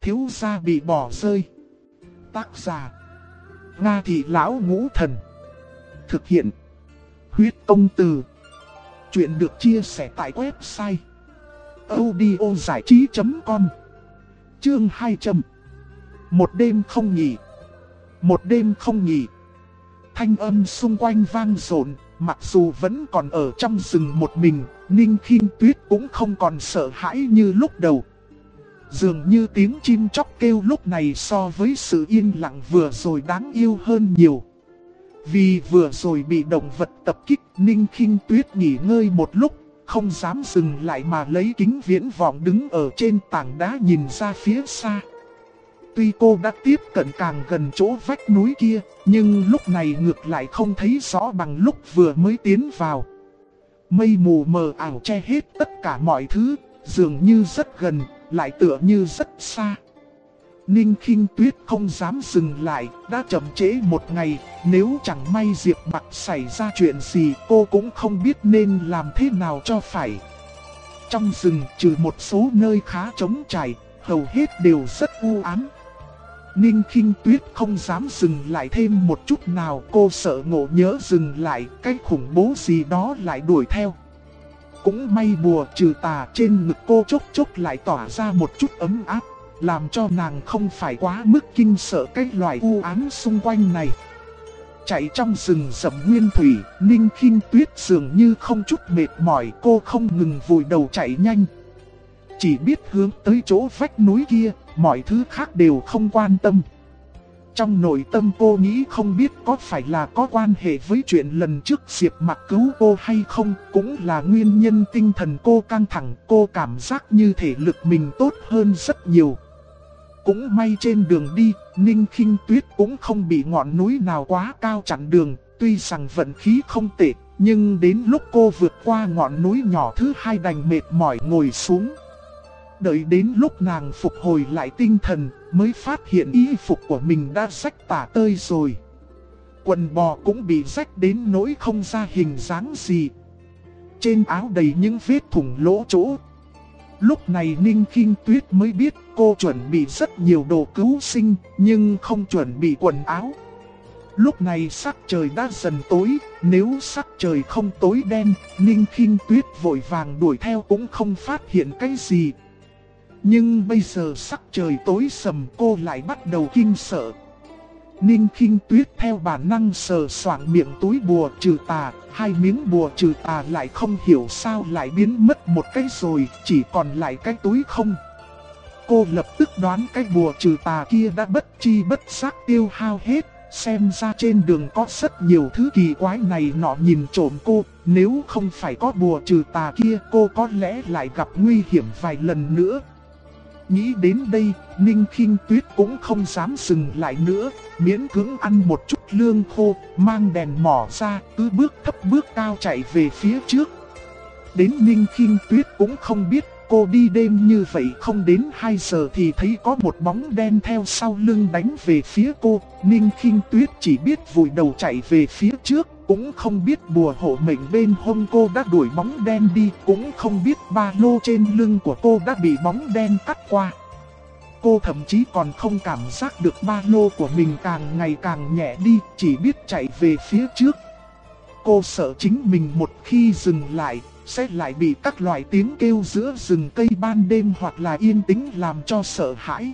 thiếu gia bị bỏ rơi. Tác giả: Nga Thị Lão Ngũ Thần. Thực hiện: Huyết Công Từ. Chuyện được chia sẻ tại website audiozảichí.com. Chương 200. Một đêm không nghỉ. Một đêm không nghỉ. Thanh âm xung quanh vang dội, mặc dù vẫn còn ở trong rừng một mình, Ninh Khinh Tuyết cũng không còn sợ hãi như lúc đầu. Dường như tiếng chim chóc kêu lúc này so với sự yên lặng vừa rồi đáng yêu hơn nhiều. Vì vừa rồi bị động vật tập kích, Ninh Khinh Tuyết nghỉ ngơi một lúc, không dám dừng lại mà lấy kính viễn vọng đứng ở trên tảng đá nhìn ra phía xa. Tuy cô đã tiếp cận càng gần chỗ vách núi kia, nhưng lúc này ngược lại không thấy rõ bằng lúc vừa mới tiến vào. Mây mù mờ ảo che hết tất cả mọi thứ, dường như rất gần, lại tựa như rất xa. Ninh Khinh Tuyết không dám dừng lại, đã chậm trễ một ngày, nếu chẳng may Diệp Mặc xảy ra chuyện gì cô cũng không biết nên làm thế nào cho phải. Trong rừng trừ một số nơi khá trống trải, hầu hết đều rất u ám. Ninh Khinh Tuyết không dám dừng lại thêm một chút nào, cô sợ ngộ nhớ dừng lại, cái khủng bố gì đó lại đuổi theo. Cũng may bùa trừ tà trên ngực cô chốc chốc lại tỏa ra một chút ấm áp, làm cho nàng không phải quá mức kinh sợ cái loại u ám xung quanh này. Chạy trong rừng rậm nguyên thủy, Ninh Khinh Tuyết dường như không chút mệt mỏi, cô không ngừng vùi đầu chạy nhanh. Chỉ biết hướng tới chỗ vách núi kia, mọi thứ khác đều không quan tâm. Trong nội tâm cô nghĩ không biết có phải là có quan hệ với chuyện lần trước Diệp Mặc cứu cô hay không, cũng là nguyên nhân tinh thần cô căng thẳng, cô cảm giác như thể lực mình tốt hơn rất nhiều. Cũng may trên đường đi, Ninh Khinh Tuyết cũng không bị ngọn núi nào quá cao chặn đường, tuy rằng vận khí không tệ, nhưng đến lúc cô vượt qua ngọn núi nhỏ thứ hai đành mệt mỏi ngồi xuống. Đợi đến lúc nàng phục hồi lại tinh thần, mới phát hiện y phục của mình đã rách tả tơi rồi. Quần bò cũng bị rách đến nỗi không ra hình dáng gì. Trên áo đầy những vết thủng lỗ chỗ. Lúc này Ninh Khinh Tuyết mới biết cô chuẩn bị rất nhiều đồ cứu sinh, nhưng không chuẩn bị quần áo. Lúc này sắc trời đã dần tối, nếu sắc trời không tối đen, Ninh Khinh Tuyết vội vàng đuổi theo cũng không phát hiện cái gì. Nhưng bây giờ sắc trời tối sầm, cô lại bắt đầu kinh sợ. Ninh Khinh Tuyết theo bản năng sờ soạng miệng túi bùa trừ tà, hai miếng bùa trừ tà lại không hiểu sao lại biến mất một cái rồi, chỉ còn lại cái túi không. Cô lập tức đoán cái bùa trừ tà kia đã bất chi bất giác tiêu hao hết, xem ra trên đường có rất nhiều thứ kỳ quái này nọ nhìn trộm cô, nếu không phải có bùa trừ tà kia cô có lẽ lại gặp nguy hiểm vài lần nữa. Nghĩ đến đây, Ninh Khinh Tuyết cũng không dám dừng lại nữa, miễn cưỡng ăn một chút lương khô, mang đèn mỏ ra, cứ bước thấp bước cao chạy về phía trước. Đến Ninh Khinh Tuyết cũng không biết, cô đi đêm như vậy không đến 2 giờ thì thấy có một bóng đen theo sau lưng đánh về phía cô. Ninh Khinh Tuyết chỉ biết vùi đầu chạy về phía trước, cũng không biết bùa hộ mệnh bên hông cô đã đuổi bóng đen đi, cũng không biết ba lô trên lưng của cô đã bị bóng đen cắt qua. Cô thậm chí còn không cảm giác được ba lô của mình càng ngày càng nhẹ đi, chỉ biết chạy về phía trước. Cô sợ chính mình một khi dừng lại, sẽ lại bị các loại tiếng kêu giữa rừng cây ban đêm hoặc là yên tĩnh làm cho sợ hãi.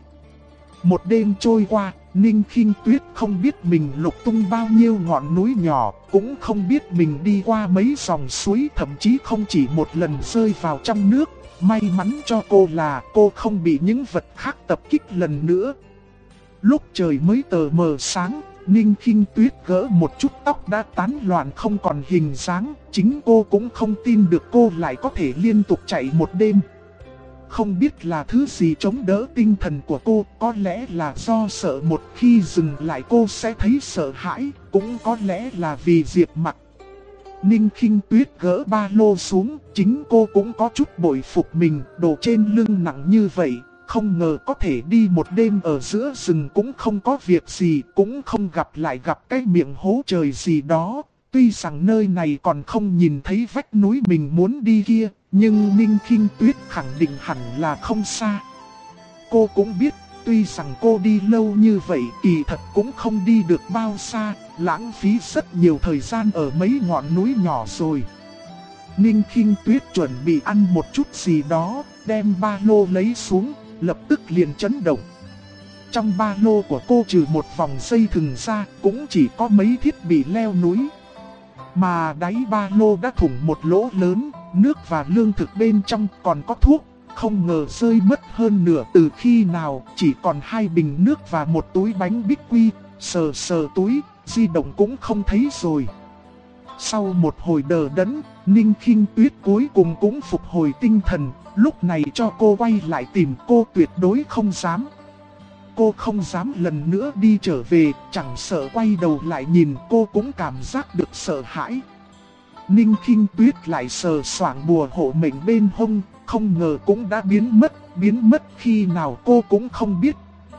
Một đêm trôi qua, Ninh Khinh Tuyết không biết mình lục tung bao nhiêu ngọn núi nhỏ, cũng không biết mình đi qua mấy dòng suối, thậm chí không chỉ một lần rơi vào trong nước. May mắn cho cô là cô không bị những vật khác tập kích lần nữa. Lúc trời mới tờ mờ sáng, Ninh Khinh Tuyết gỡ một chút tóc đã tán loạn không còn hình dáng, chính cô cũng không tin được cô lại có thể liên tục chạy một đêm. Không biết là thứ gì chống đỡ tinh thần của cô, có lẽ là do sợ một khi dừng lại cô sẽ thấy sợ hãi, cũng có lẽ là vì Diệp Mặc. Ninh Khinh Tuyết gỡ ba lô xuống, chính cô cũng có chút bội phục mình, đồ trên lưng nặng như vậy, không ngờ có thể đi một đêm ở giữa rừng cũng không có việc gì, cũng không gặp cái miệng hố trời gì đó. Tuy rằng nơi này còn không nhìn thấy vách núi mình muốn đi kia, nhưng Ninh Khinh Tuyết khẳng định hẳn là không xa. Cô cũng biết, Tuy rằng cô đi lâu như vậy kỳ thật cũng không đi được bao xa, lãng phí rất nhiều thời gian ở mấy ngọn núi nhỏ rồi. Ninh Khinh Tuyết chuẩn bị ăn một chút gì đó, đem ba lô lấy xuống, lập tức liền chấn động. Trong ba lô của cô trừ một vòng dây thừng ra, cũng chỉ có mấy thiết bị leo núi. Mà đáy ba lô đã thủng một lỗ lớn, nước và lương thực bên trong còn có thuốc. Không ngờ rơi mất hơn nửa từ khi nào, chỉ còn 2 bình nước và một túi bánh bích quy. Sờ sờ túi, di động cũng không thấy rồi. Sau một hồi đờ đẫn, Ninh Khinh Tuyết cuối cùng cũng phục hồi tinh thần. Lúc này cho cô quay lại tìm cô tuyệt đối không dám. Cô không dám lần nữa đi trở về, chẳng sợ quay đầu lại nhìn cô cũng cảm giác được sợ hãi. Ninh Khinh Tuyết lại sờ soạng bùa hộ mệnh bên hông, không ngờ cũng đã biến mất khi nào cô cũng không biết.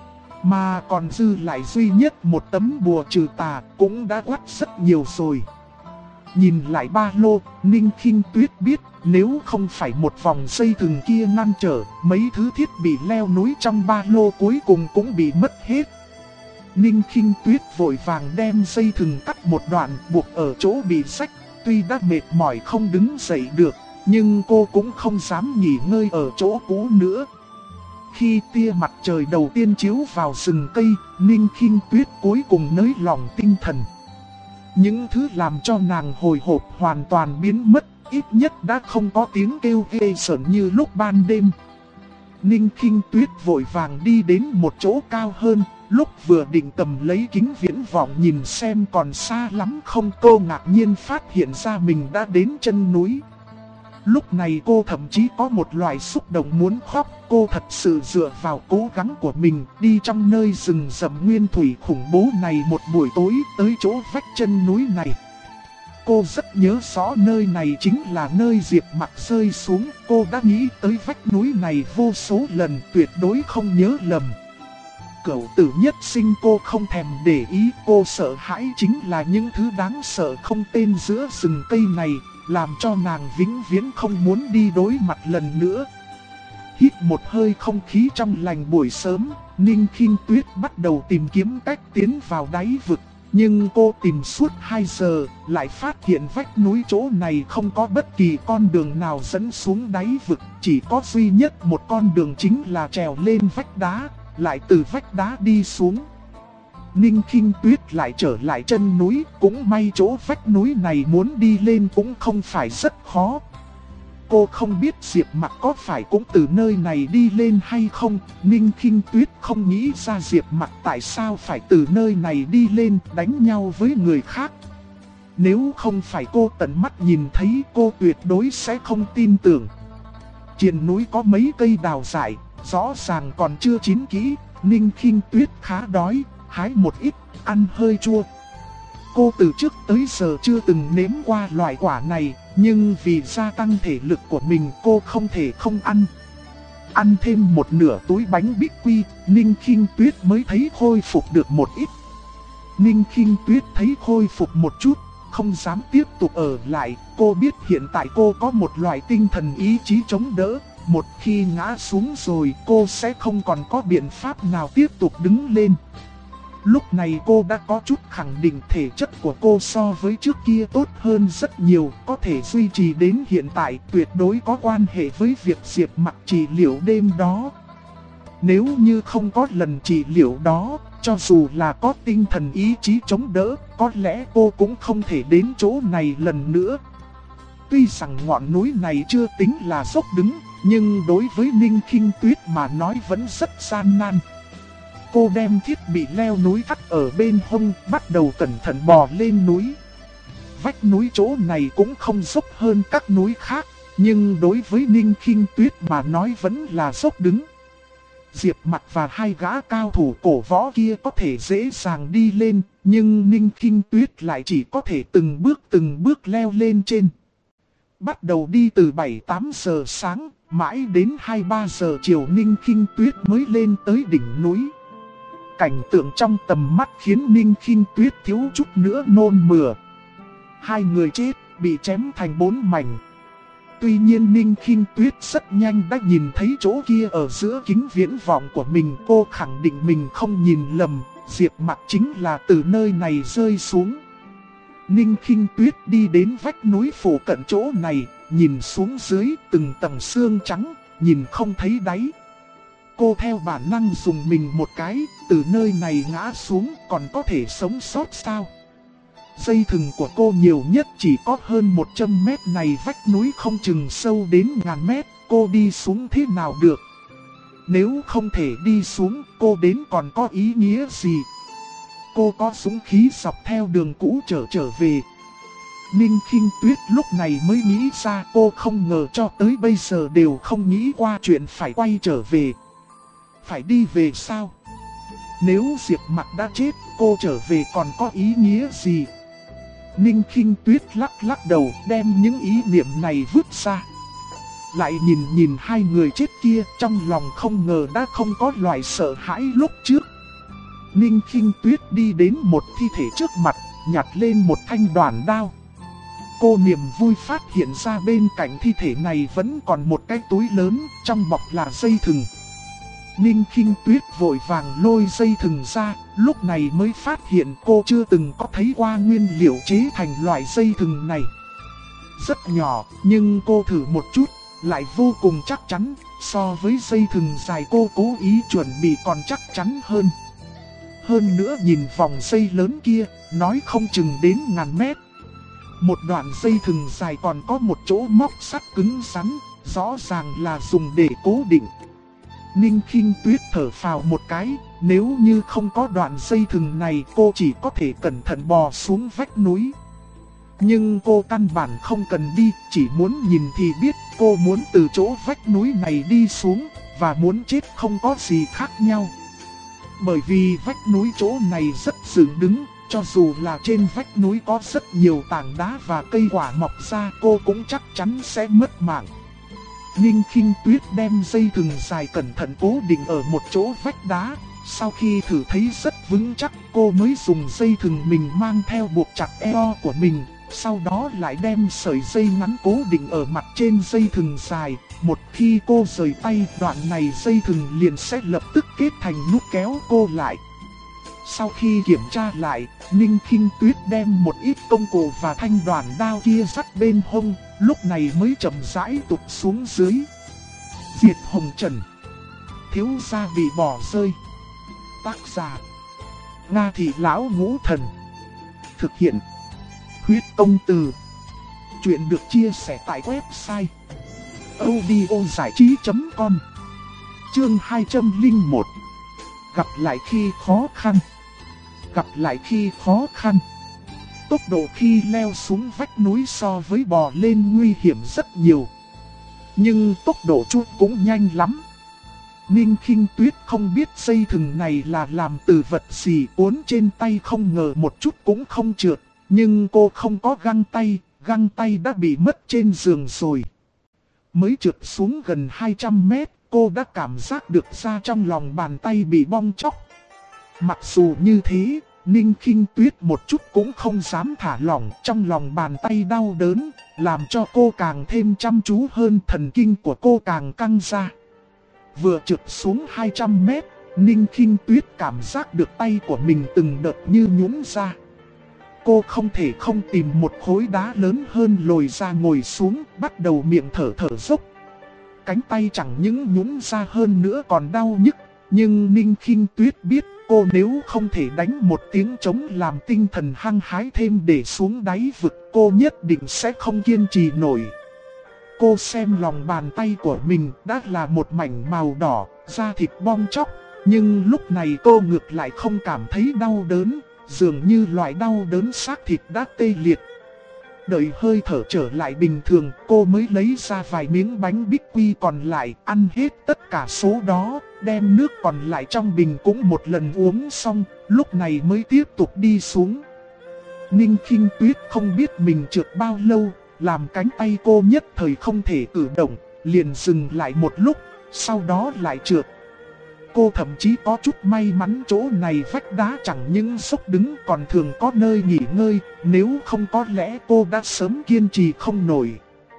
Mà còn dư lại duy nhất một tấm bùa trừ tà cũng đã quát rất nhiều rồi. Nhìn lại ba lô, Ninh Khinh Tuyết biết nếu không phải một vòng dây thừng kia ngăn trở, mấy thứ thiết bị leo núi trong ba lô cuối cùng cũng bị mất hết. Ninh Khinh Tuyết vội vàng đem dây thừng cắt một đoạn buộc ở chỗ bị rách. Tuy đã mệt mỏi không đứng dậy được, nhưng cô cũng không dám nghỉ ngơi ở chỗ cũ nữa. Khi tia mặt trời đầu tiên chiếu vào rừng cây, Ninh Khinh Tuyết cuối cùng nới lòng tinh thần. Những thứ làm cho nàng hồi hộp hoàn toàn biến mất, ít nhất đã không có tiếng kêu ghê sởn như lúc ban đêm. Ninh Khinh Tuyết vội vàng đi đến một chỗ cao hơn, lúc vừa định cầm lấy kính viễn vọng nhìn xem còn xa lắm không, cô ngạc nhiên phát hiện ra mình đã đến chân núi. Lúc này cô thậm chí có một loại xúc động muốn khóc, cô thật sự dựa vào cố gắng của mình đi trong nơi rừng rậm nguyên thủy khủng bố này một buổi tối tới chỗ vách chân núi này. Cô rất nhớ rõ nơi này chính là nơi Diệp Mặc rơi xuống, cô đã nghĩ tới vách núi này vô số lần, tuyệt đối không nhớ lầm. Cửu tử nhất sinh cô không thèm để ý, cô sợ hãi chính là những thứ đáng sợ không tên giữa rừng cây này, làm cho nàng vĩnh viễn không muốn đi đối mặt lần nữa. Hít một hơi không khí trong lành buổi sớm, Ninh Khinh Tuyết bắt đầu tìm kiếm cách tiến vào đáy vực. Nhưng cô tìm suốt 2 giờ, lại phát hiện vách núi chỗ này không có bất kỳ con đường nào dẫn xuống đáy vực. Chỉ có duy nhất một con đường chính là trèo lên vách đá, lại từ vách đá đi xuống. Ninh Khinh Tuyết lại trở lại chân núi, cũng may chỗ vách núi này muốn đi lên cũng không phải rất khó. Cô không biết Diệp Mặc có phải cũng từ nơi này đi lên hay không. Ninh Khinh Tuyết không nghĩ ra Diệp Mặc tại sao phải từ nơi này đi lên đánh nhau với người khác. Nếu không phải cô tận mắt nhìn thấy, cô tuyệt đối sẽ không tin tưởng. Trên núi có mấy cây đào dại, rõ ràng còn chưa chín kỹ. Ninh Khinh Tuyết khá đói, hái một ít, ăn hơi chua. Cô từ trước tới giờ chưa từng nếm qua loại quả này, nhưng vì gia tăng thể lực của mình cô không thể không ăn. Ăn thêm một nửa túi bánh bích quy, Ninh Khinh Tuyết mới thấy khôi phục được một ít. Ninh Khinh Tuyết thấy khôi phục một chút, không dám tiếp tục ở lại. Cô biết hiện tại cô có một loại tinh thần ý chí chống đỡ. Một khi ngã xuống rồi cô sẽ không còn có biện pháp nào tiếp tục đứng lên. Lúc này cô đã có chút khẳng định thể chất của cô so với trước kia tốt hơn rất nhiều, có thể duy trì đến hiện tại, tuyệt đối có quan hệ với việc Diệp Mặc trị liệu đêm đó. Nếu như không có lần trị liệu đó, cho dù là có tinh thần ý chí chống đỡ, có lẽ cô cũng không thể đến chỗ này lần nữa. Tuy rằng ngọn núi này chưa tính là dốc đứng, nhưng đối với Ninh Khinh Tuyết mà nói vẫn rất gian nan. Cô đem thiết bị leo núi thắt ở bên hông, bắt đầu cẩn thận bò lên núi. Vách núi chỗ này cũng không dốc hơn các núi khác, nhưng đối với Ninh Khinh Tuyết mà nói vẫn là dốc đứng. Diệp Mặc và 2 gã cao thủ cổ võ kia có thể dễ dàng đi lên, nhưng Ninh Khinh Tuyết lại chỉ có thể từng bước leo lên trên. Bắt đầu đi từ 7-8 giờ sáng, mãi đến 2-3 giờ chiều Ninh Khinh Tuyết mới lên tới đỉnh núi. Cảnh tượng trong tầm mắt khiến Ninh Khinh Tuyết thiếu chút nữa nôn mửa. 2 người chết, bị chém thành 4 mảnh. Tuy nhiên Ninh Khinh Tuyết rất nhanh đã nhìn thấy chỗ kia ở giữa kính viễn vọng của mình. Cô khẳng định mình không nhìn lầm, Diệp Mặc chính là từ nơi này rơi xuống. Ninh Khinh Tuyết đi đến vách núi phủ cận chỗ này, nhìn xuống dưới từng tầng xương trắng, nhìn không thấy đáy. Cô theo bản năng dùng mình một cái, từ nơi này ngã xuống còn có thể sống sót sao? Dây thừng của cô nhiều nhất chỉ có hơn 100 mét này, vách núi không chừng sâu đến ngàn mét, cô đi xuống thế nào được? Nếu không thể đi xuống, cô đến còn có ý nghĩa gì? Cô có dũng khí dọc theo đường cũ trở về. Ninh Khinh Tuyết lúc này mới nghĩ ra, cô không ngờ cho tới bây giờ đều không nghĩ qua chuyện phải quay trở về. Phải đi về sao? Nếu Diệp Mặc đã chết, cô trở về còn có ý nghĩa gì? Ninh Khinh Tuyết lắc đầu, đem những ý niệm này vứt ra. Lại nhìn hai người chết kia, trong lòng không ngờ đã không có loại sợ hãi lúc trước. Ninh Khinh Tuyết đi đến một thi thể trước mặt, nhặt lên một thanh đoản đao. Cô niềm vui phát hiện ra bên cạnh thi thể này vẫn còn một cái túi lớn, trong bọc là dây thừng. Ninh Khinh Tuyết vội vàng lôi dây thừng ra, lúc này mới phát hiện cô chưa từng có thấy qua nguyên liệu chế thành loại dây thừng này. Rất nhỏ, nhưng cô thử một chút, lại vô cùng chắc chắn, so với dây thừng dài cô cố ý chuẩn bị còn chắc chắn hơn. Hơn nữa nhìn vòng dây lớn kia, nói không chừng đến ngàn mét. Một đoạn dây thừng dài còn có một chỗ móc sắt cứng rắn, rõ ràng là dùng để cố định. Ninh Khinh Tuyết thở phào một cái, nếu như không có đoạn dây thừng này cô chỉ có thể cẩn thận bò xuống vách núi. Nhưng cô căn bản không cần đi, chỉ muốn nhìn thì biết cô muốn từ chỗ vách núi này đi xuống, và muốn chết không có gì khác nhau. Bởi vì vách núi chỗ này rất dựng đứng, cho dù là trên vách núi có rất nhiều tảng đá và cây quả mọc ra, cô cũng chắc chắn sẽ mất mạng. Ninh Khinh Tuyết đem dây thừng dài cẩn thận cố định ở một chỗ vách đá. Sau khi thử thấy rất vững chắc, cô mới dùng dây thừng mình mang theo buộc chặt eo của mình. Sau đó lại đem sợi dây ngắn cố định ở mặt trên dây thừng dài. Một khi cô rời tay, đoạn này dây thừng liền sẽ lập tức kết thành nút kéo cô lại. Sau khi kiểm tra lại, Ninh Khinh Tuyết đem một ít công cụ và thanh đoản đao kia dắt bên hông, lúc này mới chậm rãi tụt xuống dưới. Diệt Hồng Trần. Thiếu gia bị bỏ rơi. Tác giả: Nga Thị Lão Ngũ Thần. Thực hiện: Huyết Công Từ. Chuyện được chia sẻ tại website audiozảichí.com. Chương 201. Gặp lại khi khó khăn. Gặp lại khi khó khăn. Tốc độ khi leo xuống vách núi so với bò lên nguy hiểm rất nhiều. Nhưng tốc độ chuột cũng nhanh lắm. Ninh Khinh Tuyết không biết dây thừng này là làm từ vật gì, uốn trên tay không ngờ một chút cũng không trượt. Nhưng cô không có găng tay đã bị mất trên giường rồi. Mới trượt xuống gần 200 mét, cô đã cảm giác được da trong lòng bàn tay bị bong tróc. Mặc dù như thế, Ninh Khinh Tuyết một chút cũng không dám thả lỏng, trong lòng bàn tay đau đớn, làm cho cô càng thêm chăm chú hơn, thần kinh của cô càng căng ra. Vừa trượt xuống 200 mét, Ninh Khinh Tuyết cảm giác được tay của mình từng đợt như nhũn ra. Cô không thể không tìm một khối đá lớn hơn lồi ra ngồi xuống, bắt đầu miệng thở dốc. Cánh tay chẳng những nhũn ra hơn nữa còn đau nhức, nhưng Ninh Khinh Tuyết biết cô nếu không thể đánh một tiếng trống làm tinh thần hăng hái thêm để xuống đáy vực, cô nhất định sẽ không kiên trì nổi. Cô xem lòng bàn tay của mình đã là một mảnh màu đỏ, da thịt bong tróc, nhưng lúc này cô ngược lại không cảm thấy đau đớn, dường như loại đau đớn xác thịt đã tê liệt. Đợi hơi thở trở lại bình thường, cô mới lấy ra vài miếng bánh bích quy còn lại, ăn hết tất cả số đó, đem nước còn lại trong bình cũng một lần uống xong, lúc này mới tiếp tục đi xuống. Ninh Khinh Tuyết không biết mình trượt bao lâu, làm cánh tay cô nhất thời không thể cử động, liền dừng lại một lúc, sau đó lại trượt. Cô thậm chí có chút may mắn chỗ này vách đá chẳng những dốc đứng còn thường có nơi nghỉ ngơi, nếu không có lẽ cô đã sớm kiên trì không nổi.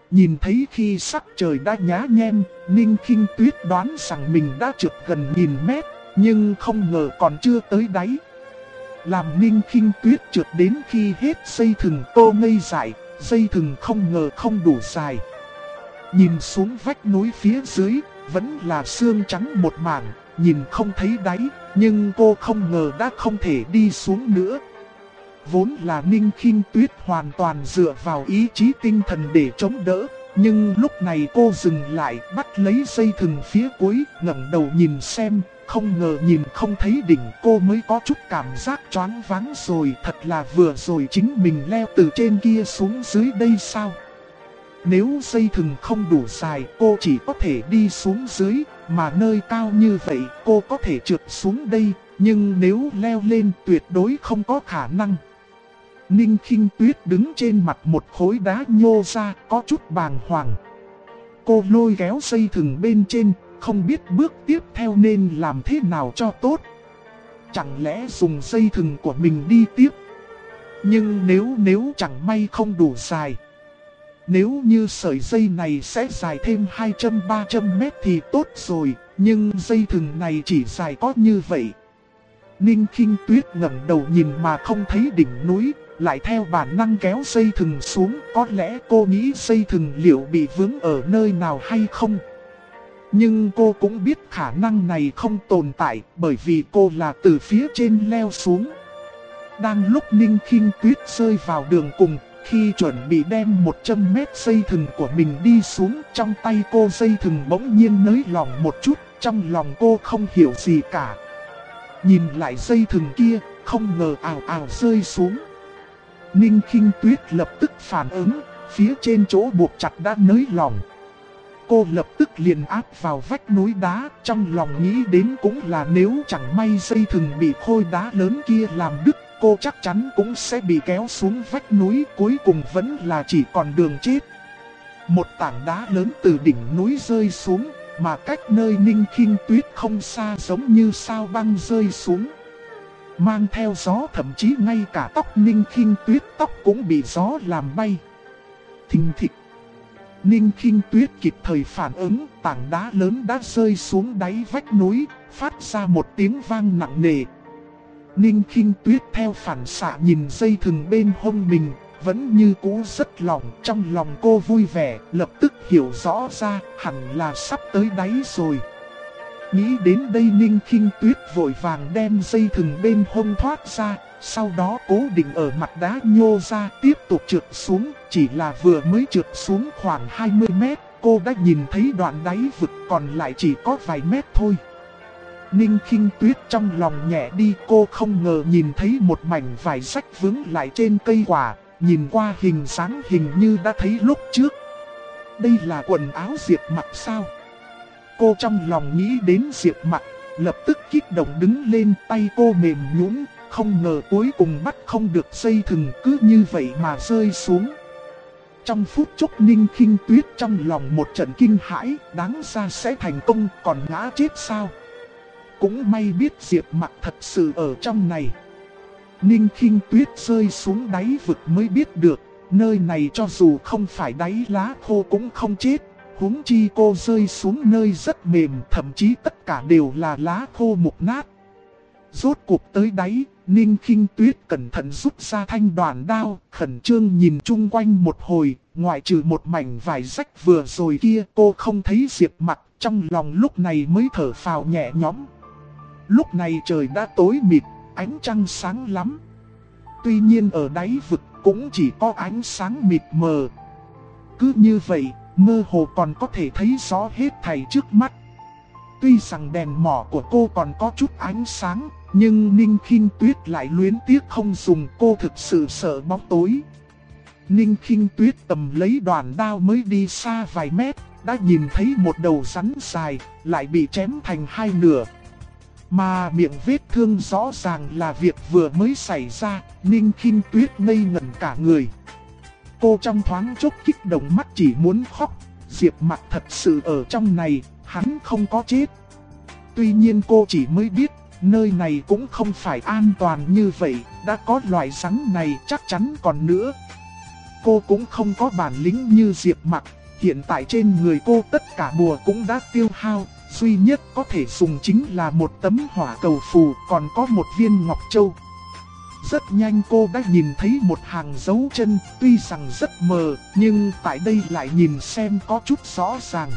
Nhìn thấy khi sắc trời đã nhá nhem, Ninh Khinh Tuyết đoán rằng mình đã trượt gần 1000 mét, nhưng không ngờ còn chưa tới đáy. Làm Ninh Khinh Tuyết trượt đến khi hết dây thừng, cô ngây dại, dây thừng không ngờ không đủ dài. Nhìn xuống vách núi phía dưới, vẫn là xương trắng một mảng, nhìn không thấy đáy, nhưng cô không ngờ đã không thể đi xuống nữa. Vốn là Ninh Khinh Tuyết hoàn toàn dựa vào ý chí tinh thần để chống đỡ, nhưng lúc này cô dừng lại, bắt lấy dây thừng phía cuối, ngẩng đầu nhìn xem, không ngờ nhìn không thấy đỉnh. Cô mới có chút cảm giác choáng váng rồi, thật là vừa rồi chính mình leo từ trên kia xuống dưới đây sao? Nếu dây thừng không đủ dài, cô chỉ có thể đi xuống dưới, mà nơi cao như vậy cô có thể trượt xuống đây, nhưng nếu leo lên tuyệt đối không có khả năng. Ninh Khinh Tuyết đứng trên mặt một khối đá nhô ra, có chút bàng hoàng. Cô lôi kéo dây thừng bên trên, không biết bước tiếp theo nên làm thế nào cho tốt. Chẳng lẽ dùng dây thừng của mình đi tiếp? Nhưng nếu chẳng may không đủ dài, nếu như sợi dây này sẽ dài thêm 200-300 mét thì tốt rồi, nhưng dây thừng này chỉ dài có như vậy. Ninh Khinh Tuyết ngẩng đầu nhìn mà không thấy đỉnh núi, lại theo bản năng kéo dây thừng xuống. Có lẽ cô nghĩ dây thừng liệu bị vướng ở nơi nào hay không. Nhưng cô cũng biết khả năng này không tồn tại, bởi vì cô là từ phía trên leo xuống. Đang lúc Ninh Khinh Tuyết rơi vào đường cùng, khi chuẩn bị đem 100 mét dây thừng của mình đi xuống, trong tay cô dây thừng bỗng nhiên nới lỏng một chút, trong lòng cô không hiểu gì cả. Nhìn lại dây thừng kia, không ngờ ào ào rơi xuống. Ninh Khinh Tuyết lập tức phản ứng, phía trên chỗ buộc chặt đã nới lỏng. Cô lập tức liền áp vào vách núi đá, trong lòng nghĩ đến cũng là nếu chẳng may dây thừng bị khối đá lớn kia làm đứt, cô chắc chắn cũng sẽ bị kéo xuống vách núi, cuối cùng vẫn là chỉ còn đường chết. Một tảng đá lớn từ đỉnh núi rơi xuống, mà cách nơi Ninh Khinh Tuyết không xa, giống như sao băng rơi xuống. Mang theo gió, thậm chí ngay cả tóc Ninh Khinh Tuyết tóc cũng bị gió làm bay. Thình thịch. Ninh Khinh Tuyết kịp thời phản ứng, tảng đá lớn đã rơi xuống đáy vách núi, phát ra một tiếng vang nặng nề. Ninh Khinh Tuyết theo phản xạ nhìn dây thừng bên hông mình, vẫn như cũ rất lỏng. Trong lòng cô vui vẻ, lập tức hiểu rõ ra, hẳn là sắp tới đáy rồi. Nghĩ đến đây Ninh Khinh Tuyết vội vàng đem dây thừng bên hông thoát ra, sau đó cố định ở mặt đá nhô ra, tiếp tục trượt xuống. Chỉ là vừa mới trượt xuống khoảng 20 mét, cô đã nhìn thấy đoạn đáy vực còn lại chỉ có vài mét thôi. Ninh Khinh Tuyết trong lòng nhẹ đi, cô không ngờ nhìn thấy một mảnh vải rách vướng lại trên cây quả, nhìn qua hình dáng hình như đã thấy lúc trước. Đây là quần áo Diệp Mặc sao? Cô trong lòng nghĩ đến Diệp Mặc, lập tức kích động đứng lên, tay cô mềm nhũn, không ngờ cuối cùng bắt không được dây thừng, cứ như vậy mà rơi xuống. Trong phút chốc Ninh Khinh Tuyết trong lòng một trận kinh hãi, đáng ra sẽ thành công còn ngã chết sao? Cũng may biết Diệp Mặc thật sự ở trong này. Ninh Khinh Tuyết rơi xuống đáy vực mới biết được, nơi này cho dù không phải đáy lá khô cũng không chết. Huống chi cô rơi xuống nơi rất mềm, thậm chí tất cả đều là lá khô mục nát. Rốt cuộc tới đáy, Ninh Khinh Tuyết cẩn thận rút ra thanh đoàn đao, khẩn trương nhìn chung quanh một hồi, ngoại trừ một mảnh vải rách vừa rồi kia, cô không thấy Diệp Mặc, trong lòng lúc này mới thở phào nhẹ nhõm. Lúc này trời đã tối mịt, ánh trăng sáng lắm. Tuy nhiên ở đáy vực cũng chỉ có ánh sáng mịt mờ. Cứ như vậy, mơ hồ còn có thể thấy rõ hết thảy trước mắt. Tuy rằng đèn mỏ của cô còn có chút ánh sáng, nhưng Ninh Khinh Tuyết lại luyến tiếc không dùng, cô thực sự sợ bóng tối. Ninh Khinh Tuyết tầm lấy đoàn đao mới đi xa vài mét, đã nhìn thấy một đầu rắn dài, lại bị chém thành hai nửa. Mà miệng vết thương rõ ràng là việc vừa mới xảy ra, Ninh Khinh Tuyết ngây ngẩn cả người. Cô trong thoáng chốc kích động mắt chỉ muốn khóc, Diệp Mặc thật sự ở trong này, hắn không có chết. Tuy nhiên cô chỉ mới biết, nơi này cũng không phải an toàn như vậy, đã có loại rắn này chắc chắn còn nữa. Cô cũng không có bản lĩnh như Diệp Mặc, hiện tại trên người cô tất cả bùa cũng đã tiêu hao, duy nhất có thể dùng chính là một tấm hỏa cầu phù, còn có một viên ngọc châu. Rất nhanh cô đã nhìn thấy một hàng dấu chân, tuy rằng rất mờ, nhưng tại đây lại nhìn xem có chút rõ ràng.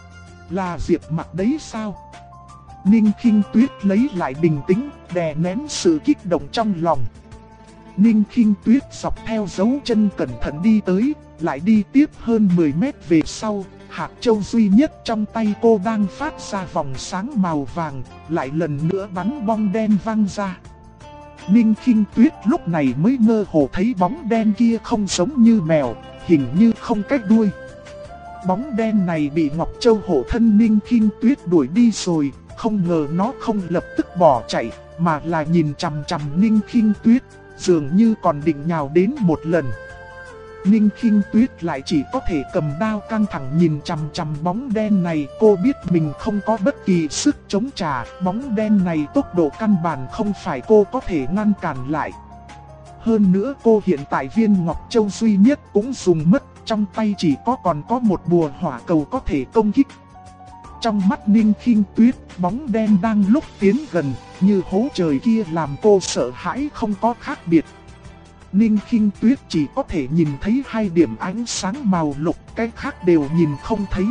Là Diệp Mặc đấy sao? Ninh Khinh Tuyết lấy lại bình tĩnh, đè nén sự kích động trong lòng. Ninh Khinh Tuyết dọc theo dấu chân cẩn thận đi tới, lại đi tiếp hơn 10 mét về sau, hạt châu duy nhất trong tay cô đang phát ra vòng sáng màu vàng, lại lần nữa bắn bong đen văng ra. Ninh Khinh Tuyết lúc này mới mơ hồ thấy bóng đen kia không giống như mèo, hình như không cách đuôi. Bóng đen này bị Ngọc Châu hộ thân Ninh Khinh Tuyết đuổi đi rồi, không ngờ nó không lập tức bỏ chạy, mà là nhìn chằm chằm Ninh Khinh Tuyết, dường như còn định nhào đến một lần. Ninh Khinh Tuyết lại chỉ có thể cầm đao căng thẳng nhìn chằm chằm bóng đen này. Cô biết mình không có bất kỳ sức chống trả, bóng đen này tốc độ căn bản không phải cô có thể ngăn cản lại. Hơn nữa cô hiện tại viên Ngọc Châu duy nhất cũng dùng mất, trong tay chỉ còn có một bùa hỏa cầu có thể công kích. Trong mắt Ninh Khinh Tuyết, bóng đen đang lúc tiến gần, như hố trời kia làm cô sợ hãi không có khác biệt. Ninh Khinh Tuyết chỉ có thể nhìn thấy 2 điểm ánh sáng màu lục, cái khác đều nhìn không thấy.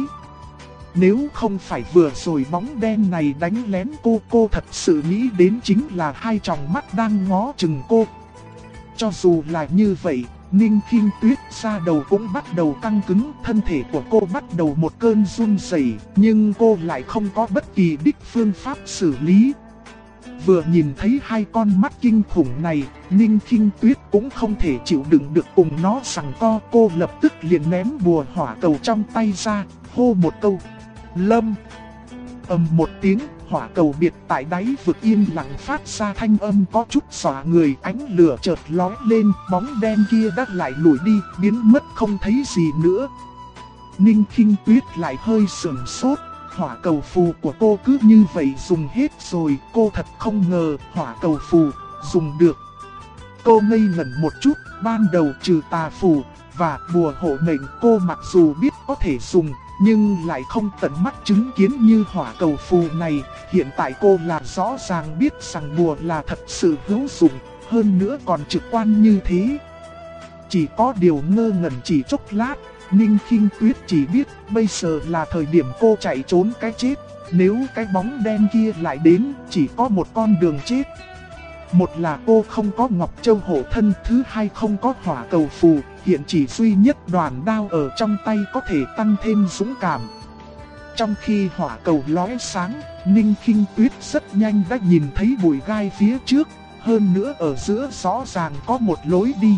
Nếu không phải vừa rồi bóng đen này đánh lén cô thật sự nghĩ đến chính là 2 tròng mắt đang ngó chừng cô. Cho dù là như vậy, Ninh Khinh Tuyết da đầu cũng bắt đầu căng cứng, thân thể của cô bắt đầu một cơn run rẩy, nhưng cô lại không có bất kỳ đích phương pháp xử lý. Vừa nhìn thấy 2 con mắt kinh khủng này, Ninh Khinh Tuyết cũng không thể chịu đựng được cùng nó giằng co. Cô lập tức liền ném bùa hỏa cầu trong tay ra, hô một câu: Lâm! Ầm một tiếng, hỏa cầu biệt tại đáy vực yên lặng phát ra thanh âm có chút xóa người, ánh lửa chợt lóe lên, bóng đen kia đã lại lùi đi, biến mất không thấy gì nữa. Ninh Khinh Tuyết lại hơi sửng sốt. Hỏa cầu phù của cô cứ như vậy dùng hết rồi, cô thật không ngờ hỏa cầu phù dùng được. Cô ngây ngẩn một chút, ban đầu trừ tà phù và bùa hộ mệnh cô mặc dù biết có thể dùng, nhưng lại không tận mắt chứng kiến như hỏa cầu phù này. Hiện tại cô là rõ ràng biết rằng bùa là thật sự hữu dụng, hơn nữa còn trực quan như thế. Chỉ có điều ngơ ngẩn chỉ chốc lát, Ninh Khinh Tuyết chỉ biết bây giờ là thời điểm cô chạy trốn cái chết. Nếu cái bóng đen kia lại đến, chỉ có một con đường chết. Một là cô không có Ngọc Châu hộ thân, thứ hai không có hỏa cầu phù, hiện chỉ duy nhất đoàn đao ở trong tay có thể tăng thêm dũng cảm. Trong khi hỏa cầu lóe sáng, Ninh Khinh Tuyết rất nhanh đã nhìn thấy bụi gai phía trước, hơn nữa ở giữa rõ ràng có một lối đi.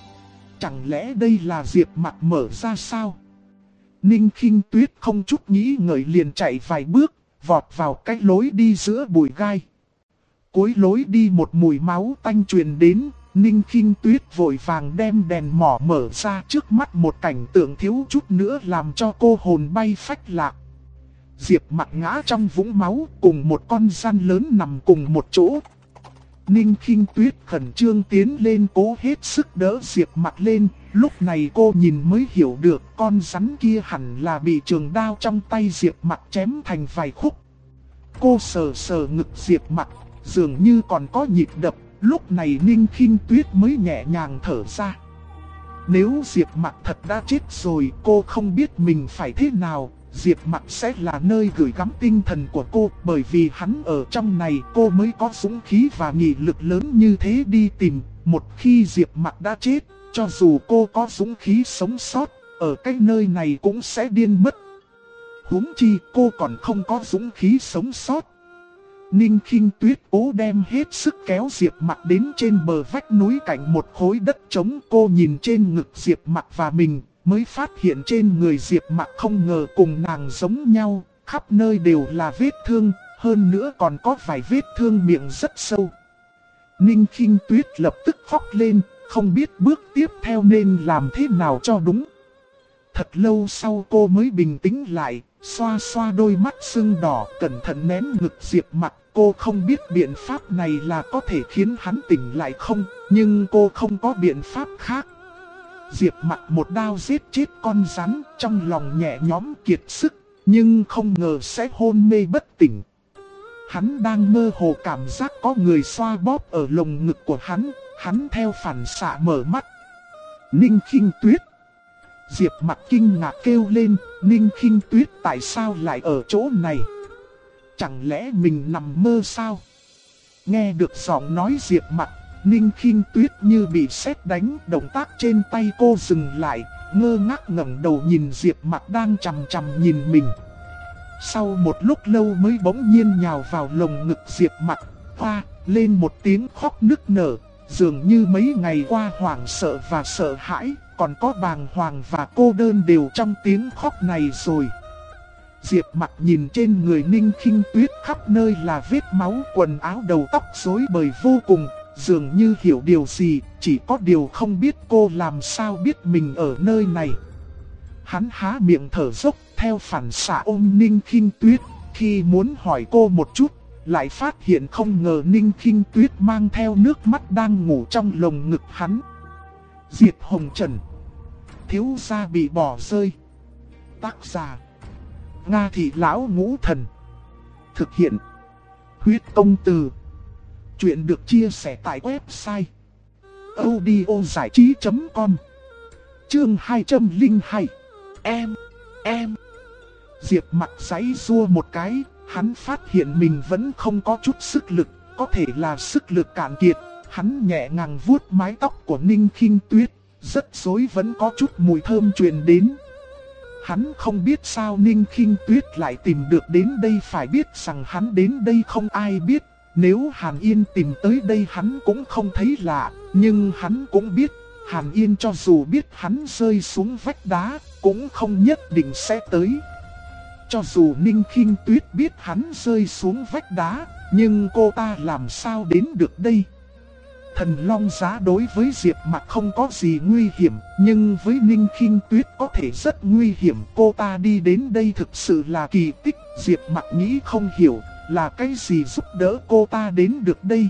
Chẳng lẽ đây là Diệp Mặc mở ra sao? Ninh Khinh Tuyết không chút nghĩ ngợi liền chạy vài bước, vọt vào cái lối đi giữa bụi gai. Cuối lối đi một mùi máu tanh truyền đến, Ninh Khinh Tuyết vội vàng đem đèn mỏ mở ra, trước mắt một cảnh tượng thiếu chút nữa làm cho cô hồn bay phách lạc. Diệp Mặc ngã trong vũng máu, cùng một con gián lớn nằm cùng một chỗ. Ninh Khinh Tuyết khẩn trương tiến lên cố hết sức đỡ Diệp Mặc lên, lúc này cô nhìn mới hiểu được con rắn kia hẳn là bị trường đao trong tay Diệp Mặc chém thành vài khúc. Cô sờ sờ ngực Diệp Mặc, dường như còn có nhịp đập, lúc này Ninh Khinh Tuyết mới nhẹ nhàng thở ra. Nếu Diệp Mặc thật đã chết rồi, cô không biết mình phải thế nào. Diệp Mặc sẽ là nơi gửi gắm tinh thần của cô, bởi vì hắn ở trong này cô mới có dũng khí và nghị lực lớn như thế đi tìm. Một khi Diệp Mặc đã chết, cho dù cô có dũng khí sống sót, ở cái nơi này cũng sẽ điên mất. Huống chi cô còn không có dũng khí sống sót. Ninh Khinh Tuyết cố đem hết sức kéo Diệp Mặc đến trên bờ vách núi cạnh một khối đất trống. Cô nhìn trên ngực Diệp Mặc và mình, mới phát hiện trên người Diệp Mặc không ngờ cùng nàng giống nhau, khắp nơi đều là vết thương, hơn nữa còn có vài vết thương miệng rất sâu. Ninh Khinh Tuyết lập tức khóc lên, không biết bước tiếp theo nên làm thế nào cho đúng. Thật lâu sau cô mới bình tĩnh lại, xoa xoa đôi mắt sưng đỏ, cẩn thận nén ngực Diệp Mặc. Cô không biết biện pháp này là có thể khiến hắn tỉnh lại không, nhưng cô không có biện pháp khác. Diệp Mặc một đao giết chết con rắn, trong lòng nhẹ nhõm kiệt sức, nhưng không ngờ sẽ hôn mê bất tỉnh. Hắn đang mơ hồ cảm giác có người xoa bóp ở lồng ngực của hắn theo phản xạ mở mắt. Ninh Khinh Tuyết. Diệp Mặc kinh ngạc kêu lên, Ninh Khinh Tuyết tại sao lại ở chỗ này? Chẳng lẽ mình nằm mơ sao? Nghe được giọng nói Diệp Mặc, Ninh Khinh Tuyết như bị sét đánh, động tác trên tay cô dừng lại, ngơ ngác ngẩng đầu nhìn Diệp Mặc đang chằm chằm nhìn mình. Sau một lúc lâu mới bỗng nhiên nhào vào lồng ngực Diệp Mặc, hoa lên một tiếng khóc nức nở, dường như mấy ngày qua hoảng sợ và sợ hãi, còn có bàng hoàng và cô đơn đều trong tiếng khóc này rồi. Diệp Mặc nhìn trên người Ninh Khinh Tuyết khắp nơi là vết máu, quần áo đầu tóc rối bời vô cùng, dường như hiểu điều gì, chỉ có điều không biết cô làm sao biết mình ở nơi này. Hắn há miệng thở dốc, theo phản xạ ôm Ninh Khinh Tuyết, khi muốn hỏi cô một chút, lại phát hiện không ngờ Ninh Khinh Tuyết mang theo nước mắt đang ngủ trong lồng ngực hắn. Diệp Hồng Trần. Thiếu gia bị bỏ rơi. Tác giả: Nga Thị Lão Ngũ Thần. Thực hiện: Huyết Công Từ. Chuyện được chia sẻ tại website audiozảichí.com. Chương 202. Em. Diệp Mặc giãy giụa một cái, hắn phát hiện mình vẫn không có chút sức lực, có thể là sức lực cạn kiệt. Hắn nhẹ nhàng vuốt mái tóc của Ninh Khinh Tuyết, rất rối vẫn có chút mùi thơm truyền đến. Hắn không biết sao Ninh Khinh Tuyết lại tìm được đến đây, phải biết rằng hắn đến đây không ai biết. Nếu Hàn Yên tìm tới đây hắn cũng không thấy lạ, nhưng hắn cũng biết, Hàn Yên cho dù biết hắn rơi xuống vách đá, cũng không nhất định sẽ tới. Cho dù Ninh Khinh Tuyết biết hắn rơi xuống vách đá, nhưng cô ta làm sao đến được đây? Thần Long Giá đối với Diệp Mặc không có gì nguy hiểm, nhưng với Ninh Khinh Tuyết có thể rất nguy hiểm. Cô ta đi đến đây thực sự là kỳ tích. Diệp Mặc nghĩ không hiểu là cái gì giúp đỡ cô ta đến được đây.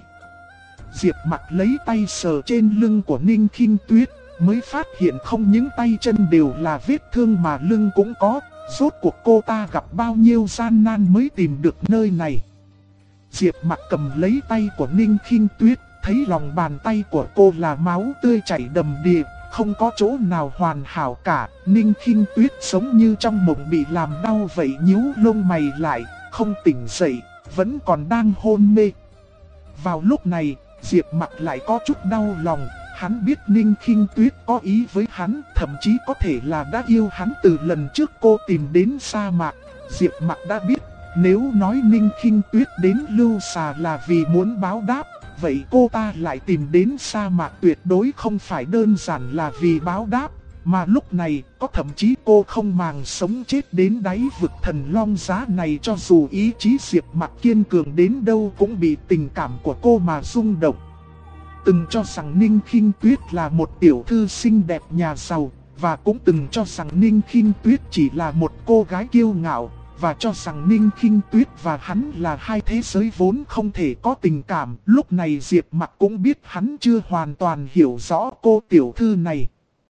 Diệp Mặc lấy tay sờ trên lưng của Ninh Khinh Tuyết, mới phát hiện không những tay chân đều là vết thương mà lưng cũng có. Rốt cuộc cô ta gặp bao nhiêu gian nan mới tìm được nơi này. Diệp Mặc cầm lấy tay của Ninh Khinh Tuyết, thấy lòng bàn tay của cô là máu tươi chảy đầm đìa, không có chỗ nào hoàn hảo cả. Ninh Khinh Tuyết giống như trong mộng bị làm đau vậy, nhíu lông mày lại, không tỉnh dậy, vẫn còn đang hôn mê. Vào lúc này, Diệp Mặc lại có chút đau lòng. Hắn biết Ninh Khinh Tuyết có ý với hắn, thậm chí có thể là đã yêu hắn từ lần trước cô tìm đến sa mạc. Diệp Mặc đã biết, nếu nói Ninh Khinh Tuyết đến Lưu Xà là vì muốn báo đáp, vậy cô ta lại tìm đến sa mạc tuyệt đối không phải đơn giản là vì báo đáp. Mà lúc này, có thậm chí cô không màng sống chết đến đáy vực Thần Long Giá này, cho dù ý chí Diệp Mặc kiên cường đến đâu cũng bị tình cảm của cô mà rung động. Từng cho rằng Ninh Khinh Tuyết là một tiểu thư xinh đẹp nhà giàu, và cũng từng cho rằng Ninh Khinh Tuyết chỉ là một cô gái kiêu ngạo, và cho rằng Ninh Khinh Tuyết và hắn là hai thế giới vốn không thể có tình cảm. Lúc này Diệp Mặc cũng biết hắn chưa hoàn toàn hiểu rõ cô tiểu thư này.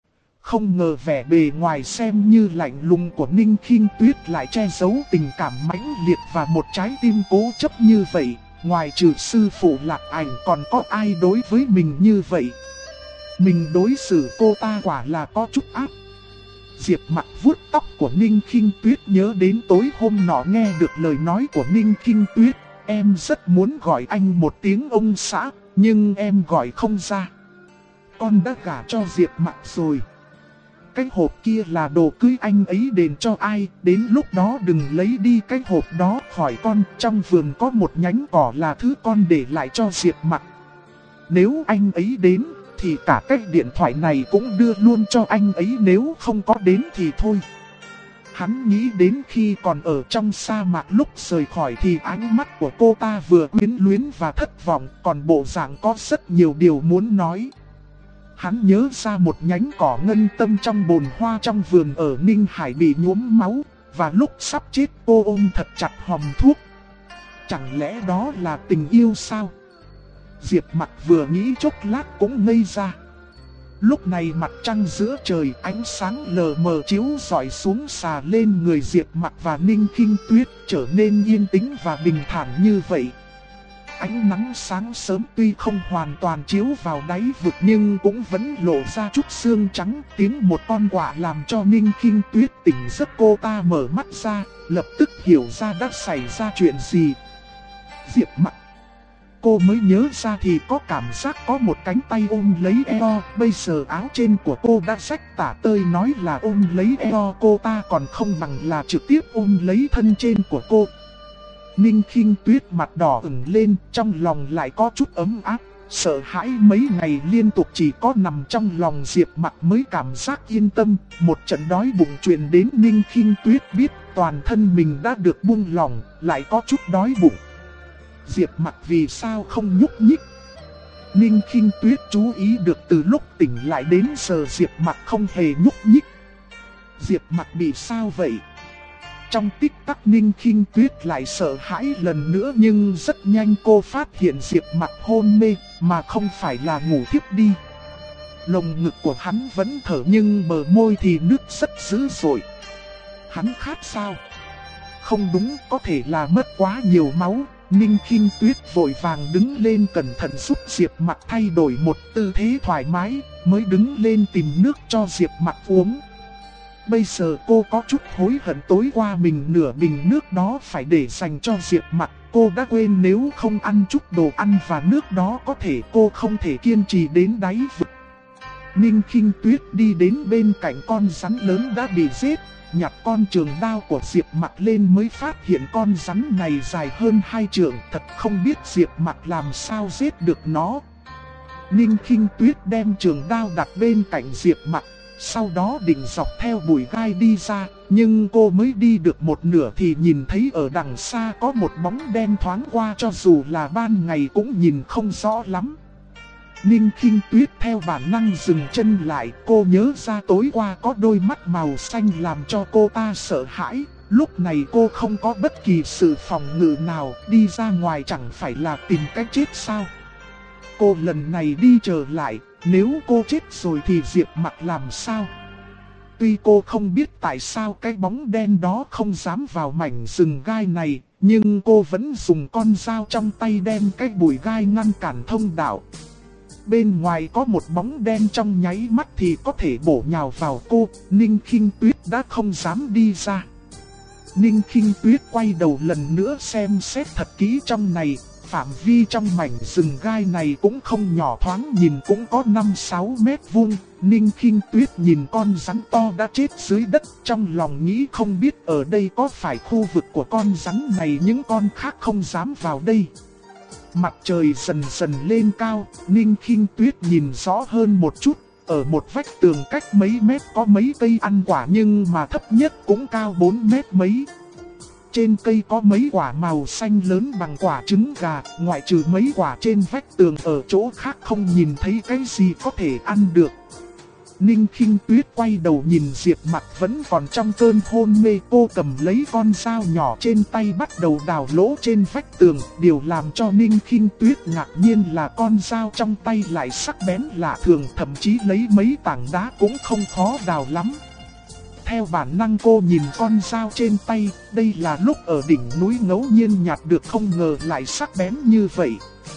Không ngờ vẻ bề ngoài xem như lạnh lùng của Ninh Khinh Tuyết lại che giấu tình cảm mãnh liệt và một trái tim cố chấp như vậy. Ngoài trừ sư phụ Lạc Ảnh còn có ai đối với mình như vậy? Mình đối xử cô ta quả là có chút ác. Diệp Mặc vuốt tóc của Ninh Khinh Tuyết, nhớ đến tối hôm nọ nghe được lời nói của Ninh Khinh Tuyết. Em rất muốn gọi anh một tiếng ông xã, nhưng em gọi không ra. Con đã gả cho Diệp Mặc rồi. Cái hộp kia là đồ cưới anh ấy đền cho ai, đến lúc đó đừng lấy đi cái hộp đó khỏi con. Trong vườn có một nhánh cỏ là thứ con để lại cho Diệp Mặc. Nếu anh ấy đến thì cả cái điện thoại này cũng đưa luôn cho anh ấy, nếu không có đến thì thôi. Hắn nghĩ đến khi còn ở trong sa mạc, lúc rời khỏi thì ánh mắt của cô ta vừa quyến luyến và thất vọng, còn bộ dạng có rất nhiều điều muốn nói. Hắn nhớ ra một nhánh cỏ ngân tâm trong bồn hoa trong vườn ở Ninh Hải bị nhuốm máu, và lúc sắp chết cô ôm thật chặt hòm thuốc. Chẳng lẽ đó là tình yêu sao? Diệp Mặc vừa nghĩ chốc lát cũng ngây ra. Lúc này mặt trăng giữa trời, ánh sáng lờ mờ chiếu rọi xuống xà lên người Diệp Mặc và Ninh Khinh Tuyết, trở nên yên tĩnh và bình thản như vậy. Ánh nắng sáng sớm tuy không hoàn toàn chiếu vào đáy vực nhưng cũng vẫn lộ ra chút sương trắng. Tiếng một con quạ làm cho Ninh Khinh Tuyết tỉnh giấc, cô ta mở mắt ra, lập tức hiểu ra đã xảy ra chuyện gì. Diệp Mặc, cô mới nhớ ra thì có cảm giác có một cánh tay ôm lấy eo. Bây giờ áo trên của cô đã rách tả tơi, nói là ôm lấy eo cô ta còn không bằng là trực tiếp ôm lấy thân trên của cô. Ninh Khinh Tuyết mặt đỏ ửng lên, trong lòng lại có chút ấm áp. Sợ hãi mấy ngày liên tục chỉ có nằm trong lòng Diệp Mặc mới cảm giác yên tâm. Một trận đói bụng truyền đến, Ninh Khinh Tuyết biết toàn thân mình đã được buông lỏng, lại có chút đói bụng. Diệp Mặc vì sao không nhúc nhích? Ninh Khinh Tuyết chú ý được từ lúc tỉnh lại đến giờ Diệp Mặc không hề nhúc nhích. Diệp Mặc bị sao vậy? Trong tích tắc Ninh Khinh Tuyết lại sợ hãi lần nữa, nhưng rất nhanh cô phát hiện Diệp Mặc hôn mê mà không phải là ngủ thiếp đi. Lồng ngực của hắn vẫn thở nhưng bờ môi thì nứt rất dữ dội. Hắn khát sao? Không đúng, có thể là mất quá nhiều máu. Ninh Khinh Tuyết vội vàng đứng lên cẩn thận giúp Diệp Mặc thay đổi một tư thế thoải mái, mới đứng lên tìm nước cho Diệp Mặc uống. Bây giờ cô có chút hối hận tối qua mình nửa bình nước đó phải để dành cho Diệp Mặc. Cô đã quên nếu không ăn chút đồ ăn và nước đó có thể cô không thể kiên trì đến đáy vực. Ninh Khinh Tuyết đi đến bên cạnh con rắn lớn đã bị giết, nhặt con trường đao của Diệp Mặc lên mới phát hiện con rắn này dài hơn 2 trượng, thật không biết Diệp Mặc làm sao giết được nó. Ninh Khinh Tuyết đem trường đao đặt bên cạnh Diệp Mặc, sau đó định dọc theo bụi gai đi ra, nhưng cô mới đi được một nửa thì nhìn thấy ở đằng xa có một bóng đen thoáng qua, cho dù là ban ngày cũng nhìn không rõ lắm. Ninh Khinh Tuyết theo bản năng dừng chân lại, cô nhớ ra tối qua có đôi mắt màu xanh làm cho cô ta sợ hãi. Lúc này cô không có bất kỳ sự phòng ngự nào, đi ra ngoài chẳng phải là tìm cách chết sao? Cô lần này đi trở lại, nếu cô chết rồi thì Diệp Mặc làm sao? Tuy cô không biết tại sao cái bóng đen đó không dám vào mảnh rừng gai này, nhưng cô vẫn dùng con dao trong tay đem cái bụi gai ngăn cản thông đạo. Bên ngoài có một bóng đen trong nháy mắt thì có thể bổ nhào vào cô, Ninh Khinh Tuyết đã không dám đi ra. Ninh Khinh Tuyết quay đầu lần nữa xem xét thật kỹ trong này, phạm vi trong mảnh rừng gai này cũng không nhỏ, thoáng nhìn cũng có 5-6 mét vuông. Ninh Khinh Tuyết nhìn con rắn to đã chết dưới đất, trong lòng nghĩ không biết ở đây có phải khu vực của con rắn này, những con khác không dám vào đây. Mặt trời dần dần lên cao, Ninh Khinh Tuyết nhìn rõ hơn một chút. Ở một vách tường cách mấy mét có mấy cây ăn quả nhưng mà thấp nhất cũng cao 4 mét mấy. Trên cây có mấy quả màu xanh lớn bằng quả trứng gà, ngoại trừ mấy quả trên vách tường ở chỗ khác không nhìn thấy cái gì có thể ăn được. Ninh Khinh Tuyết quay đầu nhìn Diệp Mặc vẫn còn trong cơn hôn mê, cô cầm lấy con dao nhỏ trên tay bắt đầu đào lỗ trên vách tường. Điều làm cho Ninh Khinh Tuyết ngạc nhiên là con dao trong tay lại sắc bén lạ thường, thậm chí lấy mấy tảng đá cũng không khó đào lắm. Theo bản năng cô nhìn con dao trên tay, đây là lúc ở đỉnh núi ngẫu nhiên nhặt được, không ngờ lại sắc bén như vậy.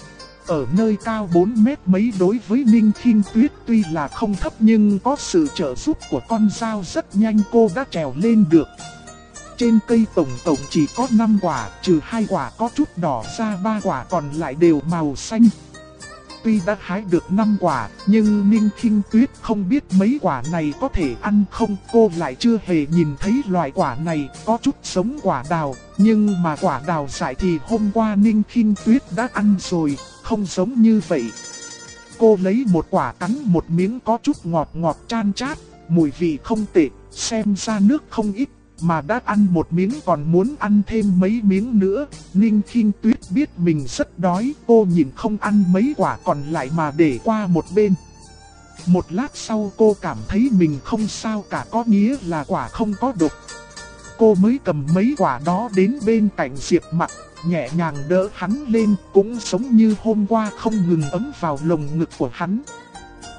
Ở nơi cao 4 mét mấy đối với Ninh Khinh Tuyết tuy là không thấp nhưng có sự trợ giúp của con dao rất nhanh cô đã trèo lên được. Trên cây tổng chỉ có 5 quả, trừ 2 quả có chút đỏ ra, 3 quả còn lại đều màu xanh. Tuy đã hái được 5 quả, nhưng Ninh Khinh Tuyết không biết mấy quả này có thể ăn không. Cô lại chưa hề nhìn thấy loại quả này, có chút giống quả đào. Nhưng mà quả đào dại thì hôm qua Ninh Khinh Tuyết đã ăn rồi, không giống như vậy. Cô lấy một quả cắn một miếng, có chút ngọt ngọt chan chát, mùi vị không tệ, xem ra nước không ít. Mà đã ăn một miếng còn muốn ăn thêm mấy miếng nữa. Ninh Khinh Tuyết biết mình rất đói, cô nhìn không ăn mấy quả còn lại mà để qua một bên. Một lát sau cô cảm thấy mình không sao cả, có nghĩa là quả không có độc. Cô mới cầm mấy quả đó đến bên cạnh Diệp Mặc, nhẹ nhàng đỡ hắn lên, cũng giống như hôm qua không ngừng ấm vào lồng ngực của hắn.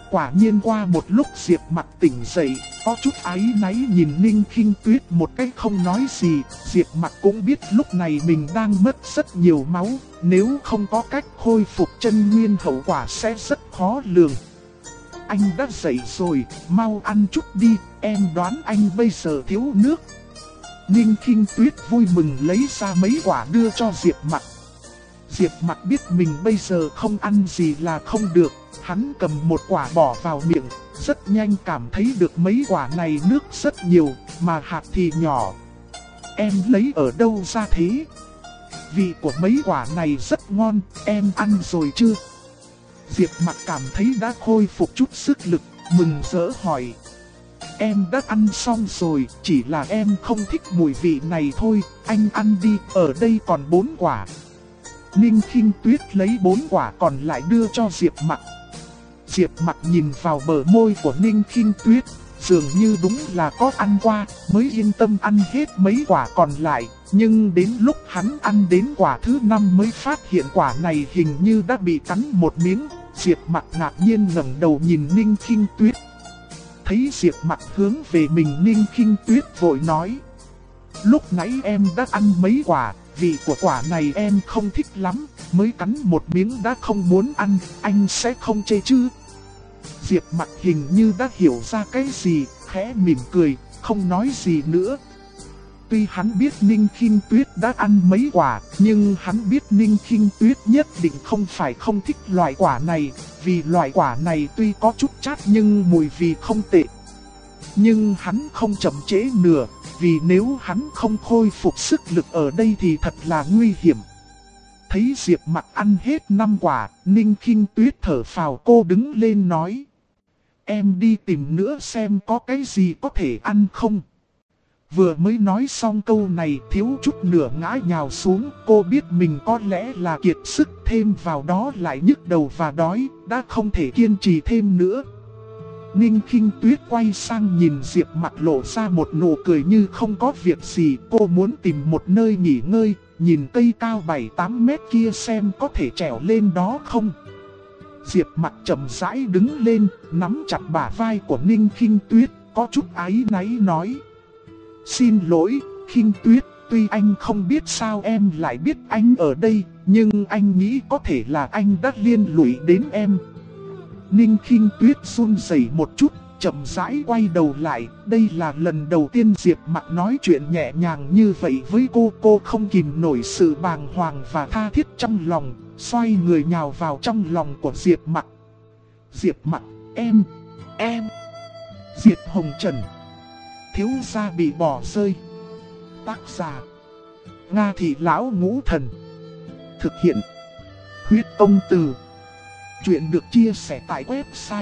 Quả nhiên qua một lúc Diệp Mặc tỉnh dậy, có chút áy náy nhìn Ninh Khinh Tuyết một cách không nói gì. Diệp Mặc cũng biết lúc này mình đang mất rất nhiều máu, nếu không có cách khôi phục chân nguyên hậu quả sẽ rất khó lường. Anh đã dậy rồi, mau ăn chút đi, em đoán anh bây giờ thiếu nước. Ninh Khinh Tuyết vui mừng lấy ra mấy quả đưa cho Diệp Mặc. Diệp Mặc biết mình bây giờ không ăn gì là không được, hắn cầm một quả bỏ vào miệng, rất nhanh cảm thấy được mấy quả này nước rất nhiều, mà hạt thì nhỏ. Em lấy ở đâu ra thế? Vị của mấy quả này rất ngon, em ăn rồi chưa? Diệp Mặc cảm thấy đã khôi phục chút sức lực, mừng rỡ hỏi. Em đã ăn xong rồi, chỉ là em không thích mùi vị này thôi, anh ăn đi, ở đây còn 4 quả. Ninh Khinh Tuyết lấy 4 quả còn lại đưa cho Diệp Mặc. Diệp Mặc nhìn vào bờ môi của Ninh Khinh Tuyết, dường như đúng là có ăn qua, mới yên tâm ăn hết mấy quả còn lại. Nhưng đến lúc hắn ăn đến quả thứ 5 mới phát hiện quả này hình như đã bị cắn một miếng. Diệp Mặc ngạc nhiên ngẩng đầu nhìn Ninh Khinh Tuyết. Thấy Diệp Mặc hướng về mình, Ninh Khinh Tuyết vội nói. Lúc nãy em đã ăn mấy quả, vị của quả này em không thích lắm, mới cắn một miếng đã không muốn ăn, anh sẽ không chê chứ? Diệp Mặc hình như đã hiểu ra cái gì, khẽ mỉm cười, không nói gì nữa. Tuy hắn biết Ninh Khinh Tuyết đã ăn mấy quả, nhưng hắn biết Ninh Khinh Tuyết nhất định không phải không thích loại quả này, vì loại quả này tuy có chút chát nhưng mùi vị không tệ. Nhưng hắn không chậm trễ nữa, vì nếu hắn không khôi phục sức lực ở đây thì thật là nguy hiểm. Thấy Diệp Mặc ăn hết 5 quả, Ninh Khinh Tuyết thở phào, cô đứng lên nói. Em đi tìm nữa xem có cái gì có thể ăn không. Vừa mới nói xong câu này thiếu chút nửa ngã nhào xuống, cô biết mình có lẽ là kiệt sức, thêm vào đó lại nhức đầu và đói, đã không thể kiên trì thêm nữa. Ninh Khinh Tuyết quay sang nhìn Diệp Mặc lộ ra một nụ cười như không có việc gì. Cô muốn tìm một nơi nghỉ ngơi, nhìn cây cao 7-8 mét kia xem có thể trèo lên đó không. Diệp Mặc chậm rãi đứng lên, nắm chặt bả vai của Ninh Khinh Tuyết, có chút áy náy nói. Xin lỗi, Khinh Tuyết, tuy anh không biết sao em lại biết anh ở đây, nhưng anh nghĩ có thể là anh đã liên lụy đến em. Ninh Khinh Tuyết run rẩy một chút, chậm rãi quay đầu lại. Đây là lần đầu tiên Diệp Mặc nói chuyện nhẹ nhàng như vậy với cô không kìm nổi sự bàng hoàng và tha thiết trong lòng, xoay người nhào vào trong lòng của Diệp Mặc. Diệp Mặc, em. Diệp Hồng Trần. Thiếu gia bị bỏ rơi. Tác giả Nga Thị Lão Ngũ Thần. Thực hiện Huyết Công Từ. Chuyện được chia sẻ tại website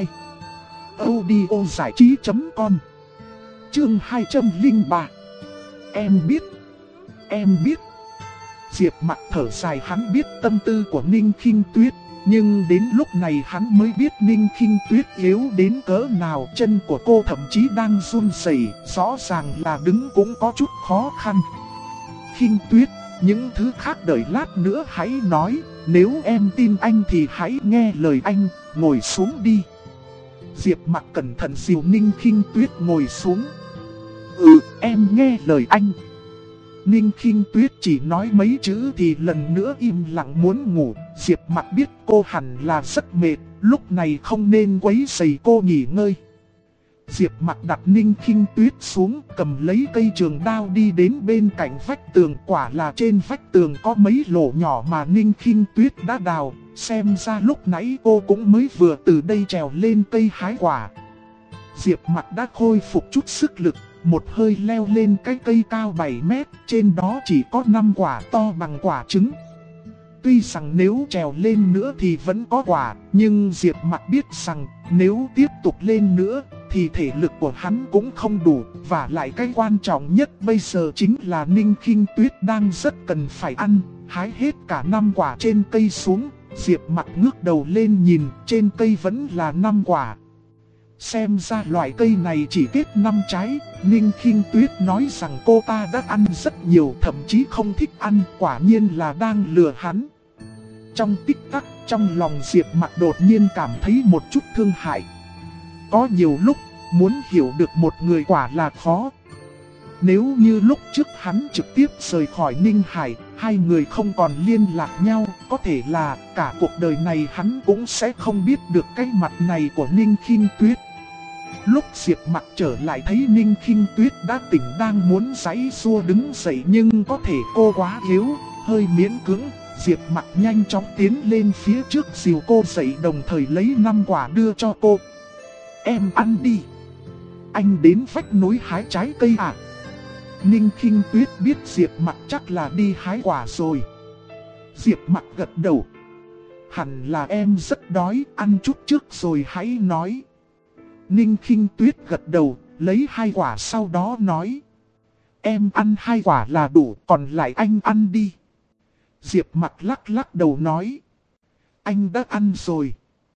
audiozảichí.com. Chương 203. Em biết. Diệp Mặc thở dài, hắn biết tâm tư của Ninh Khinh Tuyết, nhưng đến lúc này hắn mới biết Ninh Khinh Tuyết yếu đến cỡ nào. Chân của cô thậm chí đang run rẩy, rõ ràng là đứng cũng có chút khó khăn. Khinh Tuyết, những thứ khác đợi lát nữa hãy nói, nếu em tin anh thì hãy nghe lời anh, ngồi xuống đi. Diệp Mặc cẩn thận dìu Ninh Khinh Tuyết ngồi xuống. Em nghe lời anh. Ninh Khinh Tuyết chỉ nói mấy chữ thì lần nữa im lặng muốn ngủ. Diệp Mặc biết cô hẳn là rất mệt, lúc này không nên quấy rầy cô nghỉ ngơi. Diệp Mặc đặt Ninh Khinh Tuyết xuống, cầm lấy cây trường đao đi đến bên cạnh vách tường. Quả là trên vách tường có mấy lỗ nhỏ mà Ninh Khinh Tuyết đã đào, xem ra lúc nãy cô cũng mới vừa từ đây trèo lên cây hái quả. Diệp Mặc đã khôi phục chút sức lực, một hơi leo lên cái cây cao 7 mét, trên đó chỉ có 5 quả to bằng quả trứng. Tuy rằng nếu trèo lên nữa thì vẫn có quả, nhưng Diệp Mặc biết rằng nếu tiếp tục lên nữa thì thể lực của hắn cũng không đủ, và lại cái quan trọng nhất bây giờ chính là Ninh Khinh Tuyết đang rất cần phải ăn. Hái hết cả 5 quả trên cây xuống, Diệp Mặc ngước đầu lên nhìn, trên cây vẫn là 5 quả. Xem ra loại cây này chỉ kết 5 trái. Ninh Khinh Tuyết nói rằng cô ta đã ăn rất nhiều, thậm chí không thích ăn, quả nhiên là đang lừa hắn. Trong tích tắc, trong lòng Diệp Mặc đột nhiên cảm thấy một chút thương hại. Có nhiều lúc, muốn hiểu được một người quả là khó. Nếu như lúc trước hắn trực tiếp rời khỏi Ninh Hải, hai người không còn liên lạc nhau, có thể là cả cuộc đời này hắn cũng sẽ không biết được cái mặt này của Ninh Khinh Tuyết. Lúc Diệp Mặc trở lại thấy Ninh Khinh Tuyết đã tỉnh đang muốn giãy giụa đứng dậy, nhưng có thể cô quá yếu, hơi miễn cưỡng. Diệp Mặc nhanh chóng tiến lên phía trước dìu cô dậy, đồng thời lấy 5 quả đưa cho cô. Em ăn đi. Anh đến vách núi hái trái cây à? Ninh Khinh Tuyết biết Diệp Mặc chắc là đi hái quả rồi. Diệp Mặc gật đầu. Hẳn là em rất đói, ăn chút trước rồi hãy nói. Ninh Khinh Tuyết gật đầu, lấy 2 quả sau đó nói. Em ăn 2 quả là đủ, còn lại anh ăn đi. Diệp Mặc lắc lắc đầu nói. Anh đã ăn rồi.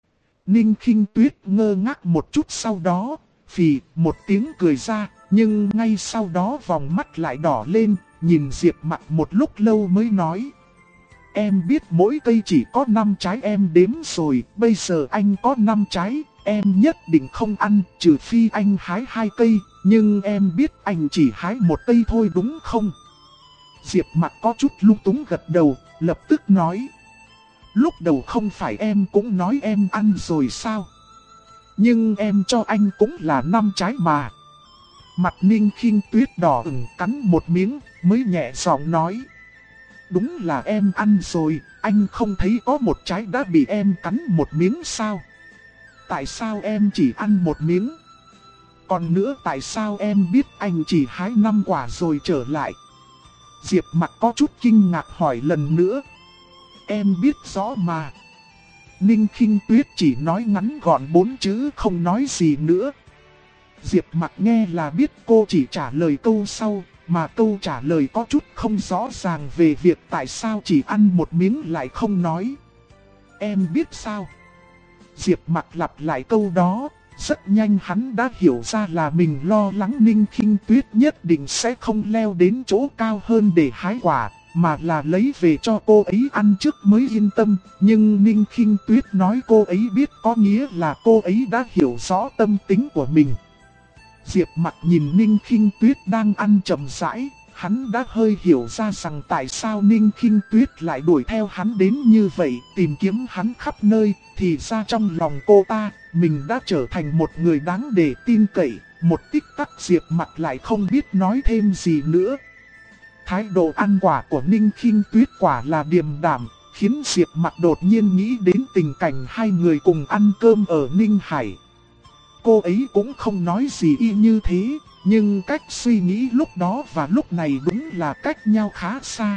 Ninh Khinh Tuyết ngơ ngác một chút, sau đó phì một tiếng cười ra, nhưng ngay sau đó vòng mắt lại đỏ lên, nhìn Diệp Mặc một lúc lâu mới nói. Em biết mỗi cây chỉ có 5 trái, em đếm rồi, bây giờ anh có 5 trái, em nhất định không ăn, trừ phi anh hái 2 cây, nhưng em biết anh chỉ hái 1 cây thôi đúng không? Diệp Mặc có chút lung túng gật đầu, lập tức nói. Lúc đầu không phải em cũng nói em ăn rồi sao? Nhưng em cho anh cũng là 5 trái mà. Mặt Ninh Khinh Tuyết đỏ ửng, cắn một miếng, mới nhẹ giọng nói. Đúng là em ăn rồi, anh không thấy có 1 trái đã bị em cắn 1 miếng sao? Tại sao em chỉ ăn 1 miếng? Còn nữa, tại sao em biết anh chỉ hái 5 quả rồi trở lại? Diệp Mặc có chút kinh ngạc hỏi lần nữa. Em biết rõ mà. Ninh Khinh Tuyết chỉ nói ngắn gọn 4 chữ, không nói gì nữa. Diệp Mặc nghe là biết cô chỉ trả lời câu sau, mà câu trả lời có chút không rõ ràng về việc tại sao chỉ ăn 1 miếng lại không nói. Em biết sao? Diệp Mặc lặp lại câu đó, rất nhanh hắn đã hiểu ra là mình lo lắng Ninh Khinh Tuyết nhất định sẽ không leo đến chỗ cao hơn để hái quả, mà là lấy về cho cô ấy ăn trước mới yên tâm. Nhưng Ninh Khinh Tuyết nói cô ấy biết có nghĩa là cô ấy đã hiểu rõ tâm tính của mình. Diệp Mặc nhìn Ninh Khinh Tuyết đang ăn chậm rãi, hắn đã hơi hiểu ra rằng tại sao Ninh Khinh Tuyết lại đuổi theo hắn đến như vậy, tìm kiếm hắn khắp nơi. Thì ra trong lòng cô ta, mình đã trở thành một người đáng để tin cậy. Một tích tắc Diệp Mặc lại không biết nói thêm gì nữa. Thái độ ăn quả của Ninh Khinh Tuyết quả là điềm đạm, khiến Diệp Mặc đột nhiên nghĩ đến tình cảnh hai người cùng ăn cơm ở Ninh Hải. Cô ấy cũng không nói gì y như thế, nhưng cách suy nghĩ lúc đó và lúc này đúng là cách nhau khá xa.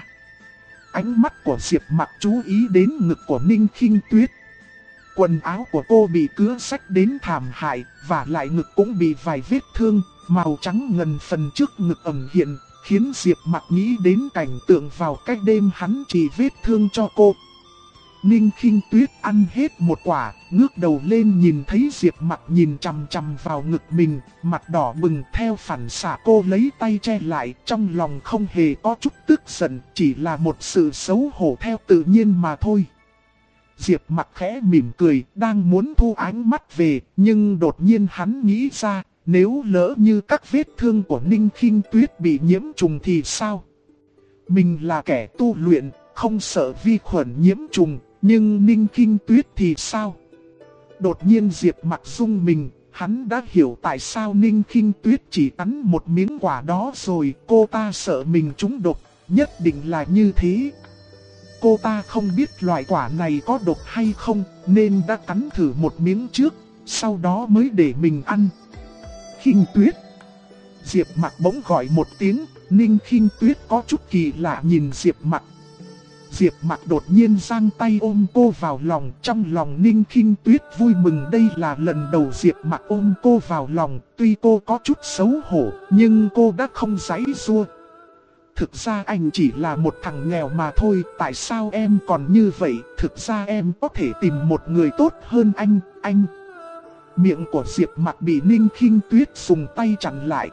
Ánh mắt của Diệp Mặc chú ý đến ngực của Ninh Khinh Tuyết. Quần áo của cô bị cứa rách đến thảm hại, và lại ngực cũng bị vài vết thương, màu trắng ngần phần trước ngực ẩn hiện, khiến Diệp Mặc nghĩ đến cảnh tượng vào cái đêm hắn chỉ vết thương cho cô. Ninh Khinh Tuyết ăn hết 1 quả, ngước đầu lên nhìn thấy Diệp Mặc nhìn chằm chằm vào ngực mình, mặt đỏ bừng. Theo phản xạ cô lấy tay che lại, trong lòng không hề có chút tức giận, chỉ là một sự xấu hổ theo tự nhiên mà thôi. Diệp Mặc khẽ mỉm cười, đang muốn thu ánh mắt về, nhưng đột nhiên hắn nghĩ ra, nếu lỡ như các vết thương của Ninh Khinh Tuyết bị nhiễm trùng thì sao? Mình là kẻ tu luyện, không sợ vi khuẩn nhiễm trùng, nhưng Ninh Khinh Tuyết thì sao? Đột nhiên Diệp Mặc rung mình, hắn đã hiểu tại sao Ninh Khinh Tuyết chỉ cắn 1 miếng quả đó rồi. Cô ta sợ mình trúng độc, nhất định là như thế. Cô ta không biết loại quả này có độc hay không, nên đã cắn thử 1 miếng trước, sau đó mới để mình ăn. Khinh Tuyết. Diệp Mặc bỗng gọi một tiếng, Ninh Khinh Tuyết có chút kỳ lạ nhìn Diệp Mặc. Diệp Mặc đột nhiên giang tay ôm cô vào lòng, trong lòng Ninh Khinh Tuyết vui mừng, đây là lần đầu Diệp Mặc ôm cô vào lòng, tuy cô có chút xấu hổ, nhưng cô đã không giãy giụa. Thực ra anh chỉ là một thằng nghèo mà thôi, tại sao em còn như vậy, thực ra em có thể tìm một người tốt hơn anh. Miệng của Diệp Mặc bị Ninh Khinh Tuyết dùng tay chặn lại.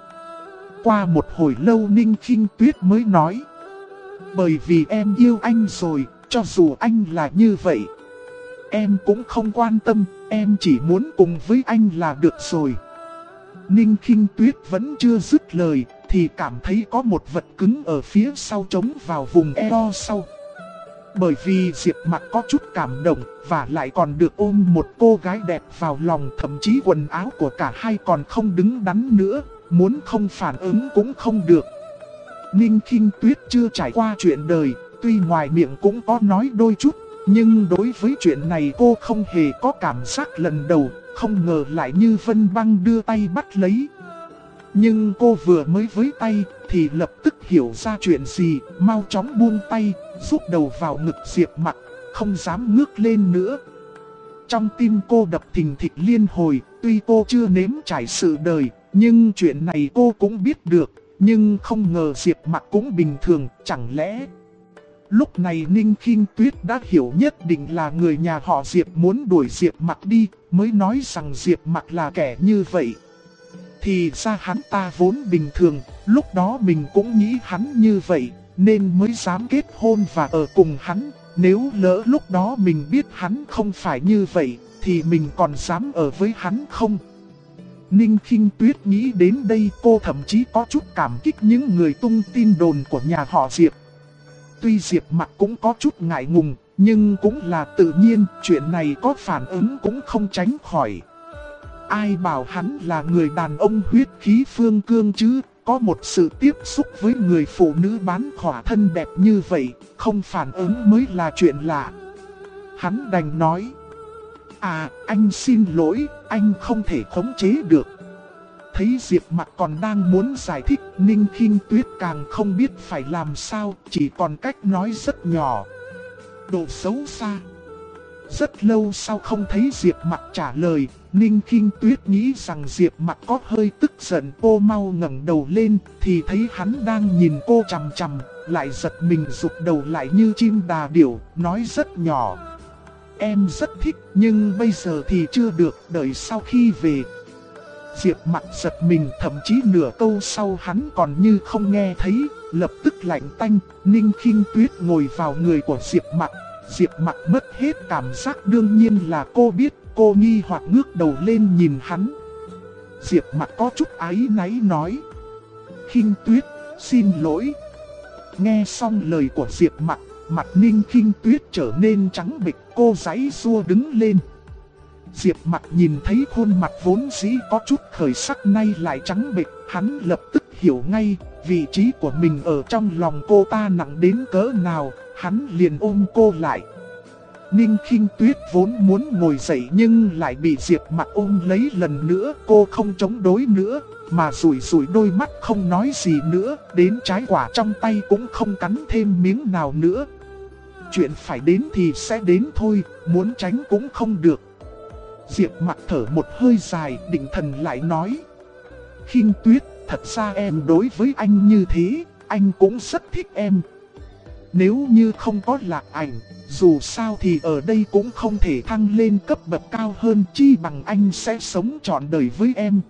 Qua một hồi lâu Ninh Khinh Tuyết mới nói. Bởi vì em yêu anh rồi, cho dù anh là như vậy. em cũng không quan tâm, em chỉ muốn cùng với anh là được rồi. Ninh Khinh Tuyết vẫn chưa dứt lời, thì cảm thấy có một vật cứng ở phía sau trống vào vùng eo sau. Bởi vì Diệp Mặc có chút cảm động, và lại còn được ôm một cô gái đẹp vào lòng, thậm chí quần áo của cả hai còn không đứng đắn nữa, muốn không phản ứng cũng không được. Ninh Khinh Tuyết chưa trải qua chuyện đời, tuy ngoài miệng cũng có nói đôi chút, nhưng đối với chuyện này cô không hề có cảm giác lần đầu, không ngờ lại như Vân Băng đưa tay bắt lấy. Nhưng cô vừa mới với tay thì lập tức hiểu ra chuyện gì, mau chóng buông tay, rút đầu vào ngực Diệp Mặc, không dám ngước lên nữa. Trong tim cô đập thình thịch liên hồi, tuy cô chưa nếm trải sự đời, nhưng chuyện này cô cũng biết được, nhưng không ngờ Diệp Mặc cũng bình thường, chẳng lẽ... Lúc này Ninh Khinh Tuyết đã hiểu nhất định là người nhà họ Diệp muốn đuổi Diệp Mặc đi, mới nói rằng Diệp Mặc là kẻ như vậy. Thì ra hắn ta vốn bình thường, lúc đó mình cũng nghĩ hắn như vậy, nên mới dám kết hôn và ở cùng hắn. Nếu lỡ lúc đó mình biết hắn không phải như vậy, thì mình còn dám ở với hắn không? Ninh Khinh Tuyết nghĩ đến đây, cô thậm chí có chút cảm kích những người tung tin đồn của nhà họ Diệp. Tuy Diệp Mặc cũng có chút ngại ngùng, nhưng cũng là tự nhiên, chuyện này có phản ứng cũng không tránh khỏi. Ai bảo hắn là người đàn ông huyết khí phương cương chứ, có một sự tiếp xúc với người phụ nữ bán khỏa thân đẹp như vậy, không phản ứng mới là chuyện lạ. Hắn đành nói, anh xin lỗi, anh không thể khống chế được. Thấy Diệp Mặc còn đang muốn giải thích, Ninh Khinh Tuyết càng không biết phải làm sao, chỉ còn cách nói rất nhỏ. Đồ xấu xa. Rất lâu sau không thấy Diệp Mặc trả lời, Ninh Khinh Tuyết nghĩ rằng Diệp Mặc có hơi tức giận. Cô mau ngẩng đầu lên thì thấy hắn đang nhìn cô chằm chằm, lại giật mình rụt đầu lại như chim đà điểu, nói rất nhỏ. Em rất thích nhưng bây giờ thì chưa được, đợi sau khi về. Diệp Mặc giật mình, thậm chí nửa câu sau hắn còn như không nghe thấy, lập tức lạnh tanh. Ninh Khinh Tuyết ngồi vào người của Diệp Mặc. Diệp Mặc mất hết cảm giác, đương nhiên là cô biết. Cô nghi hoặc ngước đầu lên nhìn hắn. Diệp Mặc có chút áy náy nói, Khinh Tuyết, xin lỗi. Nghe xong lời của Diệp Mặc, mặt Ninh Khinh Tuyết trở nên trắng bệch, cô giãy giụa đứng lên. Diệp Mặc nhìn thấy khuôn mặt vốn dĩ có chút khởi sắc nay lại trắng bệch, hắn lập tức hiểu ngay vị trí của mình ở trong lòng cô ta nặng đến cỡ nào, hắn liền ôm cô lại. Ninh Khinh Tuyết vốn muốn ngồi dậy nhưng lại bị Diệp Mặc ôm lấy lần nữa, cô không chống đối nữa, mà rủi rủi đôi mắt không nói gì nữa, đến trái quả trong tay cũng không cắn thêm miếng nào nữa. Chuyện phải đến thì sẽ đến thôi, muốn tránh cũng không được. Diệp Mặc thở một hơi dài, định thần lại nói, Khinh Tuyết, thật ra em đối với anh như thế, anh cũng rất thích em. Nếu như không có Lạc Ảnh, dù sao thì ở đây cũng không thể thăng lên cấp bậc cao hơn, chi bằng anh sẽ sống trọn đời với em.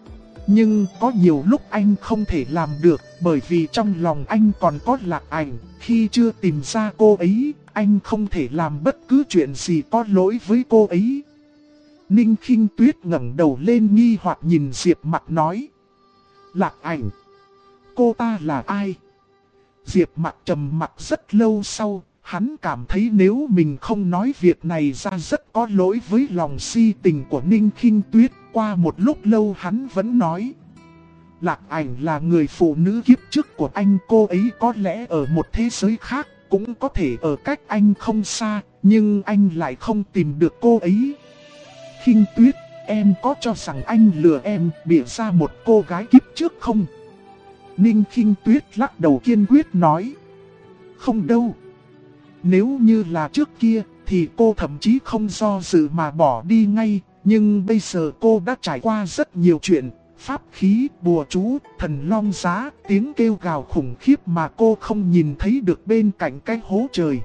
Nhưng có nhiều lúc anh không thể làm được, bởi vì trong lòng anh còn có Lạc Ảnh, khi chưa tìm ra cô ấy, anh không thể làm bất cứ chuyện gì có lỗi với cô ấy. Ninh Khinh Tuyết ngẩng đầu lên nghi hoặc nhìn Diệp Mặc nói, Lạc Ảnh, cô ta là ai? Diệp Mặc trầm mặc rất lâu sau, hắn cảm thấy nếu mình không nói việc này ra rất có lỗi với lòng si tình của Ninh Khinh Tuyết. Qua một lúc lâu hắn vẫn nói, Lạc Ảnh là người phụ nữ kiếp trước của anh, cô ấy có lẽ ở một thế giới khác, cũng có thể ở cách anh không xa, nhưng anh lại không tìm được cô ấy. Khinh Tuyết, em có cho rằng anh lừa em, bịa ra một cô gái kiếp trước không? Ninh Khinh Tuyết lắc đầu kiên quyết nói, không đâu. Nếu như là trước kia, thì cô thậm chí không do dự mà bỏ đi ngay. Nhưng bây giờ cô đã trải qua rất nhiều chuyện, pháp khí, bùa chú, thần long giá, tiếng kêu gào khủng khiếp mà cô không nhìn thấy được bên cạnh cái hố trời.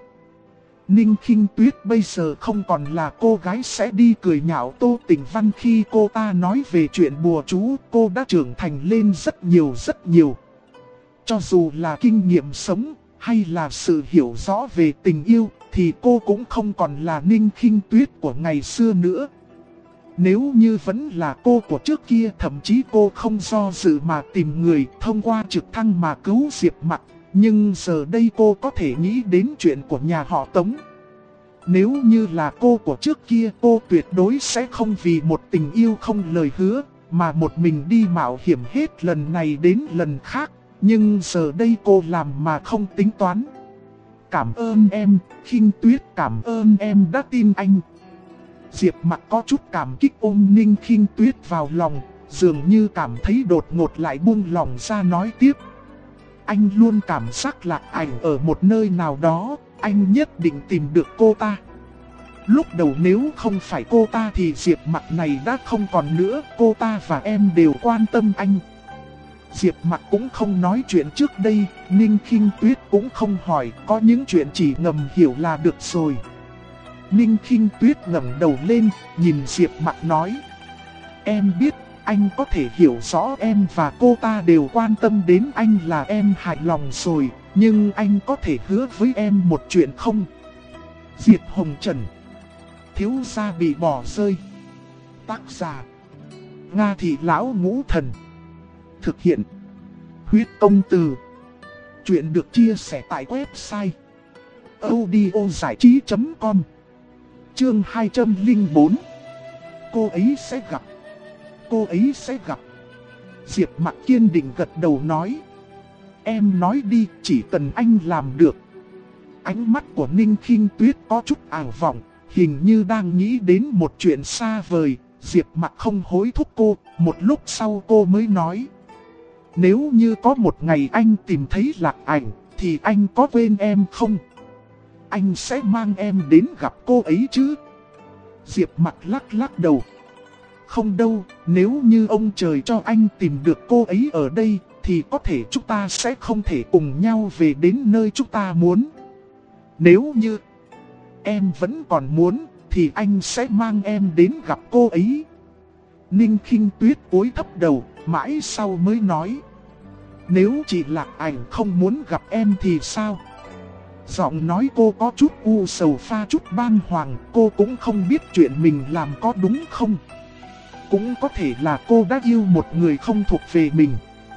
Ninh Khinh Tuyết bây giờ không còn là cô gái sẽ đi cười nhạo Tô Tình Văn khi cô ta nói về chuyện bùa chú, cô đã trưởng thành lên rất nhiều. Cho dù là kinh nghiệm sống, hay là sự hiểu rõ về tình yêu, thì cô cũng không còn là Ninh Khinh Tuyết của ngày xưa nữa. Nếu như vẫn là cô của trước kia, thậm chí cô không do dự mà tìm người thông qua trực thăng mà cứu Diệp Mặc. Nhưng giờ đây cô có thể nghĩ đến chuyện của nhà họ Tống. Nếu như là cô của trước kia, cô tuyệt đối sẽ không vì một tình yêu không lời hứa mà một mình đi mạo hiểm hết lần này đến lần khác. Nhưng giờ đây cô làm mà không tính toán. Cảm ơn em, Khinh Tuyết, cảm ơn em đã tin anh. Diệp Mặc có chút cảm kích ôm Ninh Khinh Tuyết vào lòng, dường như cảm thấy đột ngột lại buông lòng ra nói tiếp. Anh luôn cảm giác Lạc Ảnh ở một nơi nào đó, anh nhất định tìm được cô ta. Lúc đầu nếu không phải cô ta thì Diệp Mặc này đã không còn nữa, cô ta và em đều quan tâm anh. Diệp Mặc cũng không nói chuyện trước đây, Ninh Khinh Tuyết cũng không hỏi, có những chuyện chỉ ngầm hiểu là được rồi. Ninh Khinh Tuyết ngẩng đầu lên, nhìn Diệp Mặc nói. Em biết, anh có thể hiểu rõ em và cô ta đều quan tâm đến anh là em hài lòng rồi, nhưng anh có thể hứa với em một chuyện không? Diệt Hồng Trần. Thiếu gia bị bỏ rơi. Tác giả: Nga Thị Lão Ngũ Thần. Thực hiện: Huyết Công Từ. Chuyện được chia sẻ tại website audiozảichí.com. Chương 204. Cô ấy sẽ gặp. Cô ấy sẽ gặp. Diệp Mặc kiên định gật đầu nói. Em nói đi, chỉ cần anh làm được. Ánh mắt của Ninh Khinh Tuyết có chút ảo vọng, hình như đang nghĩ đến một chuyện xa vời. Diệp Mặc không hối thúc cô, một lúc sau cô mới nói. Nếu như có một ngày anh tìm thấy Lạc Ảnh, thì anh có quên em không? Anh sẽ mang em đến gặp cô ấy chứ? Diệp Mặc lắc đầu. Không đâu, nếu như ông trời cho anh tìm được cô ấy ở đây, thì có thể chúng ta sẽ không thể cùng nhau về đến nơi chúng ta muốn. Nếu như em vẫn còn muốn, thì anh sẽ mang em đến gặp cô ấy. Ninh Khinh Tuyết cúi thấp đầu, mãi sau mới nói. Nếu chị Lạc Ảnh không muốn gặp em thì sao? Giọng nói cô có chút u sầu pha chút bàng hoàng, cô cũng không biết chuyện mình làm có đúng không. Cũng có thể là cô đã yêu một người không thuộc về mình.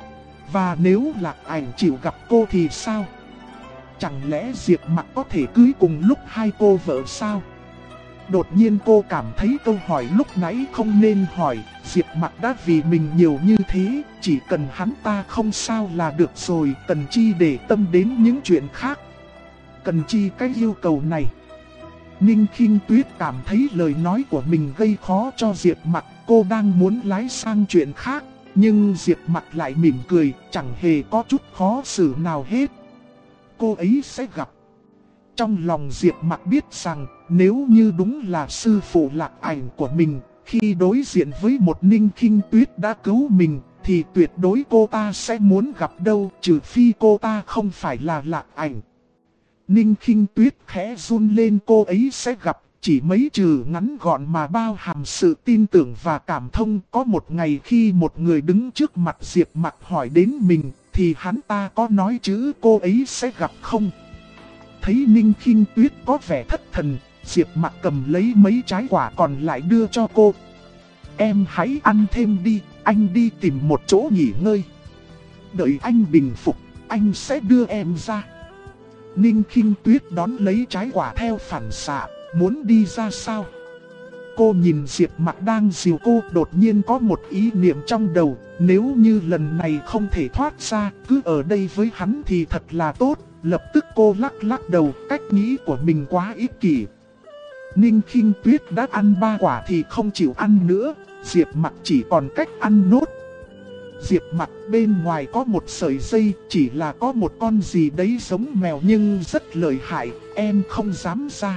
Và nếu Lạc Ảnh chịu gặp cô thì sao? Chẳng lẽ Diệp Mặc có thể cưới cùng lúc hai cô vợ sao? Đột nhiên cô cảm thấy câu hỏi lúc nãy không nên hỏi. Diệp Mặc đã vì mình nhiều như thế, chỉ cần hắn ta không sao là được rồi. Cần chi để tâm đến những chuyện khác? Cần chi cái yêu cầu này? Ninh Khinh Tuyết cảm thấy lời nói của mình gây khó cho Diệp Mặc. Cô đang muốn lái sang chuyện khác, nhưng Diệp Mặc lại mỉm cười, chẳng hề có chút khó xử nào hết. Cô ấy sẽ gặp. Trong lòng Diệp Mặc biết rằng, nếu như đúng là sư phụ Lạc Ảnh của mình, khi đối diện với một Ninh Khinh Tuyết đã cứu mình, thì tuyệt đối cô ta sẽ muốn gặp đâu, trừ phi cô ta không phải là Lạc Ảnh. Ninh Khinh Tuyết khẽ run lên, cô ấy sẽ gặp, chỉ mấy chữ ngắn gọn mà bao hàm sự tin tưởng và cảm thông. Có một ngày khi một người đứng trước mặt Diệp Mặc hỏi đến mình, thì hắn ta có nói chữ cô ấy sẽ gặp không? Thấy Ninh Khinh Tuyết có vẻ thất thần, Diệp Mặc cầm lấy mấy trái quả còn lại đưa cho cô. Em hãy ăn thêm đi, anh đi tìm một chỗ nghỉ ngơi. Đợi anh bình phục, anh sẽ đưa em ra. Ninh Khinh Tuyết đón lấy trái quả theo phản xạ, muốn đi ra sao? Cô nhìn Diệp Mặc đang dìu cô, đột nhiên có một ý niệm trong đầu. Nếu như lần này không thể thoát ra, cứ ở đây với hắn thì thật là tốt. Lập tức cô lắc đầu, cách nghĩ của mình quá ích kỷ. Ninh Khinh Tuyết đã ăn 3 quả thì không chịu ăn nữa. Diệp Mặc chỉ còn cách ăn nốt. Diệp Mặc bên ngoài có một sợi dây, chỉ là có một con gì đấy giống mèo nhưng rất lợi hại, em không dám ra.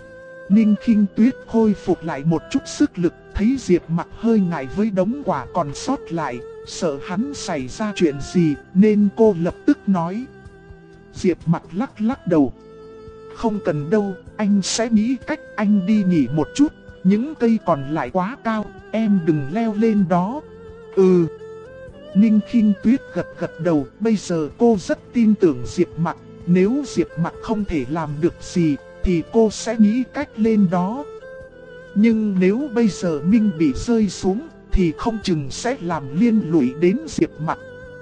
Ninh Khinh Tuyết khôi phục lại một chút sức lực, thấy Diệp Mặc hơi ngại với đống quả còn sót lại, sợ hắn xảy ra chuyện gì, nên cô lập tức nói. Diệp Mặc lắc đầu. Không cần đâu, anh sẽ nghĩ cách, anh đi nghỉ một chút, những cây còn lại quá cao, em đừng leo lên đó. Ừ. Ninh Khinh Tuyết gật đầu, bây giờ cô rất tin tưởng Diệp Mặc, Nếu Diệp Mặc không thể làm được gì thì cô sẽ nghĩ cách lên đó. Nhưng nếu bây giờ Minh bị rơi xuống thì không chừng sẽ làm liên lụy đến Diệp Mặc.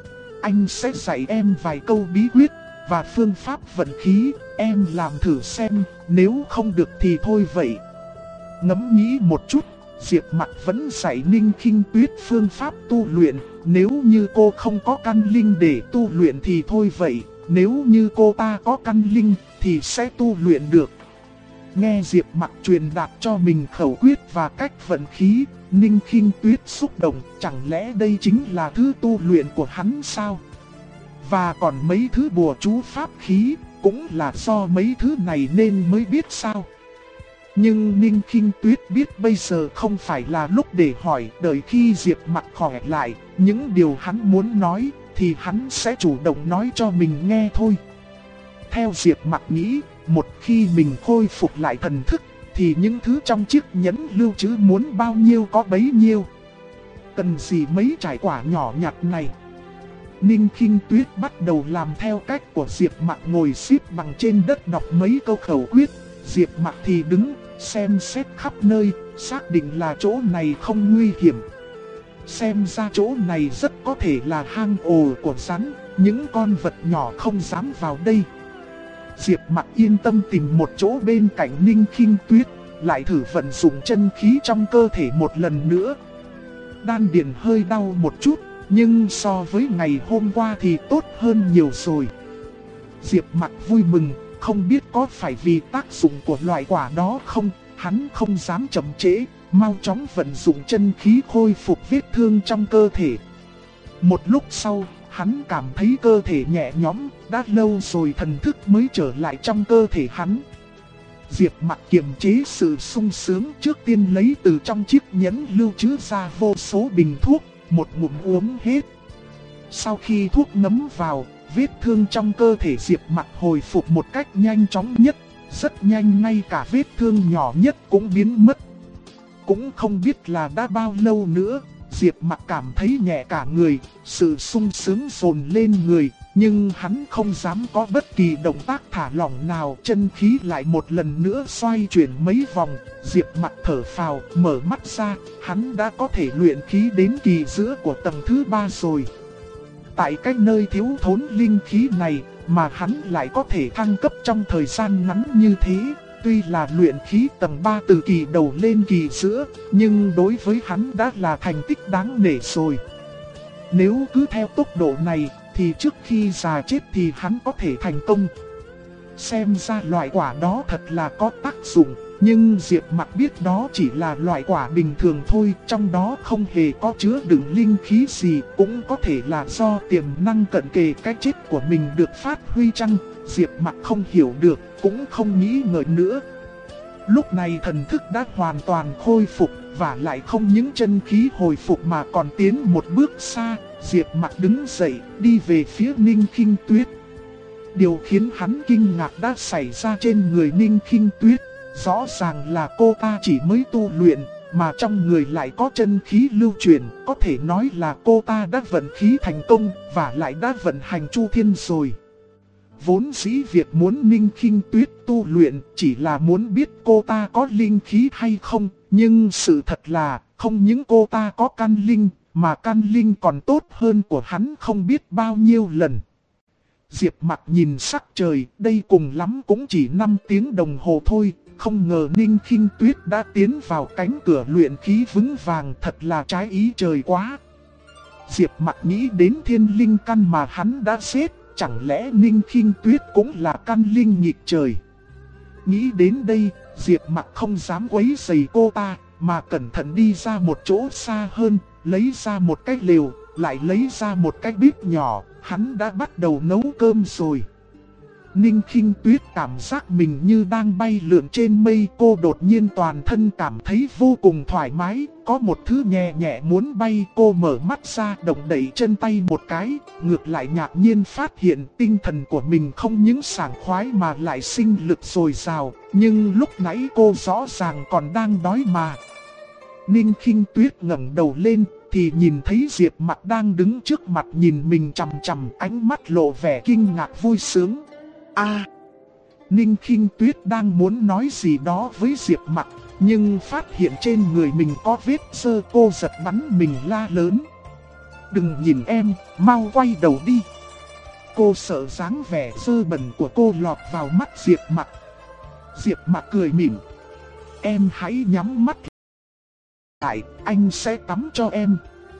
Anh sẽ dạy em vài câu bí quyết và phương pháp vận khí, em làm thử xem, nếu không được thì thôi vậy. Ngẫm nghĩ một chút, Diệp Mặc vẫn dạy Ninh Khinh Tuyết phương pháp tu luyện. Nếu như cô không có căn linh để tu luyện thì thôi vậy, nếu như cô ta có căn linh thì sẽ tu luyện được. Nghe Diệp Mặc truyền đạt cho mình khẩu quyết và cách vận khí, Ninh Khinh Tuyết xúc động, chẳng lẽ đây chính là thứ tu luyện của hắn sao? Và còn mấy thứ bùa chú pháp khí, cũng là do mấy thứ này nên mới biết sao? Nhưng Ninh Khinh Tuyết biết bây giờ không phải là lúc để hỏi, đợi khi Diệp Mặc khỏe lại, những điều hắn muốn nói thì hắn sẽ chủ động nói cho mình nghe thôi. Theo Diệp Mặc nghĩ, một khi mình khôi phục lại thần thức thì những thứ trong chiếc nhẫn lưu trữ muốn bao nhiêu có bấy nhiêu. Cần gì mấy trải quả nhỏ nhặt này. Ninh Khinh Tuyết bắt đầu làm theo cách của Diệp Mặc, ngồi xếp bằng trên đất đọc mấy câu khẩu quyết. Diệp Mặc thì đứng, xem xét khắp nơi, xác định là chỗ này không nguy hiểm. Xem ra chỗ này rất có thể là hang ổ của rắn, những con vật nhỏ không dám vào đây. Diệp Mặc yên tâm tìm một chỗ bên cạnh Ninh Khinh Tuyết, lại thử vận dụng chân khí trong cơ thể một lần nữa. Đan điền hơi đau một chút, nhưng so với ngày hôm qua thì tốt hơn nhiều rồi. Diệp Mặc vui mừng, không biết có phải vì tác dụng của loại quả đó không, hắn không dám chậm trễ, mau chóng vận dụng chân khí khôi phục vết thương trong cơ thể. Một lúc sau, hắn cảm thấy cơ thể nhẹ nhõm, đã lâu rồi thần thức mới trở lại trong cơ thể hắn. Diệp Mặc kiềm chế sự sung sướng, trước tiên lấy từ trong chiếc nhẫn lưu trữ ra vô số bình thuốc, một ngụm uống hết. Sau khi thuốc ngấm vào, vết thương trong cơ thể Diệp Mặc hồi phục một cách nhanh chóng nhất, rất nhanh ngay cả vết thương nhỏ nhất cũng biến mất. Cũng không biết là đã bao lâu nữa, Diệp Mặc cảm thấy nhẹ cả người, sự sung sướng dồn lên người, nhưng hắn không dám có bất kỳ động tác thả lỏng nào. Chân khí lại một lần nữa xoay chuyển mấy vòng, Diệp Mặc thở phào, mở mắt ra, hắn đã có thể luyện khí đến kỳ giữa của tầng thứ 3 rồi. Tại cái nơi thiếu thốn linh khí này mà hắn lại có thể thăng cấp trong thời gian ngắn như thế. Tuy là luyện khí tầng 3 từ kỳ đầu lên kỳ giữa, nhưng đối với hắn đã là thành tích đáng nể rồi. Nếu cứ theo tốc độ này thì trước khi già chết thì hắn có thể thành công. Xem ra loại quả đó thật là có tác dụng, nhưng Diệp Mặc biết đó chỉ là loại quả bình thường thôi, trong đó không hề có chứa đựng linh khí gì, cũng có thể là do tiềm năng cận kề cái chết của mình được phát huy chăng. Diệp Mặc không hiểu được, cũng không nghĩ ngợi nữa. Lúc này thần thức đã hoàn toàn khôi phục, và lại không những chân khí hồi phục mà còn tiến một bước xa. Diệp Mặc đứng dậy, đi về phía Ninh Khinh Tuyết. Điều khiến hắn kinh ngạc đã xảy ra trên người Ninh Khinh Tuyết. Rõ ràng là cô ta chỉ mới tu luyện, mà trong người lại có chân khí lưu chuyển. Có thể nói là cô ta đã vận khí thành công, và lại đã vận hành chu thiên rồi. Vốn dĩ việc muốn Ninh Khinh Tuyết tu luyện chỉ là muốn biết cô ta có linh khí hay không. Nhưng sự thật là không những cô ta có căn linh, mà căn linh còn tốt hơn của hắn không biết bao nhiêu lần. Diệp Mặc nhìn sắc trời, đây cùng lắm cũng chỉ 5 tiếng đồng hồ thôi. Không ngờ Ninh Khinh Tuyết đã tiến vào cánh cửa luyện khí vững vàng, thật là trái ý trời quá. Diệp Mặc nghĩ đến thiên linh căn mà hắn đã xếp, chẳng lẽ Ninh Khinh Tuyết cũng là căn linh nghịch trời. Nghĩ đến đây, Diệp Mặc không dám quấy rầy cô ta, mà cẩn thận đi ra một chỗ xa hơn, lấy ra một cái lều, lại lấy ra một cái bếp nhỏ, hắn đã bắt đầu nấu cơm rồi. Ninh Khinh Tuyết cảm giác mình như đang bay lượn trên mây, cô đột nhiên toàn thân cảm thấy vô cùng thoải mái, có một thứ nhẹ nhẹ muốn bay. Cô mở mắt ra, động đậy chân tay một cái, ngược lại ngạc nhiên phát hiện tinh thần của mình không những sảng khoái mà lại sinh lực dồi dào, nhưng lúc nãy cô rõ ràng còn đang đói mà. Ninh Khinh Tuyết ngẩng đầu lên thì nhìn thấy Diệp Mặc đang đứng trước mặt nhìn mình chằm chằm, ánh mắt lộ vẻ kinh ngạc vui sướng. Ninh Khinh Tuyết đang muốn nói gì đó với Diệp Mặc, nhưng phát hiện trên người mình có vết sơ, cô giật bắn mình la lớn. Đừng nhìn em, mau quay đầu đi. Cô sợ dáng vẻ dơ bẩn của cô lọt vào mắt Diệp Mặc. Diệp Mặc cười mỉm. Em hãy nhắm mắt lại, anh sẽ tắm cho em.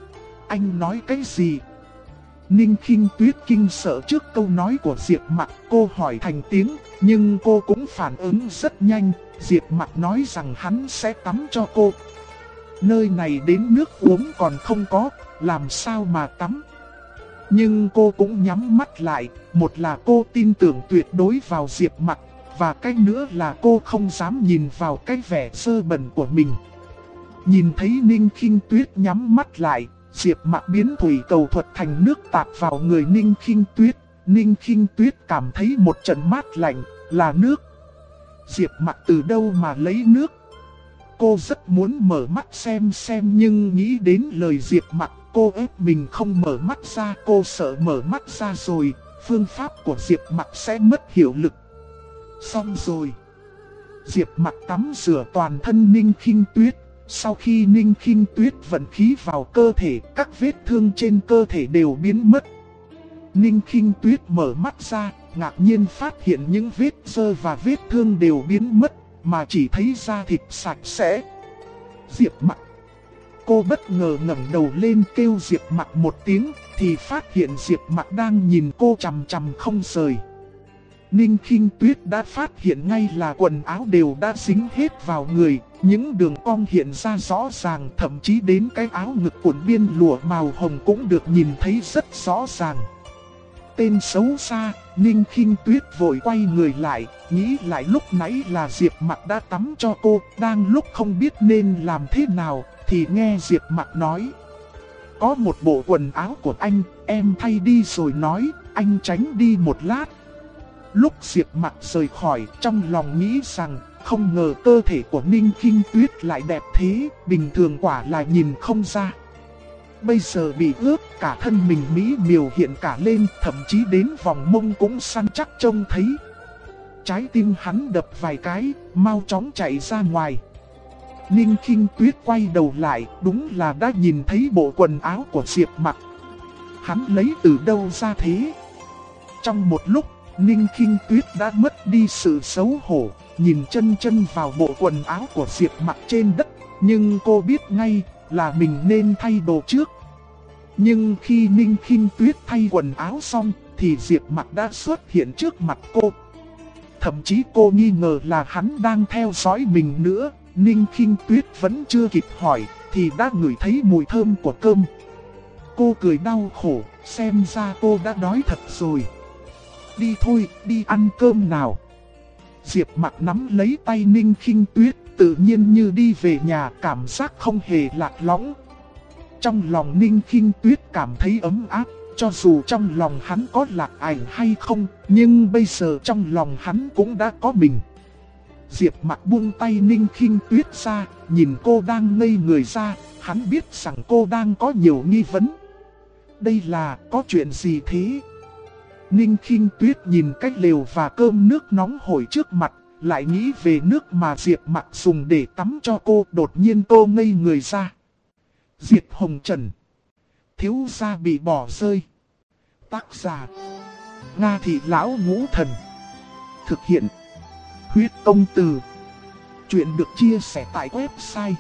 Anh nói cái gì? Ninh Khinh Tuyết kinh sợ trước câu nói của Diệp Mặc, cô hỏi thành tiếng, nhưng cô cũng phản ứng rất nhanh. Diệp Mặc nói rằng hắn sẽ tắm cho cô. Nơi này đến nước uống còn không có, làm sao mà tắm? Nhưng cô cũng nhắm mắt lại, một là cô tin tưởng tuyệt đối vào Diệp Mặc, và cái nữa là cô không dám nhìn vào cái vẻ sơ bẩn của mình. Nhìn thấy Ninh Khinh Tuyết nhắm mắt lại, Diệp Mặc biến thủy cầu thuật thành nước tạt vào người Ninh Khinh Tuyết. Ninh Khinh Tuyết cảm thấy một trận mát lạnh, là nước. Diệp Mặc từ đâu mà lấy nước? Cô rất muốn mở mắt xem nhưng nghĩ đến lời Diệp Mặc, cô ép mình không mở mắt ra. Cô sợ mở mắt ra rồi, phương pháp của Diệp Mặc sẽ mất hiệu lực. Xong rồi. Diệp Mặc tắm rửa toàn thân Ninh Khinh Tuyết. Sau khi Ninh Khinh Tuyết vận khí vào cơ thể, các vết thương trên cơ thể đều biến mất. Ninh Khinh Tuyết mở mắt ra, ngạc nhiên phát hiện những vết xơ và vết thương đều biến mất, mà chỉ thấy da thịt sạch sẽ. Diệp Mặc. Cô bất ngờ ngẩng đầu lên kêu Diệp Mặc một tiếng, thì phát hiện Diệp Mặc đang nhìn cô chằm chằm không rời. Ninh Khinh Tuyết đã phát hiện ngay là quần áo đều đã dính hết vào người, những đường cong hiện ra rõ ràng, thậm chí đến cái áo ngực cuộn biên lụa màu hồng cũng được nhìn thấy rất rõ ràng. Tên xấu xa, Ninh Khinh Tuyết vội quay người lại, nghĩ lại lúc nãy là Diệp Mặc đã tắm cho cô, đang lúc không biết nên làm thế nào, thì nghe Diệp Mặc nói. Có một bộ quần áo của anh, em thay đi rồi nói, anh tránh đi một lát. Lúc Diệp Mặc rời khỏi, trong lòng nghĩ rằng, không ngờ cơ thể của Ninh Khinh Tuyết lại đẹp thế, bình thường quả là nhìn không ra. Bây giờ bị ướt, cả thân mình mỹ miều hiện cả lên, thậm chí đến vòng mông cũng săn chắc trông thấy. Trái tim hắn đập vài cái, mau chóng chạy ra ngoài. Ninh Khinh Tuyết quay đầu lại, đúng là đã nhìn thấy bộ quần áo của Diệp Mặc. Hắn lấy từ đâu ra thế? Trong một lúc, Ninh Khinh Tuyết đã mất đi sự xấu hổ, nhìn chân vào bộ quần áo của Diệp Mặc trên đất, nhưng cô biết ngay là mình nên thay đồ trước. Nhưng khi Ninh Khinh Tuyết thay quần áo xong, thì Diệp Mặc đã xuất hiện trước mặt cô. Thậm chí cô nghi ngờ là hắn đang theo dõi mình nữa. Ninh Khinh Tuyết vẫn chưa kịp hỏi, thì đã ngửi thấy mùi thơm của cơm. Cô cười đau khổ, xem ra cô đã đói thật rồi. Đi thôi, đi ăn cơm nào. Diệp Mặc nắm lấy tay Ninh Khinh Tuyết, tự nhiên như đi về nhà, cảm giác không hề lạc lõng. Trong lòng Ninh Khinh Tuyết cảm thấy ấm áp, cho dù trong lòng hắn có lạc ảnh hay không, nhưng bây giờ trong lòng hắn cũng đã có mình. Diệp Mặc buông tay Ninh Khinh Tuyết ra, nhìn cô đang ngây người ra, hắn biết rằng cô đang có nhiều nghi vấn. Đây là có chuyện gì thế? Ninh Khinh Tuyết nhìn cái lều và cơm nước nóng hổi trước mặt, lại nghĩ về nước mà Diệp Mặc dùng để tắm cho cô, đột nhiên cô ngây người ra. Diệp Hồng Trần. Thiếu gia bị bỏ rơi. Tác giả: Nga Thị Lão Ngũ Thần. Thực hiện: Huyết Công Từ. Chuyện được chia sẻ tại website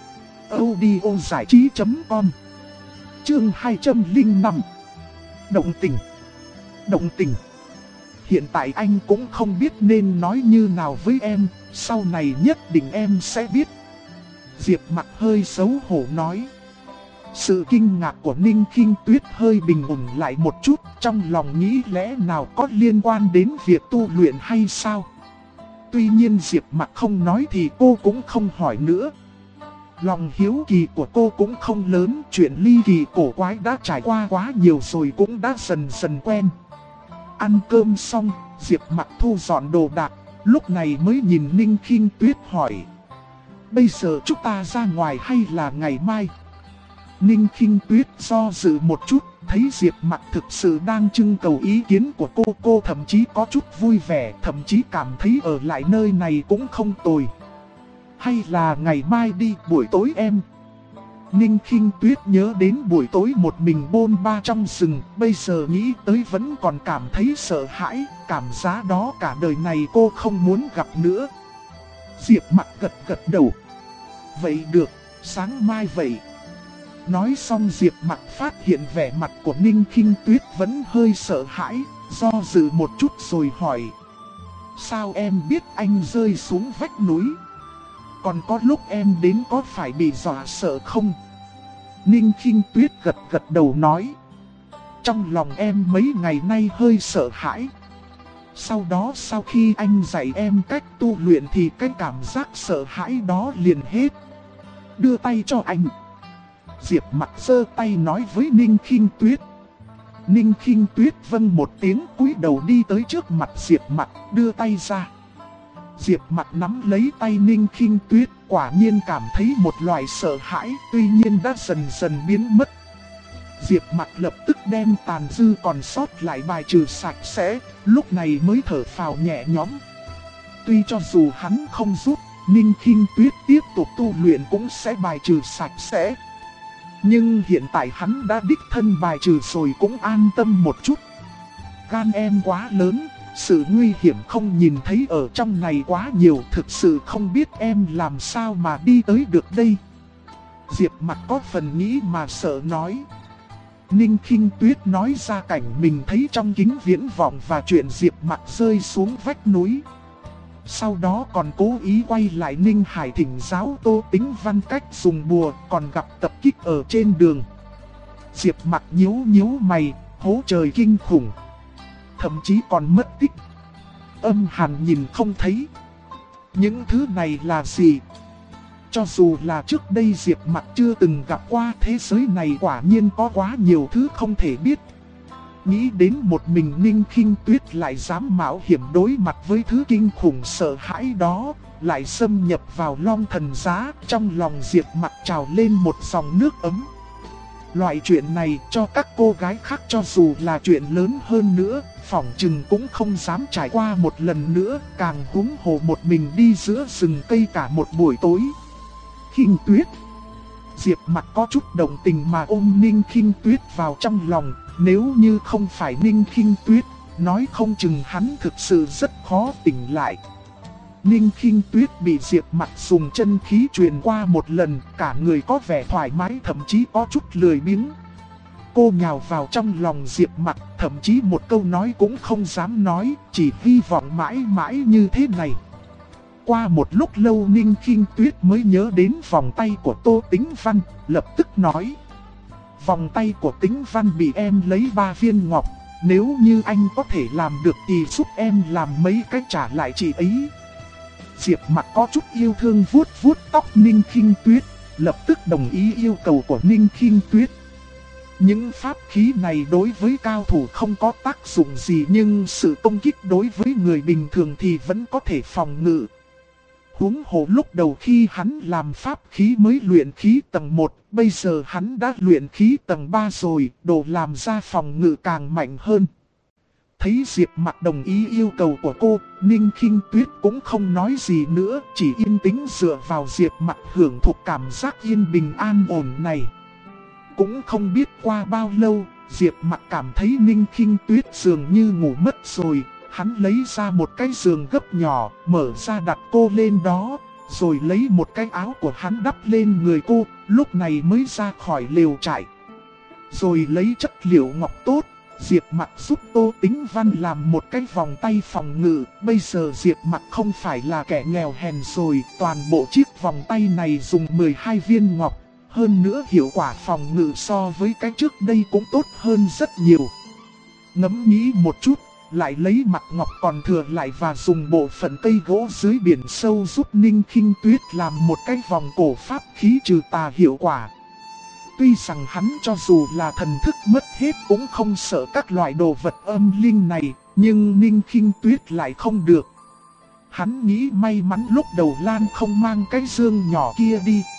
audiozảichí.com. Chương 205. Động tình. Động tình. Hiện tại anh cũng không biết nên nói như nào với em, sau này nhất định em sẽ biết. Diệp Mặc hơi xấu hổ nói. Sự kinh ngạc của Ninh Khinh Tuyết hơi bình ổn lại một chút, trong lòng nghĩ lẽ nào có liên quan đến việc tu luyện hay sao. Tuy nhiên Diệp Mặc không nói thì cô cũng không hỏi nữa. Lòng hiếu kỳ của cô cũng không lớn, chuyện ly kỳ cổ quái đã trải qua quá nhiều rồi cũng đã dần dần quen. Ăn cơm xong, Diệp Mặc thu dọn đồ đạc, lúc này mới nhìn Ninh Khinh Tuyết hỏi. Bây giờ chúng ta ra ngoài hay là ngày mai? Ninh Khinh Tuyết do dự một chút, Thấy Diệp Mặc thực sự đang trưng cầu ý kiến của cô thậm chí có chút vui vẻ, thậm chí cảm thấy ở lại nơi này cũng không tồi. Hay là ngày mai đi, buổi tối em. Ninh Khinh Tuyết nhớ đến buổi tối một mình bôn ba trong rừng, bây giờ nghĩ tới vẫn còn cảm thấy sợ hãi, cảm giác đó cả đời này cô không muốn gặp nữa. Diệp Mặc gật gật đầu. Vậy được, sáng mai vậy. Nói xong Diệp Mặc phát hiện vẻ mặt của Ninh Khinh Tuyết vẫn hơi sợ hãi, do dự một chút rồi hỏi. Sao em biết anh rơi xuống vách núi? Còn có lúc em đến có phải bị dọa sợ không? Ninh Khinh Tuyết gật gật đầu nói. Trong lòng em mấy ngày nay hơi sợ hãi. Sau đó sau khi anh dạy em cách tu luyện thì cái cảm giác sợ hãi đó liền hết. Đưa tay cho anh. Diệp Mặc giơ tay nói với Ninh Khinh Tuyết. Ninh Khinh Tuyết vâng một tiếng cúi đầu đi tới trước mặt Diệp Mặc, đưa tay ra. Diệp Mặc nắm lấy tay Ninh Khinh Tuyết, quả nhiên cảm thấy một loại sợ hãi, tuy nhiên đã dần dần biến mất. Diệp Mặc lập tức đem tàn dư còn sót lại bài trừ sạch sẽ, lúc này mới thở phào nhẹ nhõm. Tuy cho dù hắn không giúp, Ninh Khinh Tuyết tiếp tục tu luyện cũng sẽ bài trừ sạch sẽ. Nhưng hiện tại hắn đã đích thân bài trừ rồi cũng an tâm một chút. Gan em quá lớn, sự nguy hiểm không nhìn thấy ở trong này quá nhiều, thực sự không biết em làm sao mà đi tới được đây. Diệp Mặc có phần nghĩ mà sợ nói. Ninh Khinh Tuyết nói ra cảnh mình thấy trong kính viễn vọng và chuyện Diệp Mặc rơi xuống vách núi. Sau đó còn cố ý quay lại Ninh Hải thỉnh giáo Tô Tĩnh Văn cách dùng bùa, còn gặp tập kích ở trên đường. Diệp Mặc nhíu mày, hố trời kinh khủng. Thậm chí còn mất tích. Âm Hàn nhìn không thấy. Những thứ này là gì? Cho dù là trước đây Diệp Mặc chưa từng gặp qua, thế giới này quả nhiên có quá nhiều thứ không thể biết. Nghĩ đến một mình Ninh Khinh Tuyết lại dám mạo hiểm đối mặt với thứ kinh khủng sợ hãi đó, lại xâm nhập vào Long Thần Giá, trong lòng Diệp Mặc trào lên một dòng nước ấm. Loại chuyện này cho các cô gái khác cho dù là chuyện lớn hơn nữa, phỏng chừng cũng không dám trải qua một lần nữa, càng huống hồ một mình đi giữa rừng cây cả một buổi tối. Khinh Tuyết. Diệp Mặc có chút đồng tình mà ôm Ninh Khinh Tuyết vào trong lòng, nếu như không phải Ninh Khinh Tuyết, nói không chừng hắn thực sự rất khó tỉnh lại. Ninh Khinh Tuyết bị Diệp Mặc dùng chân khí truyền qua một lần, cả người có vẻ thoải mái, thậm chí có chút lười biếng. Cô nhào vào trong lòng Diệp Mặc, thậm chí một câu nói cũng không dám nói, chỉ hy vọng mãi mãi như thế này. Qua một lúc lâu Ninh Khinh Tuyết mới nhớ đến vòng tay của Tô Tĩnh Văn, lập tức nói. Vòng tay của Tĩnh Văn bị em lấy 3 viên ngọc, nếu như anh có thể làm được thì giúp em làm mấy cái trả lại chị ấy. Diệp Mặc có chút yêu thương vuốt vuốt tóc Ninh Khinh Tuyết, lập tức đồng ý yêu cầu của Ninh Khinh Tuyết. Những pháp khí này đối với cao thủ không có tác dụng gì, nhưng sự công kích đối với người bình thường thì vẫn có thể phòng ngự. Huống hồ lúc đầu khi hắn làm pháp khí mới luyện khí tầng 1, bây giờ hắn đã luyện khí tầng 3 rồi, đồ làm ra phòng ngự càng mạnh hơn. Thấy Diệp Mặc đồng ý yêu cầu của cô, Ninh Khinh Tuyết cũng không nói gì nữa, chỉ yên tĩnh dựa vào Diệp Mặc hưởng thụ cảm giác yên bình an ổn này. Cũng không biết qua bao lâu, Diệp Mặc cảm thấy Ninh Khinh Tuyết dường như ngủ mất rồi. Hắn lấy ra một cái giường gấp nhỏ, mở ra đặt cô lên đó, rồi lấy một cái áo của hắn đắp lên người cô, lúc này mới ra khỏi lều trại. Rồi lấy chất liệu ngọc tốt, Diệp Mặc giúp Tô Tĩnh Văn làm một cái vòng tay phòng ngự. Bây giờ Diệp Mặc không phải là kẻ nghèo hèn rồi, toàn bộ chiếc vòng tay này dùng 12 viên ngọc. Hơn nữa hiệu quả phòng ngự so với cái trước đây cũng tốt hơn rất nhiều. Ngẫm nghĩ một chút, lại lấy mặt ngọc còn thừa lại và dùng bộ phận cây gỗ dưới biển sâu giúp Ninh Khinh Tuyết làm một cái vòng cổ pháp khí trừ tà hiệu quả. Tuy rằng hắn cho dù là thần thức mất hết cũng không sợ các loại đồ vật âm linh này, nhưng Ninh Khinh Tuyết lại không được. Hắn nghĩ may mắn lúc đầu Lan không mang cái dương nhỏ kia đi,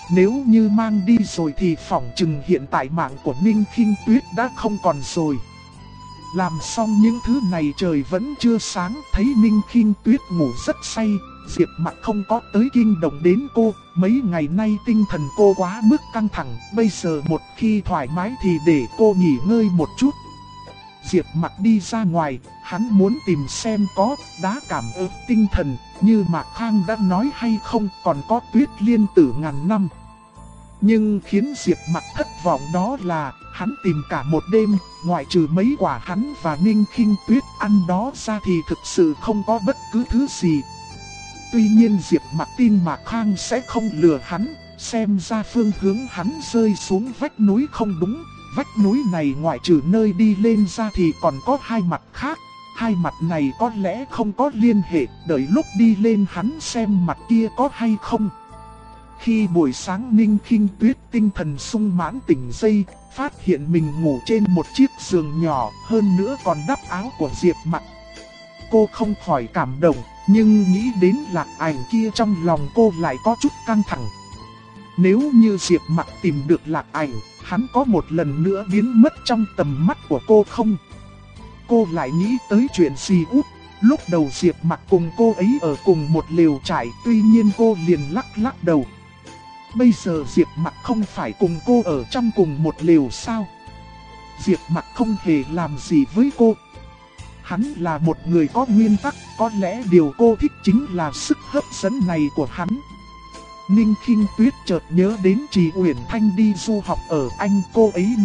Nếu như mang đi rồi thì phỏng chừng hiện tại mạng của Ninh Khinh Tuyết đã không còn rồi. Làm xong những thứ này trời vẫn chưa sáng, thấy Ninh Khinh Tuyết ngủ rất say, Diệp Mặc không có tới kinh động đến cô. Mấy ngày nay tinh thần cô quá mức căng thẳng, bây giờ một khi thoải mái thì để cô nghỉ ngơi một chút. Diệp Mặc đi ra ngoài, hắn muốn tìm xem có đá cảm ứng tinh thần như Mạc Khang đã nói hay không, còn có Tuyết Liên Tử ngàn năm. Nhưng khiến Diệp Mặc thất vọng đó là hắn tìm cả một đêm, ngoại trừ mấy quả hắn và Ninh Khinh Tuyết ăn đó ra thì thực sự không có bất cứ thứ gì. Tuy nhiên Diệp Mặc tin Mạc Khang sẽ không lừa hắn, xem ra phương hướng hắn rơi xuống vách núi không đúng. Vách núi này ngoại trừ nơi đi lên ra thì còn có hai mặt khác. Hai mặt này có lẽ không có liên hệ, đợi lúc đi lên hắn xem mặt kia có hay không. Khi buổi sáng Ninh Khinh Tuyết tinh thần sung mãn tỉnh dậy, phát hiện mình ngủ trên một chiếc giường nhỏ, hơn nữa còn đắp áo của Diệp Mặc. Cô không khỏi cảm động, nhưng nghĩ đến Lạc Ảnh kia trong lòng cô lại có chút căng thẳng. Nếu như Diệp Mặc tìm được Lạc Ảnh, hắn có một lần nữa biến mất trong tầm mắt của cô không? Cô lại nghĩ tới chuyện gì út. Lúc đầu Diệp Mặc cùng cô ấy ở cùng một lều trại, tuy nhiên cô liền lắc đầu. Bây giờ Diệp Mặc không phải cùng cô ở trong cùng một lều sao? Diệp Mặc không hề làm gì với cô. Hắn là một người có nguyên tắc, có lẽ điều cô thích chính là sức hấp dẫn này của hắn. Ninh Khinh Tuyết chợt nhớ đến Trì Uyển Thanh đi du học ở Anh, cô ấy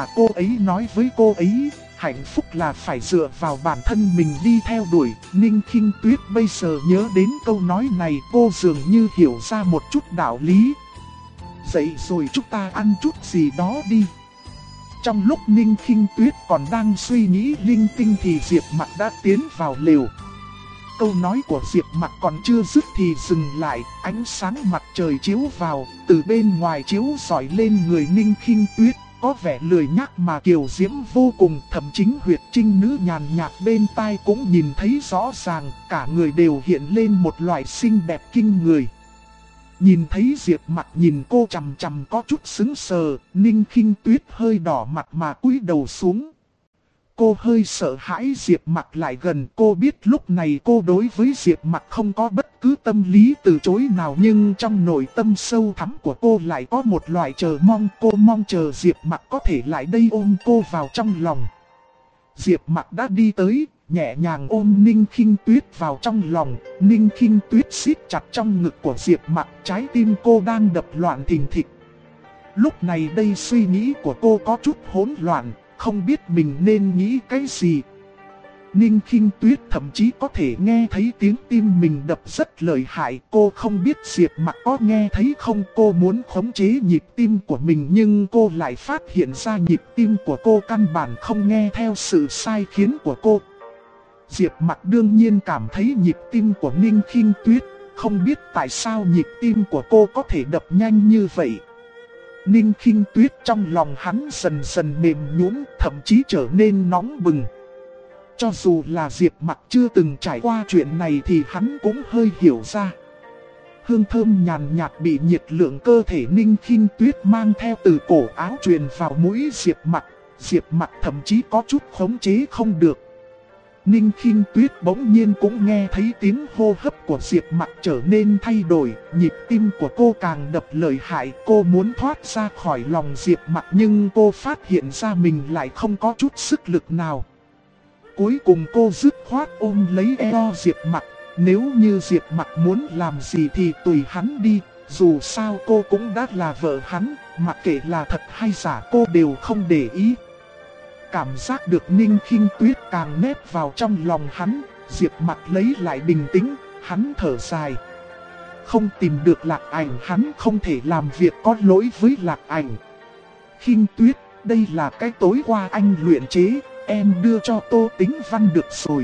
nói với cô ấy, hạnh phúc là phải dựa vào bản thân mình đi theo đuổi. Ninh Khinh Tuyết bây giờ nhớ đến câu nói này, cô dường như hiểu ra một chút đạo lý. Dậy rồi chúng ta ăn chút gì đó đi. Trong lúc Ninh Khinh Tuyết còn đang suy nghĩ linh tinh thì Diệp Mặc đã tiến vào lều. Câu nói của Diệp Mặc còn chưa dứt thì dừng lại, ánh sáng mặt trời chiếu vào, từ bên ngoài chiếu rọi lên người Ninh Khinh Tuyết, có vẻ lười nhác mà kiều diễm vô cùng, thậm chí huyệt trinh nữ nhàn nhạt bên tai cũng nhìn thấy rõ ràng, cả người đều hiện lên một loại xinh đẹp kinh người. Nhìn thấy Diệp Mặc nhìn cô chằm chằm có chút sững sờ, Ninh Khinh Tuyết hơi đỏ mặt mà cúi đầu xuống. Cô hơi sợ hãi Diệp Mặc lại gần, cô biết lúc này cô đối với Diệp Mặc không có bất cứ tâm lý từ chối nào, nhưng trong nội tâm sâu thẳm của cô lại có một loại chờ mong, cô mong chờ Diệp Mặc có thể lại đây ôm cô vào trong lòng. Diệp Mặc đã đi tới, nhẹ nhàng ôm Ninh Khinh Tuyết vào trong lòng, Ninh Khinh Tuyết siết chặt trong ngực của Diệp Mặc, trái tim cô đang đập loạn thình thịch. Lúc này đây suy nghĩ của cô có chút hỗn loạn, không biết mình nên nghĩ cái gì. Ninh Khinh Tuyết thậm chí có thể nghe thấy tiếng tim mình đập rất lợi hại. Cô không biết Diệp Mặc có nghe thấy không. Cô muốn khống chế nhịp tim của mình, nhưng cô lại phát hiện ra nhịp tim của cô căn bản không nghe theo sự sai khiến của cô. Diệp Mặc đương nhiên cảm thấy nhịp tim của Ninh Khinh Tuyết, không biết tại sao nhịp tim của cô có thể đập nhanh như vậy. Ninh Khinh Tuyết trong lòng hắn dần dần mềm nhũn, thậm chí trở nên nóng bừng. Cho dù là Diệp Mặc chưa từng trải qua chuyện này thì hắn cũng hơi hiểu ra. Hương thơm nhàn nhạt bị nhiệt lượng cơ thể Ninh Khinh Tuyết mang theo từ cổ áo truyền vào mũi Diệp Mặc. Diệp Mặc thậm chí có chút khống chế không được. Ninh Khinh Tuyết bỗng nhiên cũng nghe thấy tiếng hô hấp của Diệp Mặc trở nên thay đổi, nhịp tim của cô càng đập lợi hại, cô muốn thoát ra khỏi lòng Diệp Mặc nhưng cô phát hiện ra mình lại không có chút sức lực nào. Cuối cùng cô dứt khoát ôm lấy eo Diệp Mặc, nếu như Diệp Mặc muốn làm gì thì tùy hắn đi, dù sao cô cũng đã là vợ hắn, mặc kệ là thật hay giả cô đều không để ý. Cảm giác được Ninh Khinh Tuyết càng nép vào trong lòng hắn, Diệp Mặc lấy lại bình tĩnh, hắn thở dài. Không tìm được Lạc Ảnh, hắn không thể làm việc có lỗi với Lạc Ảnh. Khinh Tuyết, đây là cái tối qua anh luyện chế, em đưa cho Tô Tĩnh Văn được rồi.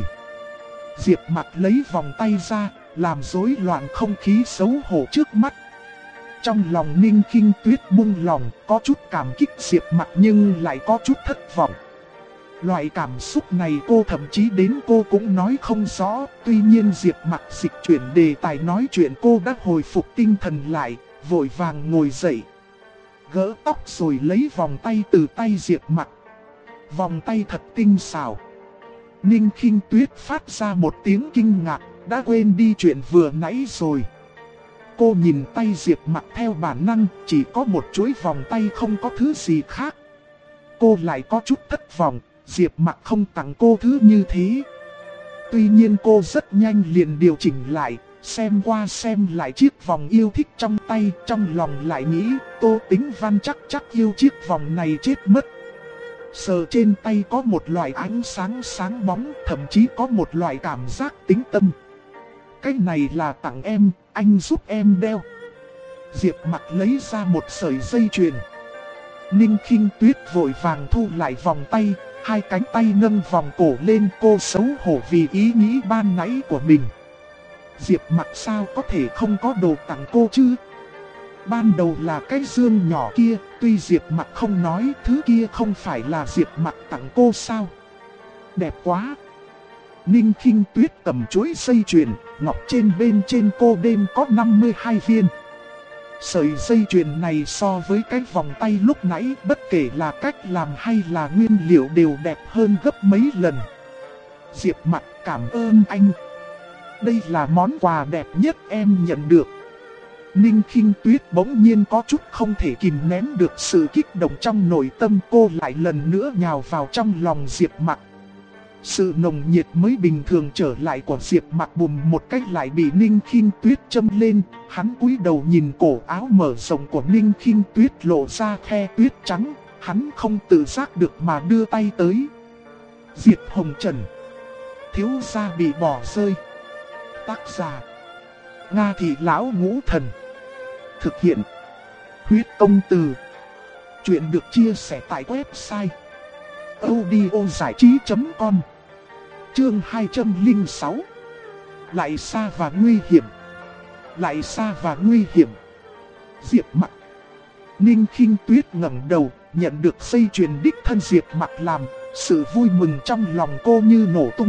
Diệp Mặc lấy vòng tay ra, làm rối loạn không khí xấu hổ trước mắt. Trong lòng Ninh Khinh Tuyết buông lòng, có chút cảm kích Diệp Mặc nhưng lại có chút thất vọng. Loại cảm xúc này cô thậm chí đến cô cũng nói không rõ. Tuy nhiên Diệp Mặc dịch chuyển đề tài nói chuyện cô đã hồi phục tinh thần lại. vội vàng ngồi dậy, gỡ tóc rồi lấy vòng tay từ tay Diệp Mặc. Vòng tay thật tinh xảo. Ninh Khinh Tuyết phát ra một tiếng kinh ngạc, đã quên đi chuyện vừa nãy rồi. Cô nhìn tay Diệp Mặc theo bản năng, chỉ có một chuỗi vòng tay không có thứ gì khác. Cô lại có chút thất vọng, Diệp Mặc không tặng cô thứ như thế. Tuy nhiên cô rất nhanh liền điều chỉnh lại, xem qua xem lại chiếc vòng yêu thích trong tay, trong lòng lại nghĩ Tô Tĩnh Văn chắc yêu chiếc vòng này chết mất. Sờ trên tay có một loại ánh sáng sáng bóng, thậm chí có một loại cảm giác tĩnh tâm. Cái này là tặng em, anh giúp em đeo. Diệp Mặc lấy ra một sợi dây chuyền. Ninh Khinh Tuyết vội vàng thu lại vòng tay, hai cánh tay nâng vòng cổ lên, cô xấu hổ vì ý nghĩ ban nãy của mình. Diệp Mặc sao có thể không có đồ tặng cô chứ? Ban đầu là cái dương nhỏ kia, tuy Diệp Mặc không nói thứ kia không phải là Diệp Mặc tặng cô sao? Đẹp quá! Ninh Khinh Tuyết cầm chuỗi dây chuyền, ngọc trên bên trên cô đêm có 52 viên. Sợi dây chuyền này so với cái vòng tay lúc nãy, bất kể là cách làm hay là nguyên liệu đều đẹp hơn gấp mấy lần. Diệp Mặc cảm ơn anh. Đây là món quà đẹp nhất em nhận được. Ninh Khinh Tuyết bỗng nhiên có chút không thể kìm nén được sự kích động trong nội tâm, cô lại lần nữa nhào vào trong lòng Diệp Mặc. Sự nồng nhiệt mới bình thường trở lại của Diệp Mặc bùm một cách lại bị Ninh Khinh Tuyết châm lên. Hắn cúi đầu nhìn cổ áo mở rộng của Ninh Khinh Tuyết lộ ra khe tuyết trắng, hắn không tự giác được mà đưa tay tới. Diệp Hồng Trần. Thiếu gia bị bỏ rơi. Tác giả Nga Thị Lão Ngũ Thần. Thực hiện Huyết Công Từ. Chuyện được chia sẻ tại website audiozảichí.com. Chương 206. Lại xa và nguy hiểm. Lại xa và nguy hiểm. Diệp Mặc. Ninh Khinh Tuyết ngẩng đầu, nhận được dây chuyền đích thân Diệp Mặc làm, sự vui mừng trong lòng cô như nổ tung.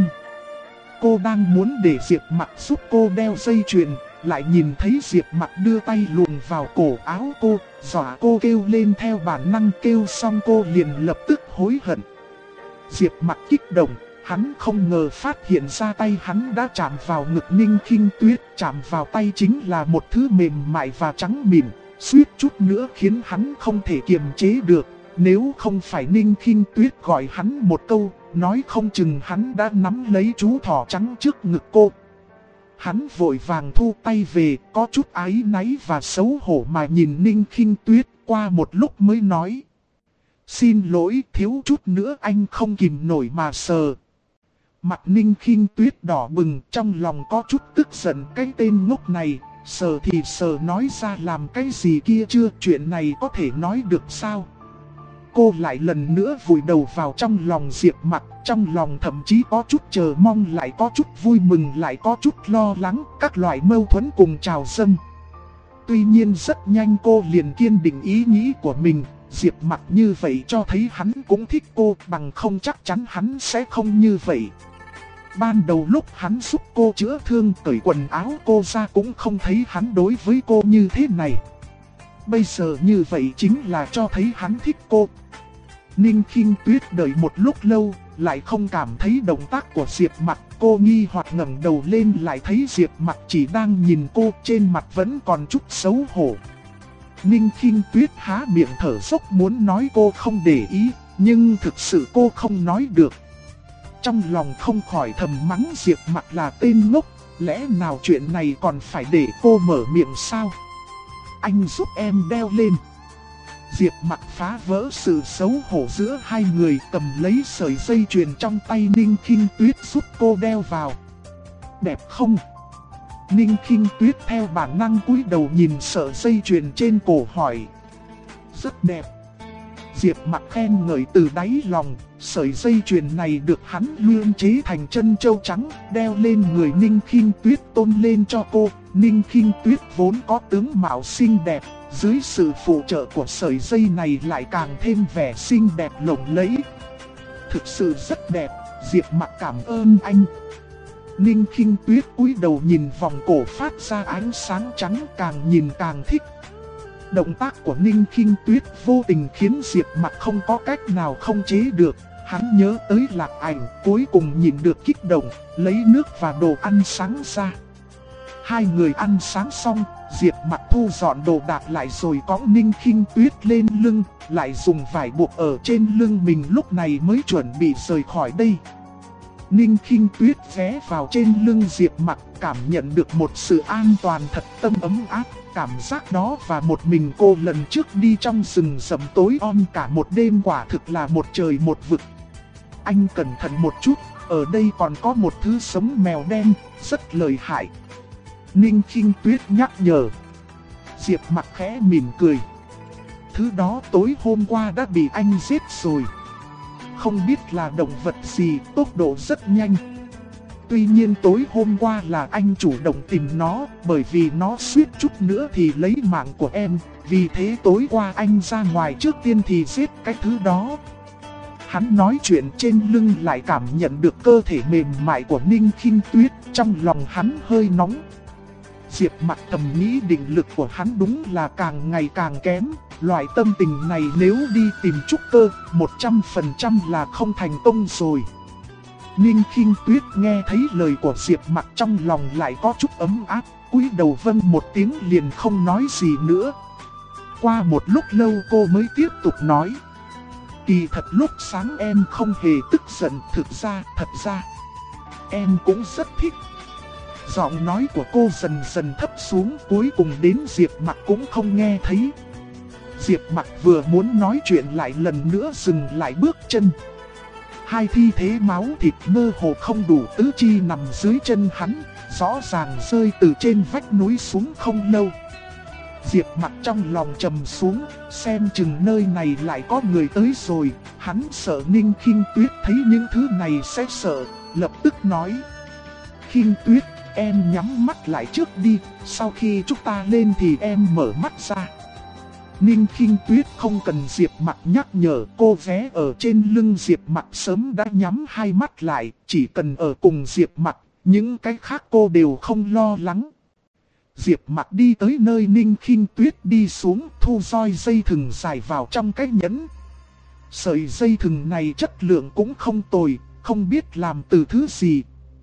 Cô đang muốn để Diệp Mặc giúp cô đeo dây chuyền, lại nhìn thấy Diệp Mặc đưa tay luồn vào cổ áo cô, dọa cô kêu lên theo bản năng, kêu xong cô liền lập tức hối hận. Diệp Mặc kích động, hắn không ngờ phát hiện ra tay hắn đã chạm vào ngực Ninh Khinh Tuyết, chạm vào tay chính là một thứ mềm mại và trắng mịn, suýt chút nữa khiến hắn không thể kiềm chế được. Nếu không phải Ninh Khinh Tuyết gọi hắn một câu, nói không chừng hắn đã nắm lấy chú thỏ trắng trước ngực cô. Hắn vội vàng thu tay về, có chút áy náy và xấu hổ mà nhìn Ninh Khinh Tuyết, qua một lúc mới nói: Xin lỗi, thiếu chút nữa anh không kìm nổi mà sờ. Mặt Ninh Khinh Tuyết đỏ bừng, trong lòng có chút tức giận, cái tên ngốc này, sờ thì sờ nói ra làm cái gì kia chưa, chuyện này có thể nói được sao? Cô lại lần nữa vùi đầu vào trong lòng Diệp Mặc, trong lòng thậm chí có chút chờ mong, lại có chút vui mừng, lại có chút lo lắng, các loại mâu thuẫn cùng trào dâng. Tuy nhiên rất nhanh cô liền kiên định ý nghĩ của mình, Diệp Mặc như vậy cho thấy hắn cũng thích cô, bằng không chắc chắn hắn sẽ không như vậy. Ban đầu lúc hắn giúp cô chữa thương, cởi quần áo cô ra cũng không thấy hắn đối với cô như thế này. Bây giờ như vậy chính là cho thấy hắn thích cô. Ninh Khinh Tuyết đợi một lúc lâu, lại không cảm thấy động tác của Diệp Mặc. Cô nghi hoặc ngẩng đầu lên, lại thấy Diệp Mặc chỉ đang nhìn cô, trên mặt vẫn còn chút xấu hổ. Ninh Khinh Tuyết há miệng thở dốc muốn nói cô không để ý, nhưng thực sự cô không nói được. Trong lòng không khỏi thầm mắng Diệp Mặc là tên ngốc, lẽ nào chuyện này còn phải để cô mở miệng sao? Anh giúp em đeo lên. Diệp Mặc phá vỡ sự xấu hổ giữa hai người, cầm lấy sợi dây chuyền trong tay Ninh Khinh Tuyết giúp cô đeo vào. Đẹp không? Ninh Khinh Tuyết theo bản năng cúi đầu nhìn sợi dây chuyền trên cổ hỏi. Rất đẹp. Diệp Mặc khen ngợi từ đáy lòng, sợi dây chuyền này được hắn luyện chế thành chân châu trắng, đeo lên người Ninh Khinh Tuyết tôn lên cho cô. Ninh Khinh Tuyết vốn có tướng mạo xinh đẹp, dưới sự phụ trợ của sợi dây này lại càng thêm vẻ xinh đẹp lộng lẫy. Thực sự rất đẹp, Diệp Mặc cảm ơn anh. Ninh Khinh Tuyết cúi đầu nhìn vòng cổ phát ra ánh sáng trắng, càng nhìn càng thích. Động tác của Ninh Khinh Tuyết vô tình khiến Diệp Mặc không có cách nào không chế được. Hắn nhớ tới Lạc Ảnh, cuối cùng nhìn được kích động, lấy nước và đồ ăn sáng ra. Hai người ăn sáng xong, Diệp Mặc thu dọn đồ đạc lại rồi cõng Ninh Khinh Tuyết lên lưng, lại dùng vải buộc ở trên lưng mình, lúc này mới chuẩn bị rời khỏi đây. Ninh Khinh Tuyết ghé vào trên lưng Diệp Mặc, cảm nhận được một sự an toàn thật tâm ấm áp. Cảm giác đó và một mình cô lần trước đi trong rừng rậm tối om cả một đêm quả thực là một trời một vực. Anh cẩn thận một chút, ở đây còn có một thứ sống mèo đen, rất lợi hại. Ninh Khinh Tuyết nhắc nhở. Diệp Mặc khẽ mỉm cười. Thứ đó tối hôm qua đã bị anh giết rồi. Không biết là động vật gì, tốc độ rất nhanh. Tuy nhiên tối hôm qua là anh chủ động tìm nó, bởi vì nó suýt chút nữa thì lấy mạng của em. Vì thế tối qua anh ra ngoài trước tiên thì giết cái thứ đó. Hắn nói chuyện trên lưng lại cảm nhận được cơ thể mềm mại của Ninh Khinh Tuyết, trong lòng hắn hơi nóng. Diệp Mặc thầm nghĩ định lực của hắn đúng là càng ngày càng kém. Loại tâm tình này nếu đi tìm trúc cơ, 100% là không thành công rồi. Ninh Khinh Tuyết nghe thấy lời của Diệp Mặc trong lòng lại có chút ấm áp, cúi đầu vâng một tiếng liền không nói gì nữa. Qua một lúc lâu cô mới tiếp tục nói. Kỳ thật lúc sáng em không hề tức giận, thật ra, em cũng rất thích. Giọng nói của cô dần dần thấp xuống, cuối cùng đến Diệp Mặc cũng không nghe thấy. Diệp Mặc vừa muốn nói chuyện lại lần nữa dừng lại bước chân. Hai thi thể máu thịt mơ hồ không đủ tứ chi nằm dưới chân hắn, rõ ràng rơi từ trên vách núi xuống không lâu. Diệp Mặc trong lòng trầm xuống, xem chừng nơi này lại có người tới rồi. Hắn sợ Ninh Khinh Tuyết thấy những thứ này sẽ sợ, lập tức nói. Khinh Tuyết, em nhắm mắt lại trước đi, sau khi chúng ta lên thì em mở mắt ra. Ninh Khinh Tuyết không cần Diệp Mặc nhắc nhở, cô ghé ở trên lưng Diệp Mặc sớm đã nhắm hai mắt lại, chỉ cần ở cùng Diệp Mặc, những cái khác cô đều không lo lắng. Diệp Mặc đi tới nơi Ninh Khinh Tuyết đi xuống, thu roi dây thừng dài vào trong cái nhẫn. Sợi dây thừng này chất lượng cũng không tồi, không biết làm từ thứ gì.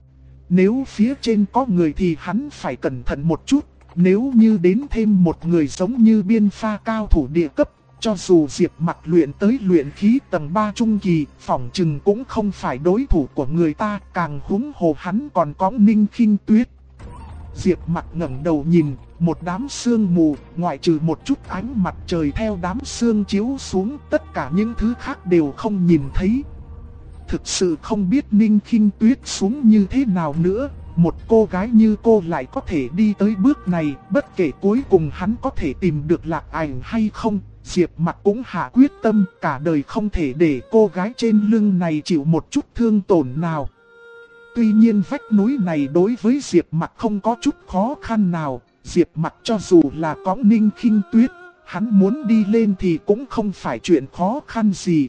Nếu phía trên có người thì hắn phải cẩn thận một chút. Nếu như đến thêm một người giống như Biên Pha cao thủ địa cấp, cho dù Diệp Mặc luyện tới luyện khí tầng 3 trung kỳ, phỏng chừng cũng không phải đối thủ của người ta, càng huống hồ hắn còn có Ninh Khinh Tuyết. Diệp Mặc ngẩng đầu nhìn, một đám sương mù, ngoại trừ một chút ánh mặt trời theo đám sương chiếu xuống, tất cả những thứ khác đều không nhìn thấy. Thực sự không biết Ninh Khinh Tuyết xuống như thế nào nữa. Một cô gái như cô lại có thể đi tới bước này, bất kể cuối cùng hắn có thể tìm được Lạc Ảnh hay không, Diệp Mặc cũng hạ quyết tâm cả đời không thể để cô gái trên lưng này chịu một chút thương tổn nào. Tuy nhiên vách núi này đối với Diệp Mặc không có chút khó khăn nào, Diệp Mặc cho dù là có Ninh Khinh Tuyết, hắn muốn đi lên thì cũng không phải chuyện khó khăn gì.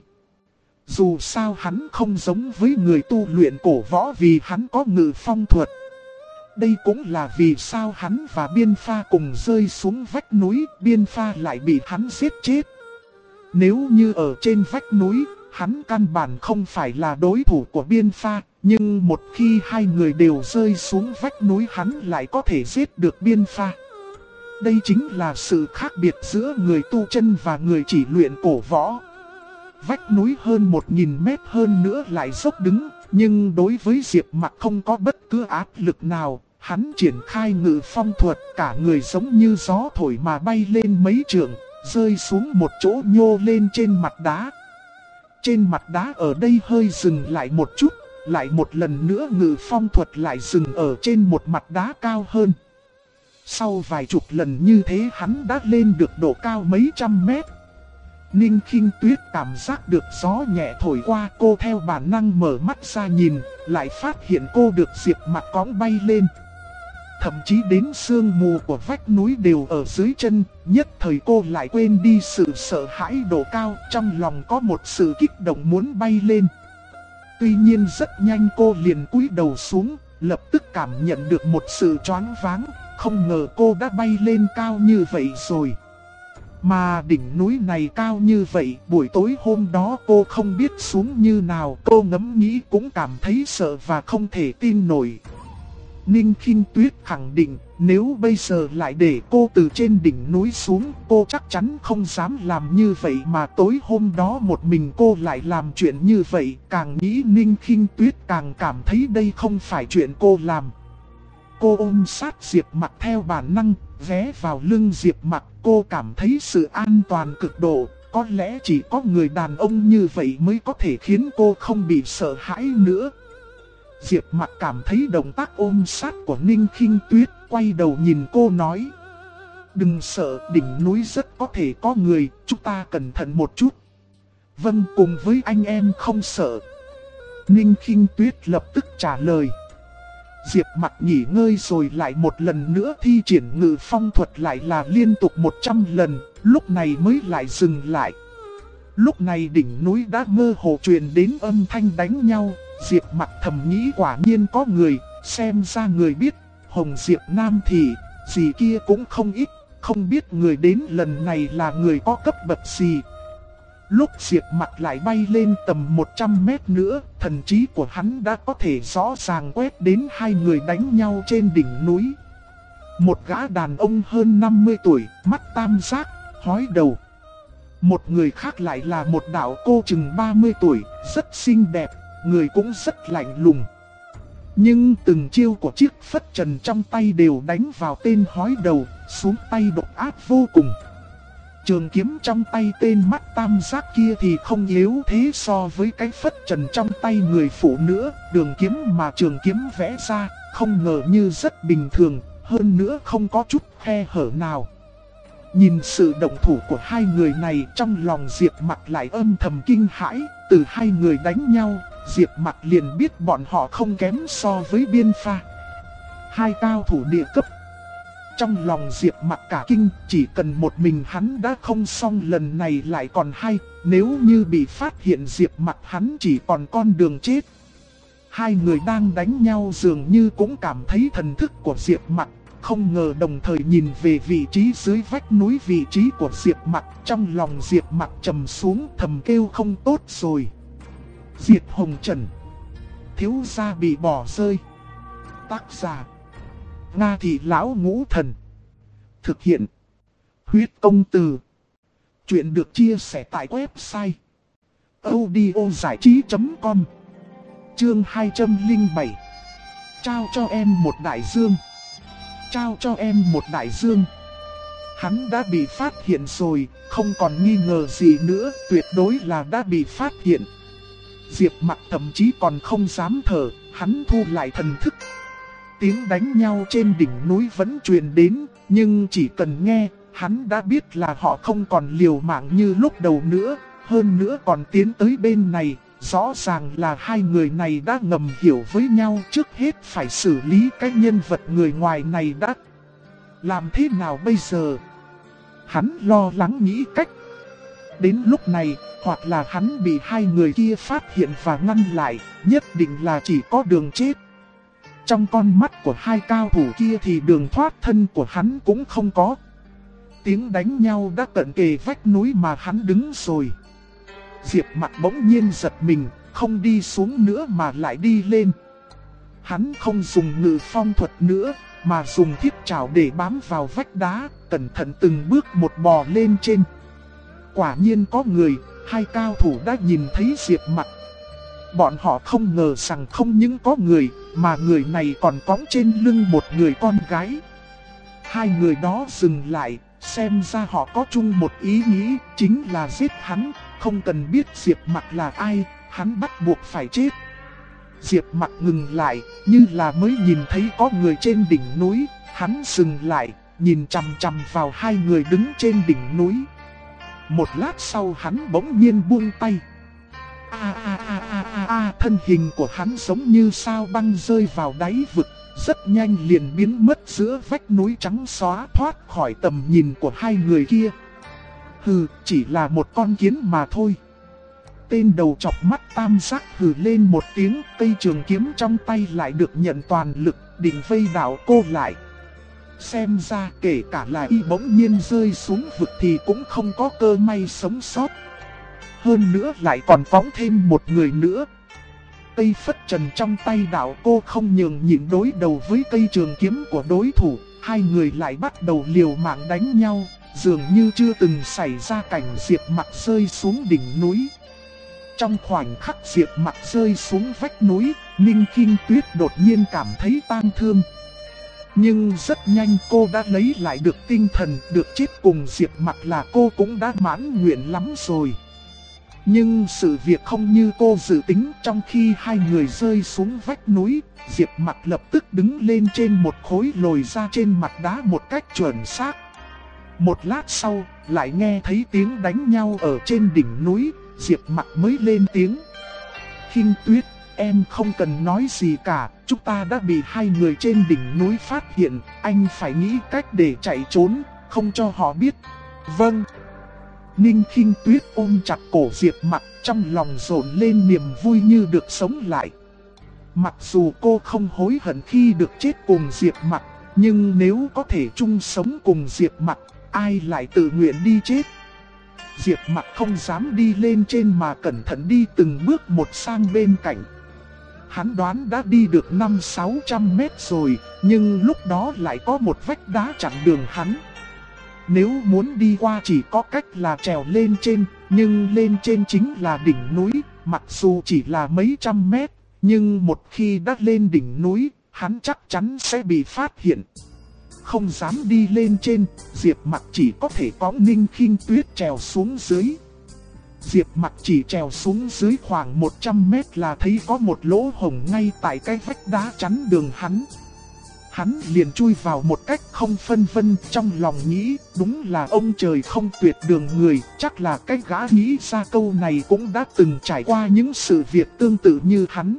Dù sao hắn không giống với người tu luyện cổ võ vì hắn có ngự phong thuật. Đây cũng là vì sao hắn và Biên Pha cùng rơi xuống vách núi, Biên Pha lại bị hắn giết chết. Nếu như ở trên vách núi, hắn căn bản không phải là đối thủ của Biên Pha, nhưng một khi hai người đều rơi xuống vách núi hắn lại có thể giết được Biên Pha. Đây chính là sự khác biệt giữa người tu chân và người chỉ luyện cổ võ. Vách núi hơn 1000 mét hơn nữa lại dốc đứng, nhưng đối với Diệp Mặc không có bất cứ áp lực nào. Hắn triển khai ngự phong thuật, cả người giống như gió thổi mà bay lên mấy trượng, rơi xuống một chỗ nhô lên trên mặt đá. Trên mặt đá ở đây hơi dừng lại một chút, lại một lần nữa ngự phong thuật lại dừng ở trên một mặt đá cao hơn. Sau vài chục lần như thế hắn đã lên được độ cao mấy trăm mét. Ninh Khinh Tuyết cảm giác được gió nhẹ thổi qua, cô theo bản năng mở mắt ra nhìn, lại phát hiện cô được Diệp Mặc cõng bay lên. Thậm chí đến sương mù của vách núi đều ở dưới chân, nhất thời cô lại quên đi sự sợ hãi độ cao, trong lòng có một sự kích động muốn bay lên. Tuy nhiên rất nhanh cô liền cúi đầu xuống, lập tức cảm nhận được một sự choáng váng, không ngờ cô đã bay lên cao như vậy rồi. Mà đỉnh núi này cao như vậy, buổi tối hôm đó cô không biết xuống như nào, cô ngẫm nghĩ cũng cảm thấy sợ và không thể tin nổi. Ninh Khinh Tuyết khẳng định, nếu bây giờ lại để cô từ trên đỉnh núi xuống, cô chắc chắn không dám làm như vậy, mà tối hôm đó một mình cô lại làm chuyện như vậy. Càng nghĩ Ninh Khinh Tuyết càng cảm thấy đây không phải chuyện cô làm. Cô ôm sát Diệp Mặc theo bản năng, ghé vào lưng Diệp Mặc. Cô cảm thấy sự an toàn cực độ, có lẽ chỉ có người đàn ông như vậy mới có thể khiến cô không bị sợ hãi nữa. Diệp Mặc cảm thấy động tác ôm sát của Ninh Khinh Tuyết, quay đầu nhìn cô nói: đừng sợ, đỉnh núi rất có thể có người, chúng ta cẩn thận một chút. Vâng, cùng với anh em không sợ. Ninh Khinh Tuyết lập tức trả lời. Diệp Mặc nghỉ ngơi rồi lại một lần nữa thi triển ngự phong thuật, lại là liên tục 100 lần, lúc này mới lại dừng lại. Lúc này đỉnh núi đã mơ hồ truyền đến âm thanh đánh nhau. Diệp Mặc thầm nghĩ quả nhiên có người, xem ra người biết Hồng Diệp Nam thì gì kia cũng không ít, không biết người đến lần này là người có cấp bậc gì. Lúc Diệp Mặc lại bay lên tầm 100 mét nữa, thần trí của hắn đã có thể rõ ràng quét đến hai người đánh nhau trên đỉnh núi. Một gã đàn ông hơn 50 tuổi, mắt tam giác, hói đầu. Một người khác lại là một đạo cô chừng 30 tuổi, rất xinh đẹp, người cũng rất lạnh lùng. Nhưng từng chiêu của chiếc phất trần trong tay đều đánh vào tên hói đầu, xuống tay độc ác vô cùng. Trường kiếm trong tay tên mắt tam giác kia thì không yếu thế so với cái phất trần trong tay người phụ nữ. Đường kiếm mà trường kiếm vẽ ra, không ngờ như rất bình thường, hơn nữa không có chút khe hở nào. Nhìn sự động thủ của hai người này, trong lòng Diệp Mặc lại âm thầm kinh hãi. Từ hai người đánh nhau, Diệp Mặc liền biết bọn họ không kém so với Biên Pha, hai cao thủ địa cấp. Trong lòng Diệp Mặc cả kinh, chỉ cần một mình hắn đã không xong, lần này lại còn hai, nếu như bị phát hiện Diệp Mặc hắn chỉ còn con đường chết. Hai người đang đánh nhau dường như cũng cảm thấy thần thức của Diệp Mặc, không ngờ đồng thời nhìn về vị trí dưới vách núi, vị trí của Diệp Mặc. Trong lòng Diệp Mặc trầm xuống, thầm kêu không tốt rồi. Diệt Hồng Trần, thiếu gia bị bỏ rơi. Tác giả: Nga Thị Lão Ngũ Thần. Thực hiện: Huyết Công Từ. Chuyện được chia sẻ tại website audiozảichí.com. Chương 207. Trao cho em một đại dương. Trao cho em một đại dương. Hắn đã bị phát hiện rồi, không còn nghi ngờ gì nữa, tuyệt đối là đã bị phát hiện. Diệp Mặc thậm chí còn không dám thở, hắn thu lại thần thức. Tiếng đánh nhau trên đỉnh núi vẫn truyền đến, nhưng chỉ cần nghe, hắn đã biết là họ không còn liều mạng như lúc đầu nữa, hơn nữa còn tiến tới bên này. Rõ ràng là hai người này đã ngầm hiểu với nhau, trước hết phải xử lý cái nhân vật người ngoài này đã. Làm thế nào bây giờ? Hắn lo lắng nghĩ cách. Đến lúc này, hoặc là hắn bị hai người kia phát hiện và ngăn lại, nhất định là chỉ có đường chết. Trong con mắt của hai cao thủ kia thì đường thoát thân của hắn cũng không có. Tiếng đánh nhau đã cận kề vách núi mà hắn đứng rồi. Diệp Mặc bỗng nhiên giật mình, không đi xuống nữa mà lại đi lên. Hắn không dùng ngự phong thuật nữa, mà dùng thiết trảo để bám vào vách đá, cẩn thận từng bước một bò lên trên. Quả nhiên có người, hai cao thủ đã nhìn thấy Diệp Mặc. Bọn họ không ngờ rằng không những có người, mà người này còn cõng trên lưng một người con gái. Hai người đó dừng lại, xem ra họ có chung một ý nghĩ, chính là giết hắn. Không cần biết Diệp Mặc là ai, hắn bắt buộc phải chết. Diệp Mặc ngừng lại, như là mới nhìn thấy có người trên đỉnh núi. Hắn dừng lại, nhìn chằm chằm vào hai người đứng trên đỉnh núi. Một lát sau hắn bỗng nhiên buông tay. Thân hình của hắn giống như sao băng rơi vào đáy vực, rất nhanh liền biến mất giữa vách núi trắng xóa, thoát khỏi tầm nhìn của hai người kia. Hừ, chỉ là một con kiến mà thôi. Tên đầu chọc mắt tam giác hừ lên một tiếng, cây trường kiếm trong tay lại được nhận toàn lực, định vây đảo cô lại. xem ra kể cả là y bỗng nhiên rơi xuống vực thì cũng không có cơ may sống sót. Hơn nữa lại còn phóng thêm một người nữa. Cây phất trần trong tay đạo cô không nhường nhịn đối đầu với cây trường kiếm của đối thủ. Hai người lại bắt đầu liều mạng đánh nhau, dường như chưa từng xảy ra cảnh Diệp Mặc rơi xuống đỉnh núi. Trong khoảnh khắc Diệp Mặc rơi xuống vách núi, Ninh Khinh Tuyết đột nhiên cảm thấy tang thương. Nhưng rất nhanh cô đã lấy lại được tinh thần, được chết cùng Diệp Mặc là cô cũng đã mãn nguyện lắm rồi. Nhưng sự việc không như cô dự tính, trong khi hai người rơi xuống vách núi, Diệp Mặc lập tức đứng lên trên một khối lồi ra trên mặt đá một cách chuẩn xác. Một lát sau, lại nghe thấy tiếng đánh nhau ở trên đỉnh núi, Diệp Mặc mới lên tiếng. Khinh Tuyết, em không cần nói gì cả, chúng ta đã bị hai người trên đỉnh núi phát hiện, anh phải nghĩ cách để chạy trốn, không cho họ biết. Vâng. Ninh Khinh Tuyết ôm chặt cổ Diệp Mặc, trong lòng dồn lên niềm vui như được sống lại. Mặc dù cô không hối hận khi được chết cùng Diệp Mặc, nhưng nếu có thể chung sống cùng Diệp Mặc, ai lại tự nguyện đi chết. Diệp Mặc không dám đi lên trên mà cẩn thận đi từng bước một sang bên cạnh. Hắn đoán đã đi được 500-600 mét rồi, nhưng lúc đó lại có một vách đá chặn đường hắn. Nếu muốn đi qua chỉ có cách là trèo lên trên, nhưng lên trên chính là đỉnh núi, mặc dù chỉ là mấy trăm mét, nhưng một khi đã lên đỉnh núi, hắn chắc chắn sẽ bị phát hiện. Không dám đi lên trên, Diệp Mặc chỉ có thể cõng Ninh Khinh Tuyết trèo xuống dưới. Diệp Mặc chỉ trèo xuống dưới khoảng 100 mét là thấy có một lỗ hổng ngay tại cái vách đá chắn đường hắn. Hắn liền chui vào một cách không phân vân, trong lòng nghĩ, đúng là ông trời không tuyệt đường người, chắc là cái gã nghĩ ra câu này cũng đã từng trải qua những sự việc tương tự như hắn.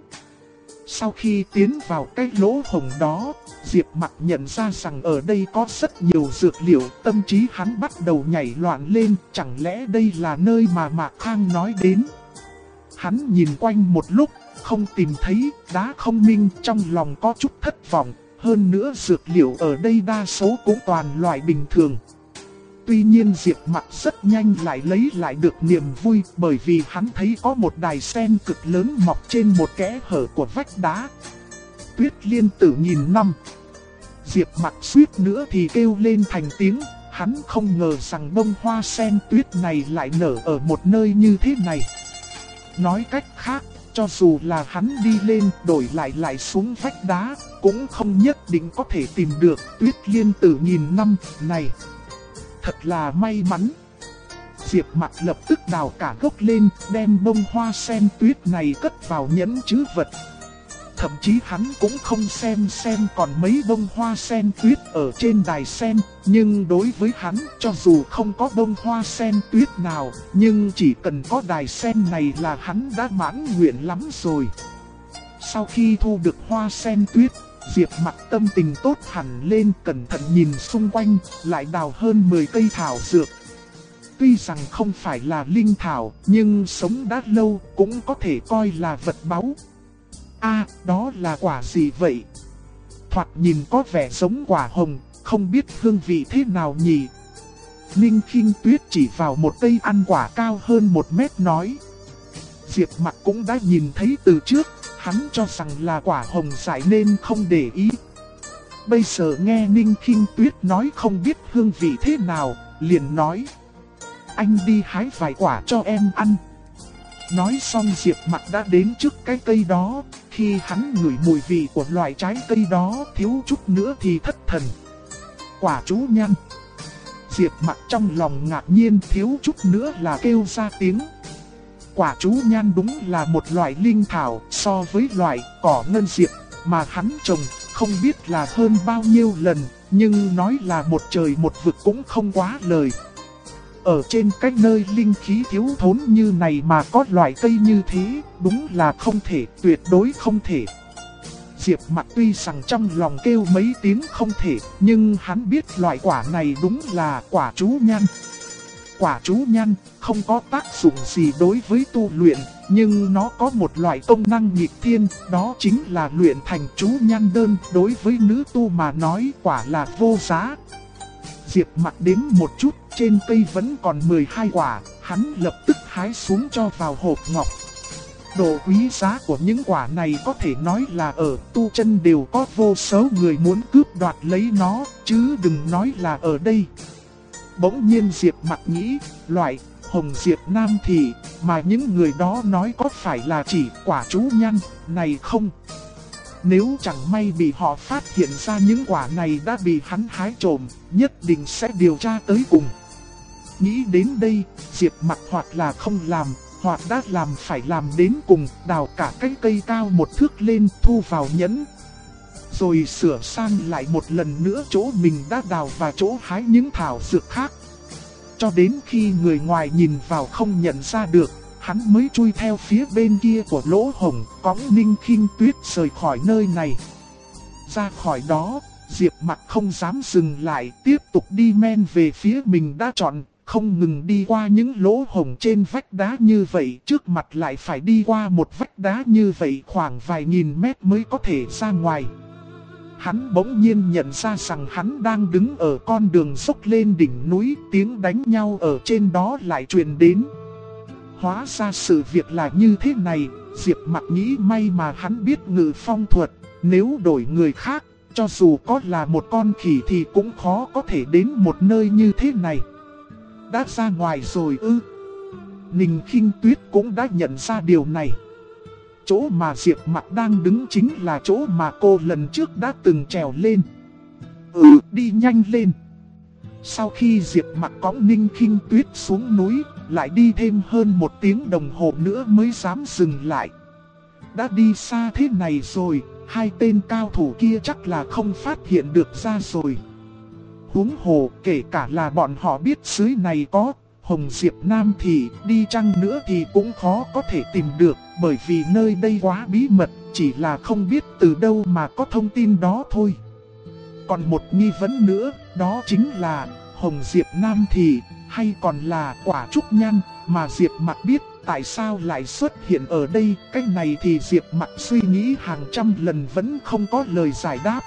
Sau khi tiến vào cái lỗ hổng đó, Diệp Mặc nhận ra rằng ở đây có rất nhiều dược liệu, tâm trí hắn bắt đầu nhảy loạn lên, chẳng lẽ đây là nơi mà Mạc Khang nói đến. Hắn nhìn quanh một lúc, không tìm thấy, đá không minh, trong lòng có chút thất vọng. Hơn nữa dược liệu ở đây đa số cũng toàn loại bình thường. Tuy nhiên Diệp Mặc rất nhanh lại lấy lại được niềm vui, bởi vì hắn thấy có một đài sen cực lớn mọc trên một kẽ hở của vách đá. Tuyết Liên Tử nghìn năm. Diệp Mặc suýt nữa thì kêu lên thành tiếng, hắn không ngờ rằng bông hoa sen tuyết này lại nở ở một nơi như thế này. Nói cách khác, cho dù là hắn đi lên đổi lại xuống vách đá, cũng không nhất định có thể tìm được Tuyết Liên Tử nghìn năm này. Thật là may mắn. Diệp Mặc lập tức đào cả gốc lên, đem bông hoa sen tuyết này cất vào nhẫn trữ vật. Thậm chí hắn cũng không xem còn mấy bông hoa sen tuyết ở trên đài sen, nhưng đối với hắn, cho dù không có bông hoa sen tuyết nào, nhưng chỉ cần có đài sen này là hắn đã mãn nguyện lắm rồi. Sau khi thu được hoa sen tuyết, Diệp Mặc tâm tình tốt hẳn lên, cẩn thận nhìn xung quanh, lại đào hơn 10 cây thảo dược. Tuy rằng không phải là linh thảo, nhưng sống đã lâu cũng có thể coi là vật báu. Đó là quả gì vậy? Thoạt nhìn có vẻ giống quả hồng, không biết hương vị thế nào nhỉ? Ninh Khinh Tuyết chỉ vào một cây ăn quả cao hơn 1 mét nói. Diệp Mặc cũng đã nhìn thấy từ trước, hắn cho rằng là quả hồng dại nên không để ý. Bây giờ nghe Ninh Khinh Tuyết nói không biết hương vị thế nào, liền nói. Anh đi hái vài quả cho em ăn. Nói xong Diệp Mặc đã đến trước cái cây đó, khi hắn ngửi mùi vị của loại trái cây đó thiếu chút nữa thì thất thần. Quả chú nhăn. Diệp Mặc trong lòng ngạc nhiên, thiếu chút nữa là kêu ra tiếng. Quả chú nhan đúng là một loại linh thảo, so với loại cỏ ngân diệp mà hắn trồng không biết là hơn bao nhiêu lần, nhưng nói là một trời một vực cũng không quá lời. Ở trên cái nơi linh khí thiếu thốn như này mà có loại cây như thế, đúng là không thể, tuyệt đối không thể. Diệp Mặc tuy rằng trong lòng kêu mấy tiếng không thể, nhưng hắn biết loại quả này đúng là quả chú nhan. Quả chú nhan không có tác dụng gì đối với tu luyện, nhưng nó có một loại công năng nghịch thiên, đó chính là luyện thành chú nhan đơn. Đối với nữ tu mà nói quả là vô giá. Diệp Mặc đếm một chút, trên cây vẫn còn 12 quả, hắn lập tức hái xuống cho vào hộp ngọc. Độ quý giá của những quả này có thể nói là ở tu chân đều có vô số người muốn cướp đoạt lấy nó, chứ đừng nói là ở đây. Bỗng nhiên Diệp Mặc nghĩ, loại hồng diệp nam thị mà những người đó nói có phải là chỉ quả chú nhan này không? Nếu chẳng may bị họ phát hiện ra những quả này đã bị hắn hái trộm, nhất định sẽ điều tra tới cùng. Nghĩ đến đây, Diệp Mặc hoặc là không làm, hoặc đã làm phải làm đến cùng, đào cả cái cây cao 1 thước lên thu vào nhẫn. Rồi sửa sang lại một lần nữa chỗ mình đã đào và chỗ hái những thảo dược khác. Cho đến khi người ngoài nhìn vào không nhận ra được, hắn mới chui theo phía bên kia của lỗ hổng, cõng Ninh Khinh Tuyết rời khỏi nơi này. Ra khỏi đó, Diệp Mặc không dám dừng lại, tiếp tục đi men về phía mình đã chọn, không ngừng đi qua những lỗ hổng trên vách đá như vậy, trước mặt lại phải đi qua một vách đá như vậy khoảng vài nghìn mét mới có thể ra ngoài. Hắn bỗng nhiên nhận ra rằng hắn đang đứng ở con đường dốc lên đỉnh núi, tiếng đánh nhau ở trên đó lại truyền đến. Hóa ra sự việc là như thế này, Diệp Mặc nghĩ may mà hắn biết ngự phong thuật, nếu đổi người khác, cho dù có là một con khỉ thì cũng khó có thể đến một nơi như thế này. Đã ra ngoài rồi ư? Ninh Khinh Tuyết cũng đã nhận ra điều này. Chỗ mà Diệp Mặc đang đứng chính là chỗ mà cô lần trước đã từng trèo lên. Đi nhanh lên. Sau khi Diệp Mặc cõng Ninh Khinh Tuyết xuống núi, lại đi thêm hơn 1 tiếng đồng hồ nữa mới dám dừng lại. Đã đi xa thế này rồi, 2 tên cao thủ kia chắc là không phát hiện được ra rồi. Huống hồ kể cả là bọn họ biết dưới này có hồng diệp nam thì đi chăng nữa thì cũng khó có thể tìm được, bởi vì nơi đây quá bí mật, chỉ là không biết từ đâu mà có thông tin đó thôi. Còn một nghi vấn nữa, đó chính là hồng diệp nam thì hay còn là quả trúc nhan mà Diệp Mặc biết tại sao lại xuất hiện ở đây. Cái này thì Diệp Mặc suy nghĩ hàng trăm lần vẫn không có lời giải đáp.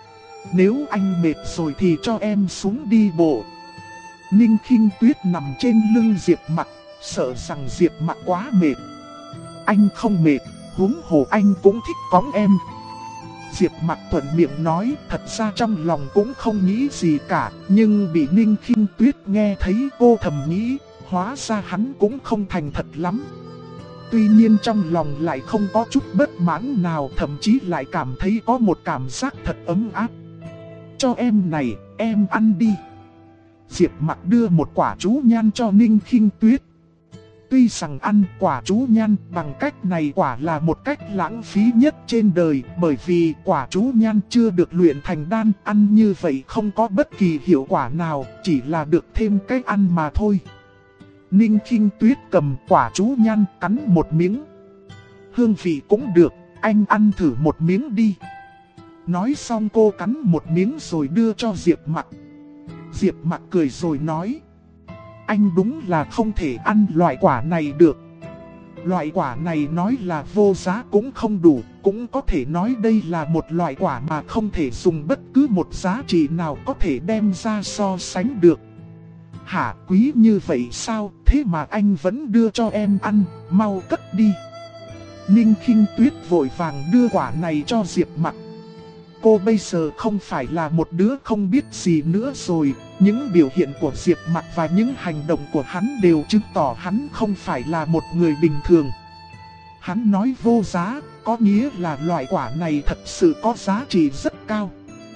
Nếu anh mệt rồi thì cho em xuống đi bộ. Ninh Khinh Tuyết nằm trên lưng Diệp Mặc, sợ rằng Diệp Mặc quá mệt. Anh không mệt, huống hồ anh cũng thích cõng em. Diệp Mặc thuận miệng nói, thật ra trong lòng cũng không nghĩ gì cả, nhưng bị Ninh Khinh Tuyết nghe thấy cô thầm nghĩ, hóa ra hắn cũng không thành thật lắm. Tuy nhiên trong lòng lại không có chút bất mãn nào, thậm chí lại cảm thấy có một cảm giác thật ấm áp. Cho em này, em ăn đi. Diệp Mặc đưa một quả chú nhan cho Ninh Khinh Tuyết. Tuy rằng ăn quả chú nhan bằng cách này quả là một cách lãng phí nhất trên đời, bởi vì quả chú nhan chưa được luyện thành đan, ăn như vậy không có bất kỳ hiệu quả nào, chỉ là được thêm cái ăn mà thôi. Ninh Khinh Tuyết cầm quả chú nhan cắn một miếng. Hương vị cũng được, anh ăn thử một miếng đi. Nói xong cô cắn một miếng rồi đưa cho Diệp Mặc. Diệp Mặc cười rồi nói, anh đúng là không thể ăn loại quả này được. Loại quả này nói là vô giá cũng không đủ, cũng có thể nói đây là một loại quả mà không thể dùng bất cứ một giá trị nào có thể đem ra so sánh được. Hả, quý như vậy sao, thế mà anh vẫn đưa cho em ăn, mau cất đi. Ninh Khinh Tuyết vội vàng đưa quả này cho Diệp Mặc. Cô bây giờ không phải là một đứa không biết gì nữa rồi, những biểu hiện của Diệp Mặc và những hành động của hắn đều chứng tỏ hắn không phải là một người bình thường. Hắn nói vô giá, có nghĩa là loại quả này thật sự có giá trị rất cao.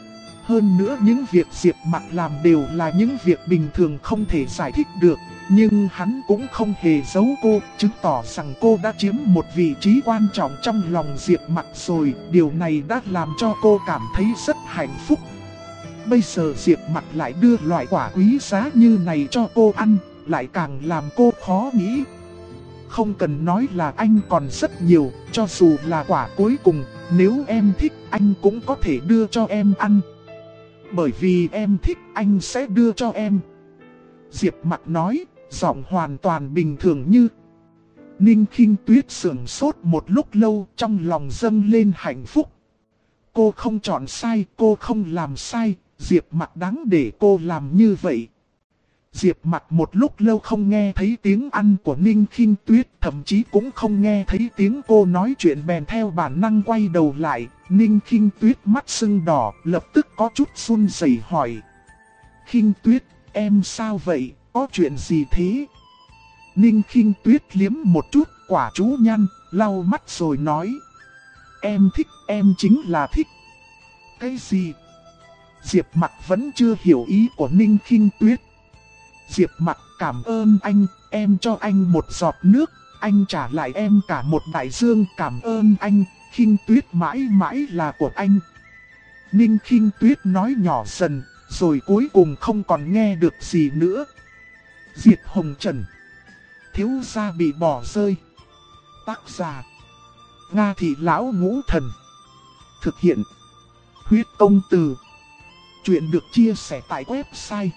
Hơn nữa những việc Diệp Mặc làm đều là những việc bình thường không thể giải thích được, nhưng hắn cũng không hề giấu cô, chứng tỏ rằng cô đã chiếm một vị trí quan trọng trong lòng Diệp Mặc rồi. Điều này đã làm cho cô cảm thấy rất hạnh phúc. Bây giờ Diệp Mặc lại đưa loại quả quý giá như này cho cô ăn, lại càng làm cô khó nghĩ. Không cần nói là anh còn rất nhiều, cho dù là quả cuối cùng, nếu em thích anh cũng có thể đưa cho em ăn. Bởi vì em thích anh sẽ đưa cho em. Diệp Mặc nói, giọng hoàn toàn bình thường như. Ninh Khinh Tuyết sững sốt một lúc lâu, trong lòng dâng lên hạnh phúc. Cô không chọn sai, cô không làm sai, Diệp Mặc đáng để cô làm như vậy. Diệp Mặc một lúc lâu không nghe thấy tiếng ăn của Ninh Khinh Tuyết, thậm chí cũng không nghe thấy tiếng cô nói chuyện, bèn theo bản năng quay đầu lại. Ninh Khinh Tuyết mắt sưng đỏ, lập tức có chút run rẩy hỏi. Khinh Tuyết, em sao vậy, có chuyện gì thế? Ninh Khinh Tuyết liếm một chút quả chú nhăn, lau mắt rồi nói. Em thích, em chính là thích. Cái gì? Diệp Mặc vẫn chưa hiểu ý của Ninh Khinh Tuyết. Diệp Mặc, cảm ơn anh, em cho anh một giọt nước, anh trả lại em cả một đại dương, cảm ơn anh, Khinh Tuyết mãi mãi là của anh. Ninh Khinh Tuyết nói nhỏ dần, rồi cuối cùng không còn nghe được gì nữa. Diệp Hồng Trần, thiếu gia bị bỏ rơi. Tác giả: Nga Thị Lão Ngũ Thần. Thực hiện: Huyết Công Từ. Chuyện được chia sẻ tại website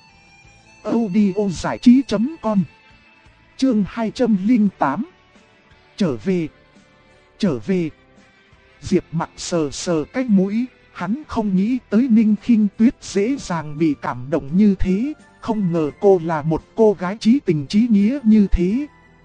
audiozảichí.com. Chương 208. Trở về. Diệp Mặc sờ sờ cái mũi, hắn không nghĩ tới Ninh Khinh Tuyết dễ dàng bị cảm động như thế, không ngờ cô là một cô gái chí tình chí nghĩa như thế.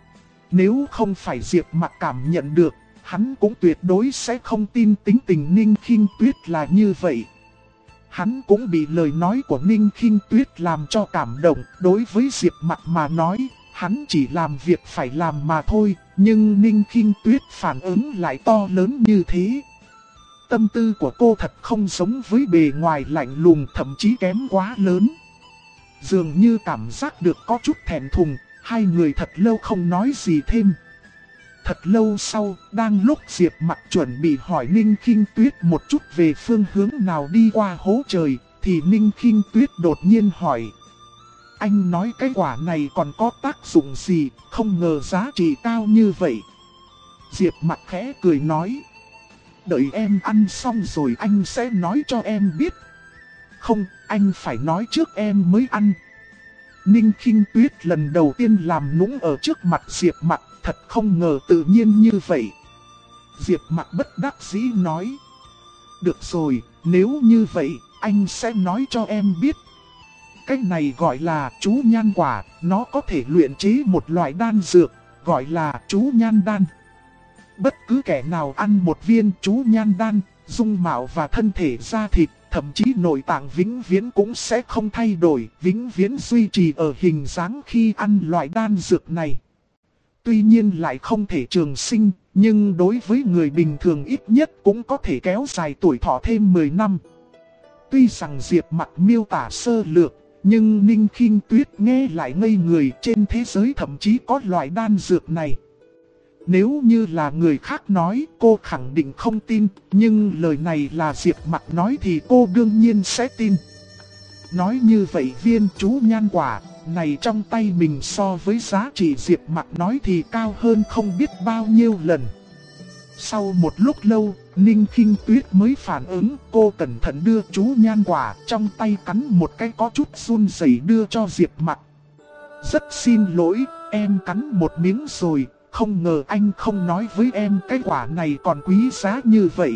Nếu không phải Diệp Mặc cảm nhận được, hắn cũng tuyệt đối sẽ không tin tính tình Ninh Khinh Tuyết là như vậy. Hắn cũng bị lời nói của Ninh Khinh Tuyết làm cho cảm động. Đối với Diệp Mặc mà nói, hắn chỉ làm việc phải làm mà thôi. Nhưng Ninh Khinh Tuyết phản ứng lại to lớn như thế. Tâm tư của cô thật không giống với bề ngoài lạnh lùng, thậm chí kém quá lớn. Dường như cảm giác được có chút thẹn thùng, hai người thật lâu không nói gì thêm. Thật lâu sau, đang lúc Diệp Mặc chuẩn bị hỏi Ninh Khinh Tuyết một chút về phương hướng nào đi qua hố trời, thì Ninh Khinh Tuyết đột nhiên hỏi. Anh nói cái quả này còn có tác dụng gì, không ngờ giá trị cao như vậy. Diệp Mặc khẽ cười nói. Đợi em ăn xong rồi anh sẽ nói cho em biết. Không, anh phải nói trước em mới ăn. Ninh Khinh Tuyết lần đầu tiên làm nũng ở trước mặt Diệp Mặc, thật không ngờ tự nhiên như vậy. Diệp Mặc bất đắc dĩ nói. Được rồi, nếu như vậy, anh sẽ nói cho em biết. Cái này gọi là chú nhan quả, nó có thể luyện chế một loại đan dược, gọi là chú nhan đan. Bất cứ kẻ nào ăn một viên chú nhan đan, dung mạo và thân thể da thịt, thậm chí nội tạng vĩnh viễn cũng sẽ không thay đổi, vĩnh viễn duy trì ở hình dáng khi ăn loại đan dược này. Tuy nhiên lại không thể trường sinh, nhưng đối với người bình thường ít nhất cũng có thể kéo dài tuổi thọ thêm 10 năm. Tuy rằng Diệp Mặc miêu tả sơ lược, nhưng Ninh Khinh Tuyết nghe lại ngây người, trên thế giới thậm chí có loại đan dược này. Nếu như là người khác nói, cô khẳng định không tin, nhưng lời này là Diệp Mặc nói thì cô đương nhiên sẽ tin. Nói như vậy viên chú nhan quả này trong tay mình so với giá trị Diệp Mặc nói thì cao hơn không biết bao nhiêu lần. Sau một lúc lâu, Ninh Khinh Tuyết mới phản ứng, cô cẩn thận đưa chú nhan quả trong tay cắn một cái có chút run rẩy đưa cho Diệp Mặc. Rất xin lỗi, em cắn một miếng rồi, không ngờ anh không nói với em cái quả này còn quý giá như vậy.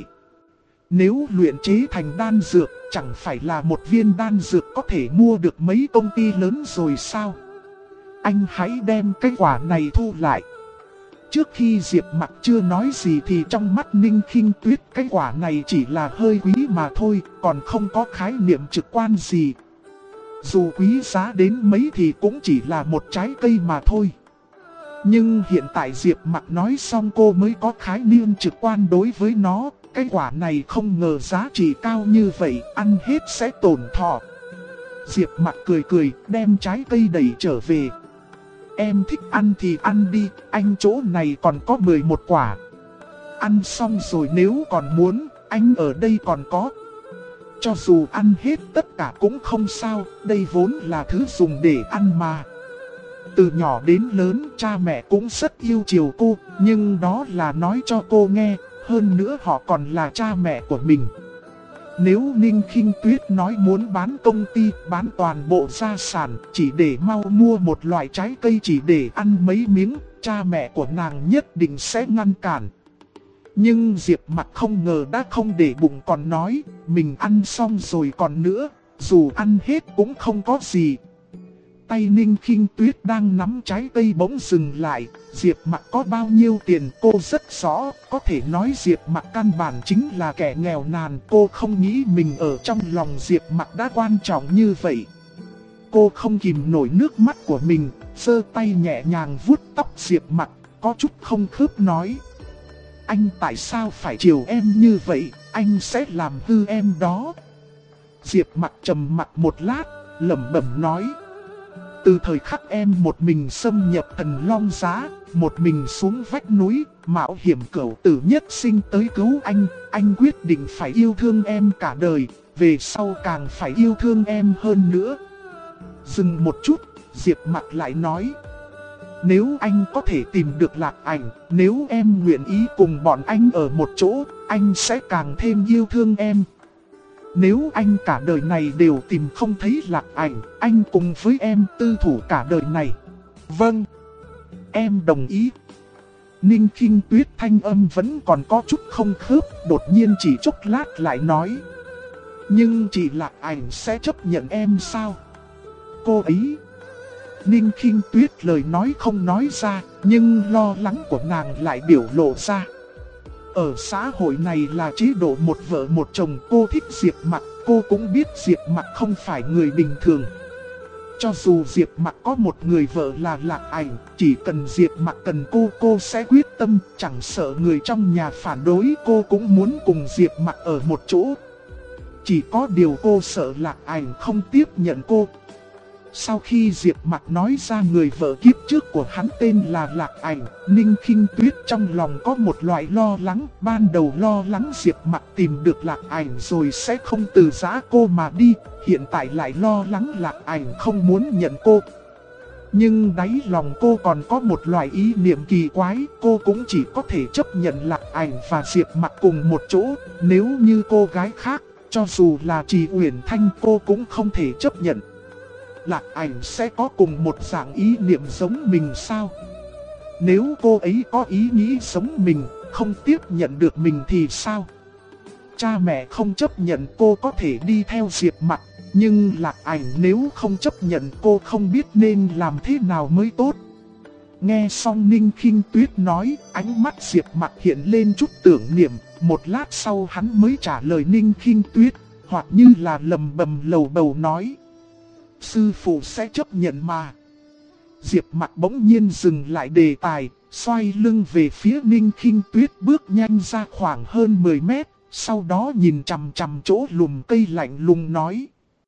Nếu luyện chế thành đan dược, chẳng phải là một viên đan dược có thể mua được mấy công ty lớn rồi sao? Anh hãy đem cái quả này thu lại. Trước khi Diệp Mặc chưa nói gì thì trong mắt Ninh Khinh Tuyết cái quả này chỉ là hơi quý mà thôi, còn không có khái niệm trực quan gì. Dù quý giá đến mấy thì cũng chỉ là một trái cây mà thôi. Nhưng hiện tại Diệp Mặc nói xong cô mới có khái niệm trực quan đối với nó. Cái quả này không ngờ giá trị cao như vậy, ăn hết sẽ tổn thọ. Diệp Mặc cười cười, đem trái cây đẩy trở về. Em thích ăn thì ăn đi, anh chỗ này còn có 11 quả. Ăn xong rồi nếu còn muốn, anh ở đây còn có. Cho dù ăn hết tất cả cũng không sao, đây vốn là thứ dùng để ăn mà. Từ nhỏ đến lớn cha mẹ cũng rất yêu chiều cô, nhưng đó là nói cho cô nghe, hơn nữa họ còn là cha mẹ của mình. Nếu Ninh Khinh Tuyết nói muốn bán công ty, bán toàn bộ gia sản chỉ để mau mua một loại trái cây chỉ để ăn mấy miếng, cha mẹ của nàng nhất định sẽ ngăn cản. Nhưng Diệp Mặc không ngờ đã không để bụng, còn nói mình ăn xong rồi còn nữa, dù ăn hết cũng không có gì. Tay Ninh Khinh Tuyết đang nắm trái cây bỗng dừng lại. Diệp Mặc có bao nhiêu tiền cô rất rõ, có thể nói Diệp Mặc căn bản chính là kẻ nghèo nàn. Cô không nghĩ mình ở trong lòng Diệp Mặc đã quan trọng như vậy. Cô không kìm nổi nước mắt của mình, giơ tay nhẹ nhàng vuốt tóc Diệp Mặc, có chút không khớp nói: anh tại sao phải chiều em như vậy, anh sẽ làm hư em đó. Diệp Mặc trầm mặc một lát, lẩm bẩm nói: từ thời khắc em một mình xâm nhập Thần Long Giá, một mình xuống vách núi, mạo hiểm cửu tử nhất sinh tới cứu anh quyết định phải yêu thương em cả đời, về sau càng phải yêu thương em hơn nữa. Dừng một chút, Diệp Mặc lại nói: nếu anh có thể tìm được Lạc Ảnh, nếu em nguyện ý cùng bọn anh ở một chỗ, anh sẽ càng thêm yêu thương em. Nếu anh cả đời này đều tìm không thấy Lạc Ảnh, anh cùng với em tư thủ cả đời này. Vâng, em đồng ý. Ninh Khinh Tuyết thanh âm vẫn còn có chút không khớp, đột nhiên chỉ chốc lát lại nói: nhưng chị Lạc Ảnh sẽ chấp nhận em sao? Cô ấy... Ninh Khinh Tuyết lời nói không nói ra, nhưng lo lắng của nàng lại biểu lộ ra. Ở xã hội này là chế độ một vợ một chồng, cô thích Diệp Mặc, cô cũng biết Diệp Mặc không phải người bình thường. Cho dù Diệp Mặc có một người vợ là Lạc Ảnh, chỉ cần Diệp Mặc cần cô sẽ quyết tâm, chẳng sợ người trong nhà phản đối, cô cũng muốn cùng Diệp Mặc ở một chỗ. Chỉ có điều cô sợ Lạc Ảnh không tiếp nhận cô. Sau khi Diệp Mặc nói ra người vợ kiếp trước của hắn tên là Lạc Ảnh, Ninh Khinh Tuyết trong lòng có một loại lo lắng. Ban đầu lo lắng Diệp Mặc tìm được Lạc Ảnh rồi sẽ không từ giã cô mà đi, hiện tại lại lo lắng Lạc Ảnh không muốn nhận cô. Nhưng đáy lòng cô còn có một loại ý niệm kỳ quái, cô cũng chỉ có thể chấp nhận Lạc Ảnh và Diệp Mặc cùng một chỗ. Nếu như cô gái khác, cho dù là Trì Uyển Thanh, cô cũng không thể chấp nhận. Lạc Ảnh sẽ có cùng một dạng ý niệm giống mình sao? Nếu cô ấy có ý nghĩ giống mình, không tiếp nhận được mình thì sao? Cha mẹ không chấp nhận cô có thể đi theo Diệp Mặc, nhưng Lạc Ảnh nếu không chấp nhận cô không biết nên làm thế nào mới tốt. Nghe xong Ninh Khinh Tuyết nói, ánh mắt Diệp Mặc hiện lên chút tưởng niệm, một lát sau hắn mới trả lời Ninh Khinh Tuyết, hoặc như là lầm bầm lầu bầu nói: sư phụ sẽ chấp nhận mà. Diệp Mặc bỗng nhiên dừng lại đề tài, xoay lưng về phía Ninh Khinh Tuyết, bước nhanh ra khoảng hơn 10 mét, sau đó nhìn chằm chằm chỗ lùm cây lạnh lùng nói: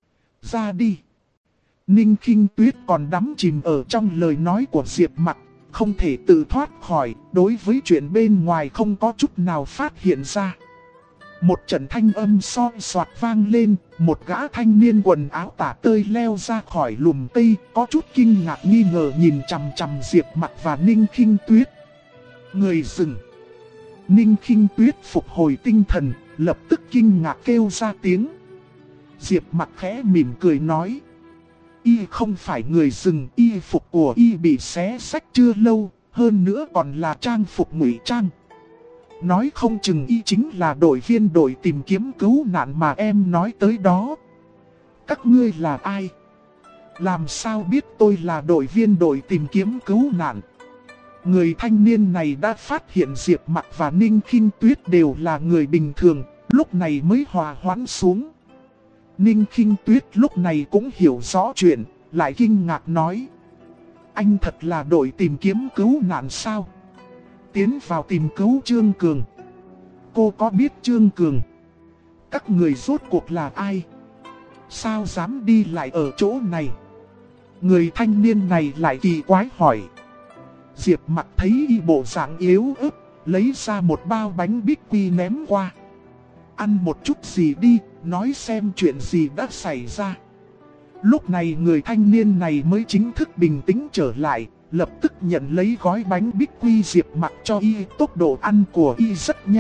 ra đi. Ninh Khinh Tuyết còn đắm chìm ở trong lời nói của Diệp Mặc, không thể tự thoát khỏi, đối với chuyện bên ngoài không có chút nào phát hiện ra. Một trận thanh âm xoi xoạt vang lên, một gã thanh niên quần áo tả tơi leo ra khỏi lùm cây, có chút kinh ngạc nghi ngờ nhìn chằm chằm Diệp Mặc và Ninh Khinh Tuyết. Người dừng. Ninh Khinh Tuyết phục hồi tinh thần, lập tức kinh ngạc kêu ra tiếng. Diệp Mặc khẽ mỉm cười nói: y không phải người rừng, y phục của y bị xé xách chưa lâu, hơn nữa còn là trang phục ngụy trang. Nói không chừng y chính là đội viên đội tìm kiếm cứu nạn mà em nói tới đó. Các ngươi là ai? Làm sao biết tôi là đội viên đội tìm kiếm cứu nạn? Người thanh niên này đã phát hiện Diệp Mặc và Ninh Khinh Tuyết đều là người bình thường, lúc này mới hòa hoãn xuống. Ninh Khinh Tuyết lúc này cũng hiểu rõ chuyện, lại kinh ngạc nói: anh thật là đội tìm kiếm cứu nạn sao? Tiến vào tìm cứu Trương Cường. Cô có biết Trương Cường? Các người rốt cuộc là ai? Sao dám đi lại ở chỗ này? Người thanh niên này lại kỳ quái hỏi. Diệp Mặc thấy y bộ dạng yếu ớt, lấy ra một bao bánh bích quy ném qua. Ăn một chút gì đi, nói xem chuyện gì đã xảy ra. Lúc này người thanh niên này mới chính thức bình tĩnh trở lại, lập tức nhận lấy gói bánh bích quy Diệp Mặc cho y. Tốc độ ăn của y rất nhanh,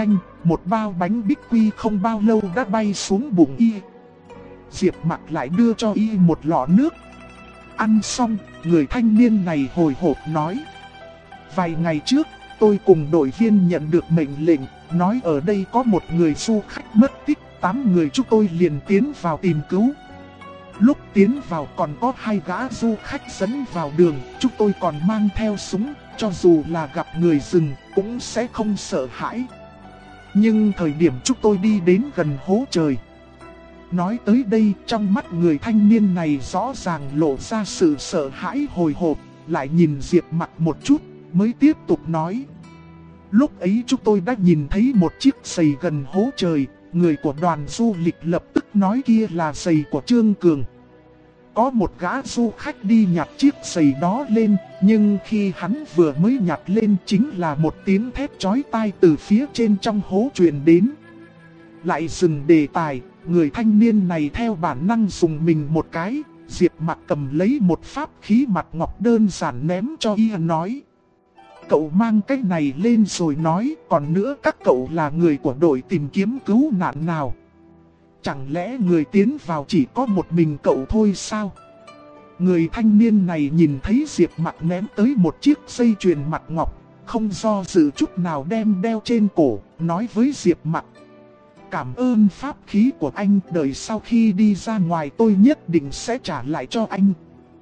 một bao bánh bích quy không bao lâu đã bay xuống bụng y. Diệp Mặc lại đưa cho y một lọ nước. Ăn xong, người thanh niên này hồi hộp nói: vài ngày trước, tôi cùng đội viên nhận được mệnh lệnh, nói ở đây có một người du khách mất tích, 8 người chúng tôi liền tiến vào tìm cứu. Lúc tiến vào còn có 2 gã du khách dẫn vào đường, chúng tôi còn mang theo súng, cho dù là gặp người rừng cũng sẽ không sợ hãi. Nhưng thời điểm chúng tôi đi đến gần hố trời. Nói tới đây, trong mắt người thanh niên này rõ ràng lộ ra sự sợ hãi hồi hộp, lại nhìn Diệp Mặc một chút, mới tiếp tục nói: lúc ấy chúng tôi đã nhìn thấy một chiếc giày gần hố trời, người của đoàn du lịch lập tức nói kia là giày của Trương Cường. Có một gã du khách đi nhặt chiếc giày đó lên, nhưng khi hắn vừa mới nhặt lên chính là một tiếng thét chói tai từ phía trên trong hố truyền đến. Lại dừng đề tài, người thanh niên này theo bản năng dùng mình một cái. Diệp Mặc cầm lấy một pháp khí mặt ngọc đơn giản ném cho y, nói: cậu mang cái này lên rồi nói, còn nữa các cậu là người của đội tìm kiếm cứu nạn nào? Chẳng lẽ người tiến vào chỉ có một mình cậu thôi sao? Người thanh niên này nhìn thấy Diệp Mặc ném tới một chiếc dây chuyền mặt ngọc, không do dự chút nào đem đeo trên cổ, nói với Diệp Mặc: cảm ơn pháp khí của anh, đợi sau khi đi ra ngoài tôi nhất định sẽ trả lại cho anh.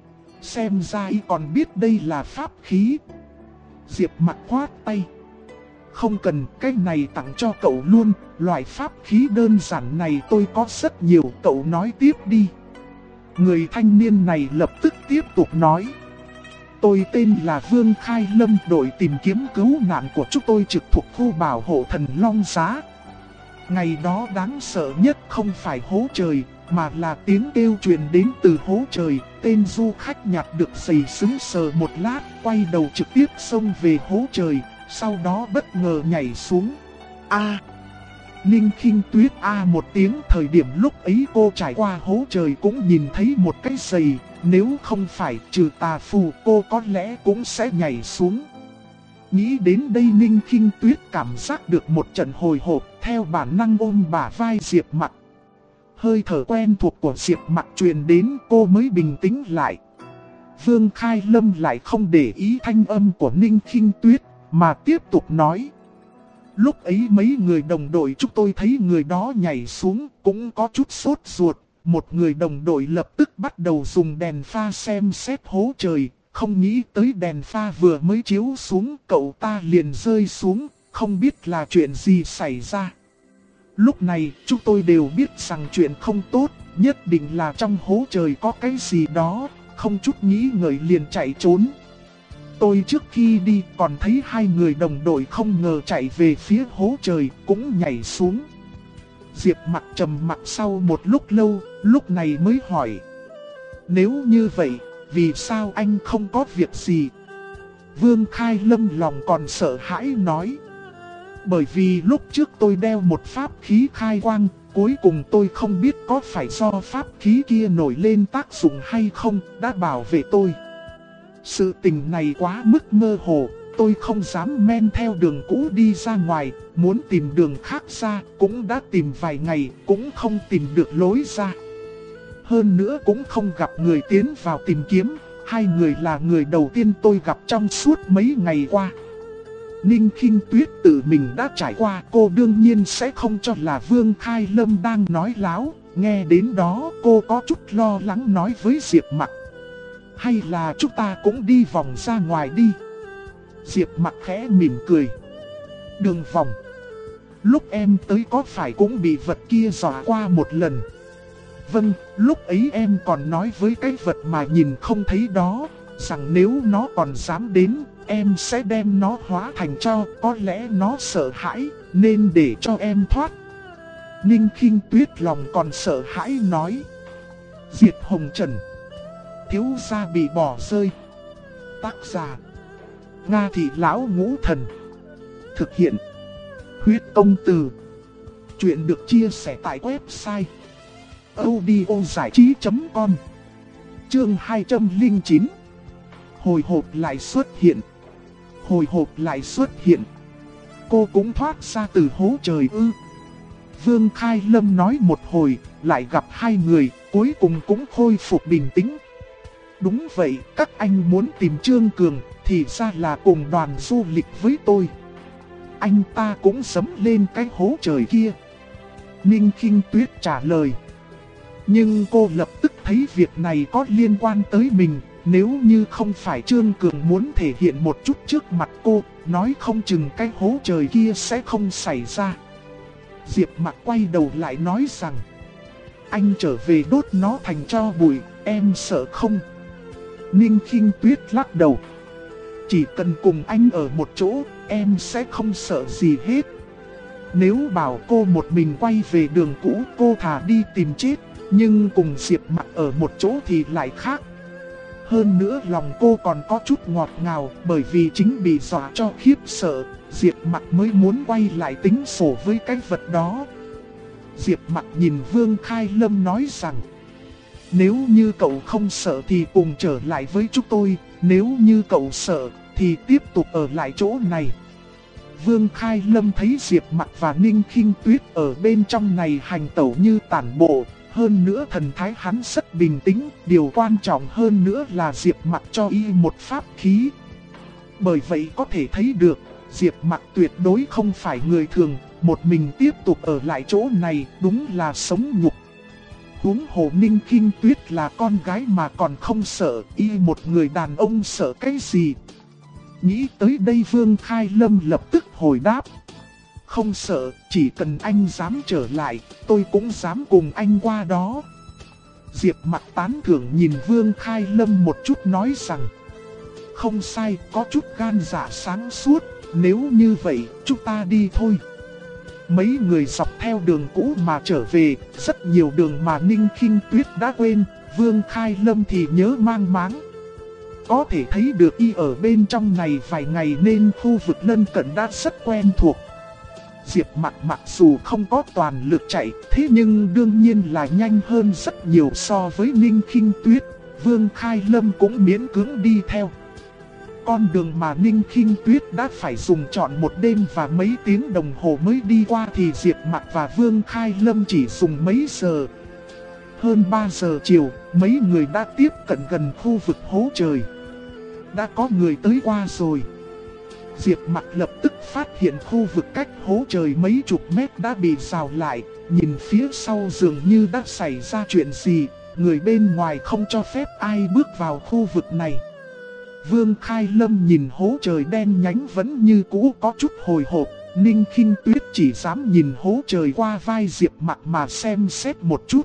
Xem ra y còn biết đây là pháp khí. Diệp Mặc khoát tay: không cần, cái này tặng cho cậu luôn, loại pháp khí đơn giản này tôi có rất nhiều, cậu nói tiếp đi. Người thanh niên này lập tức tiếp tục nói: tôi tên là Vương Khai Lâm, đội tìm kiếm cứu nạn của chúng tôi trực thuộc khu bảo hộ Thần Long Giá. Ngày đó đáng sợ nhất không phải hố trời, mà là tiếng kêu truyền đến từ hố trời. Tên du khách nhặt được giày sững sờ một lát, quay đầu trực tiếp xông về hố trời, sau đó bất ngờ nhảy xuống. Ninh Khinh Tuyết một tiếng, thời điểm lúc ấy cô trải qua hố trời cũng nhìn thấy một cái giày, nếu không phải trừ tà phù cô có lẽ cũng sẽ nhảy xuống. Nghĩ đến đây Ninh Khinh Tuyết cảm giác được một trận hồi hộp, theo bản năng ôm bả vai Diệp Mặc. Hơi thở quen thuộc của Diệp Mặc truyền đến, cô mới bình tĩnh lại. Vương Khai Lâm lại không để ý thanh âm của Ninh Khinh Tuyết, mà tiếp tục nói: lúc ấy mấy người đồng đội chúng tôi thấy người đó nhảy xuống cũng có chút sốt ruột. Một người đồng đội lập tức bắt đầu dùng đèn pha xem xét hố trời. Không nghĩ tới đèn pha vừa mới chiếu xuống, cậu ta liền rơi xuống, không biết là chuyện gì xảy ra. Lúc này chúng tôi đều biết rằng chuyện không tốt, nhất định là trong hố trời có cái gì đó, không chút nghĩ ngợi liền chạy trốn. Tôi trước khi đi còn thấy 2 người đồng đội không ngờ chạy về phía hố trời, cũng nhảy xuống. Diệp Mặc trầm mặc sau một lúc lâu, lúc này mới hỏi: nếu như vậy, vì sao anh không có việc gì? Vương Khai Lâm lòng còn sợ hãi nói: bởi vì lúc trước tôi đeo một pháp khí khai quang, cuối cùng tôi không biết có phải do pháp khí kia nổi lên tác dụng hay không, đã bảo vệ tôi. Sự tình này quá mức mơ hồ, tôi không dám men theo đường cũ đi ra ngoài, muốn tìm đường khác ra, cũng đã tìm vài ngày, cũng không tìm được lối ra. Hơn nữa cũng không gặp người tiến vào tìm kiếm, 2 người là người đầu tiên tôi gặp trong suốt mấy ngày qua. Ninh Khinh Tuyết tự mình đã trải qua, cô đương nhiên sẽ không cho là Vương Khai Lâm đang nói láo. Nghe đến đó cô có chút lo lắng nói với Diệp Mặc: hay là chúng ta cũng đi vòng ra ngoài đi. Diệp Mặc khẽ mỉm cười: đường vòng? Lúc em tới có phải cũng bị vật kia dọa qua một lần? Vâng, lúc ấy em còn nói với cái vật mà nhìn không thấy đó, rằng nếu nó còn dám đến, em sẽ đem nó hóa thành tro, có lẽ nó sợ hãi, nên để cho em thoát. Ninh Khinh Tuyết lòng còn sợ hãi nói: Diệt Hồng Trần, thiếu gia bị bỏ rơi. Tác giả: Nga Thị Lão Ngũ Thần. Thực hiện: Huyết Công Từ. Chuyện được chia sẻ tại website audiozảichí.com. Chương 209. Hồi hộp lại xuất hiện. Hồi hộp lại xuất hiện. cô cũng thoát ra từ hố trời ư? Vương Khai Lâm nói một hồi, lại gặp hai người, cuối cùng cũng khôi phục bình tĩnh. Đúng vậy, các anh muốn tìm Trương Cường, thì ra là cùng đoàn du lịch với tôi. Anh ta cũng giẫm lên cái hố trời kia. Ninh Khinh Tuyết trả lời. Nhưng cô lập tức thấy việc này có liên quan tới mình. Nếu như không phải Trương Cường muốn thể hiện một chút trước mặt cô, nói không chừng cái hố trời kia sẽ không xảy ra. Diệp Mặc quay đầu lại nói rằng, anh trở về đốt nó thành tro bụi, em sợ không? Ninh Khinh Tuyết lắc đầu. Chỉ cần cùng anh ở một chỗ, em sẽ không sợ gì hết. Nếu bảo cô một mình quay về đường cũ, cô thà đi tìm chết. Nhưng cùng Diệp Mặc ở một chỗ thì lại khác. Hơn nữa lòng cô còn có chút ngọt ngào, bởi vì chính bị dọa cho khiếp sợ, Diệp Mặc mới muốn quay lại tính sổ với cái vật đó. Diệp Mặc nhìn Vương Khai Lâm nói rằng, nếu như cậu không sợ thì cùng trở lại với chúng tôi, nếu như cậu sợ thì tiếp tục ở lại chỗ này. Vương Khai Lâm thấy Diệp Mặc và Ninh Khinh Tuyết ở bên trong này hành tẩu như tản bộ. Hơn nữa thần thái hắn rất bình tĩnh, điều quan trọng hơn nữa là Diệp Mặc cho y một pháp khí. Bởi vậy có thể thấy được, Diệp Mặc tuyệt đối không phải người thường, một mình tiếp tục ở lại chỗ này đúng là sống nhục. Huống hồ Ninh Khinh Tuyết là con gái mà còn không sợ, y một người đàn ông sợ cái gì? Nghĩ tới đây Vương Khai Lâm lập tức hồi đáp. Không sợ, chỉ cần anh dám trở lại, tôi cũng dám cùng anh qua đó. Diệp Mặc tán thưởng nhìn Vương Khai Lâm một chút nói rằng, không sai, có chút gan dạ sáng suốt, nếu như vậy, chúng ta đi thôi. Mấy người dọc theo đường cũ mà trở về, rất nhiều đường mà Ninh Khinh Tuyết đã quên, Vương Khai Lâm thì nhớ mang máng. Có thể thấy được y ở bên trong này vài ngày nên khu vực lân cận đã rất quen thuộc. Diệp Mặc mặc dù không có toàn lực chạy, thế nhưng đương nhiên là nhanh hơn rất nhiều so với Ninh Khinh Tuyết. Vương Khai Lâm cũng miễn cưỡng đi theo. Con đường mà Ninh Khinh Tuyết đã phải dùng trọn một đêm và mấy tiếng đồng hồ mới đi qua thì Diệp Mặc và Vương Khai Lâm chỉ dùng mấy giờ. Hơn 3 giờ chiều, mấy người đã tiếp cận gần khu vực hố trời. Đã có người tới qua rồi. Diệp Mặc lập tức phát hiện khu vực cách hố trời mấy chục mét đã bị rào lại, nhìn phía sau dường như đã xảy ra chuyện gì, người bên ngoài không cho phép ai bước vào khu vực này. Vương Khai Lâm nhìn hố trời đen nhánh vẫn như cũ có chút hồi hộp, Ninh Khinh Tuyết chỉ dám nhìn hố trời qua vai Diệp Mặc mà xem xét một chút.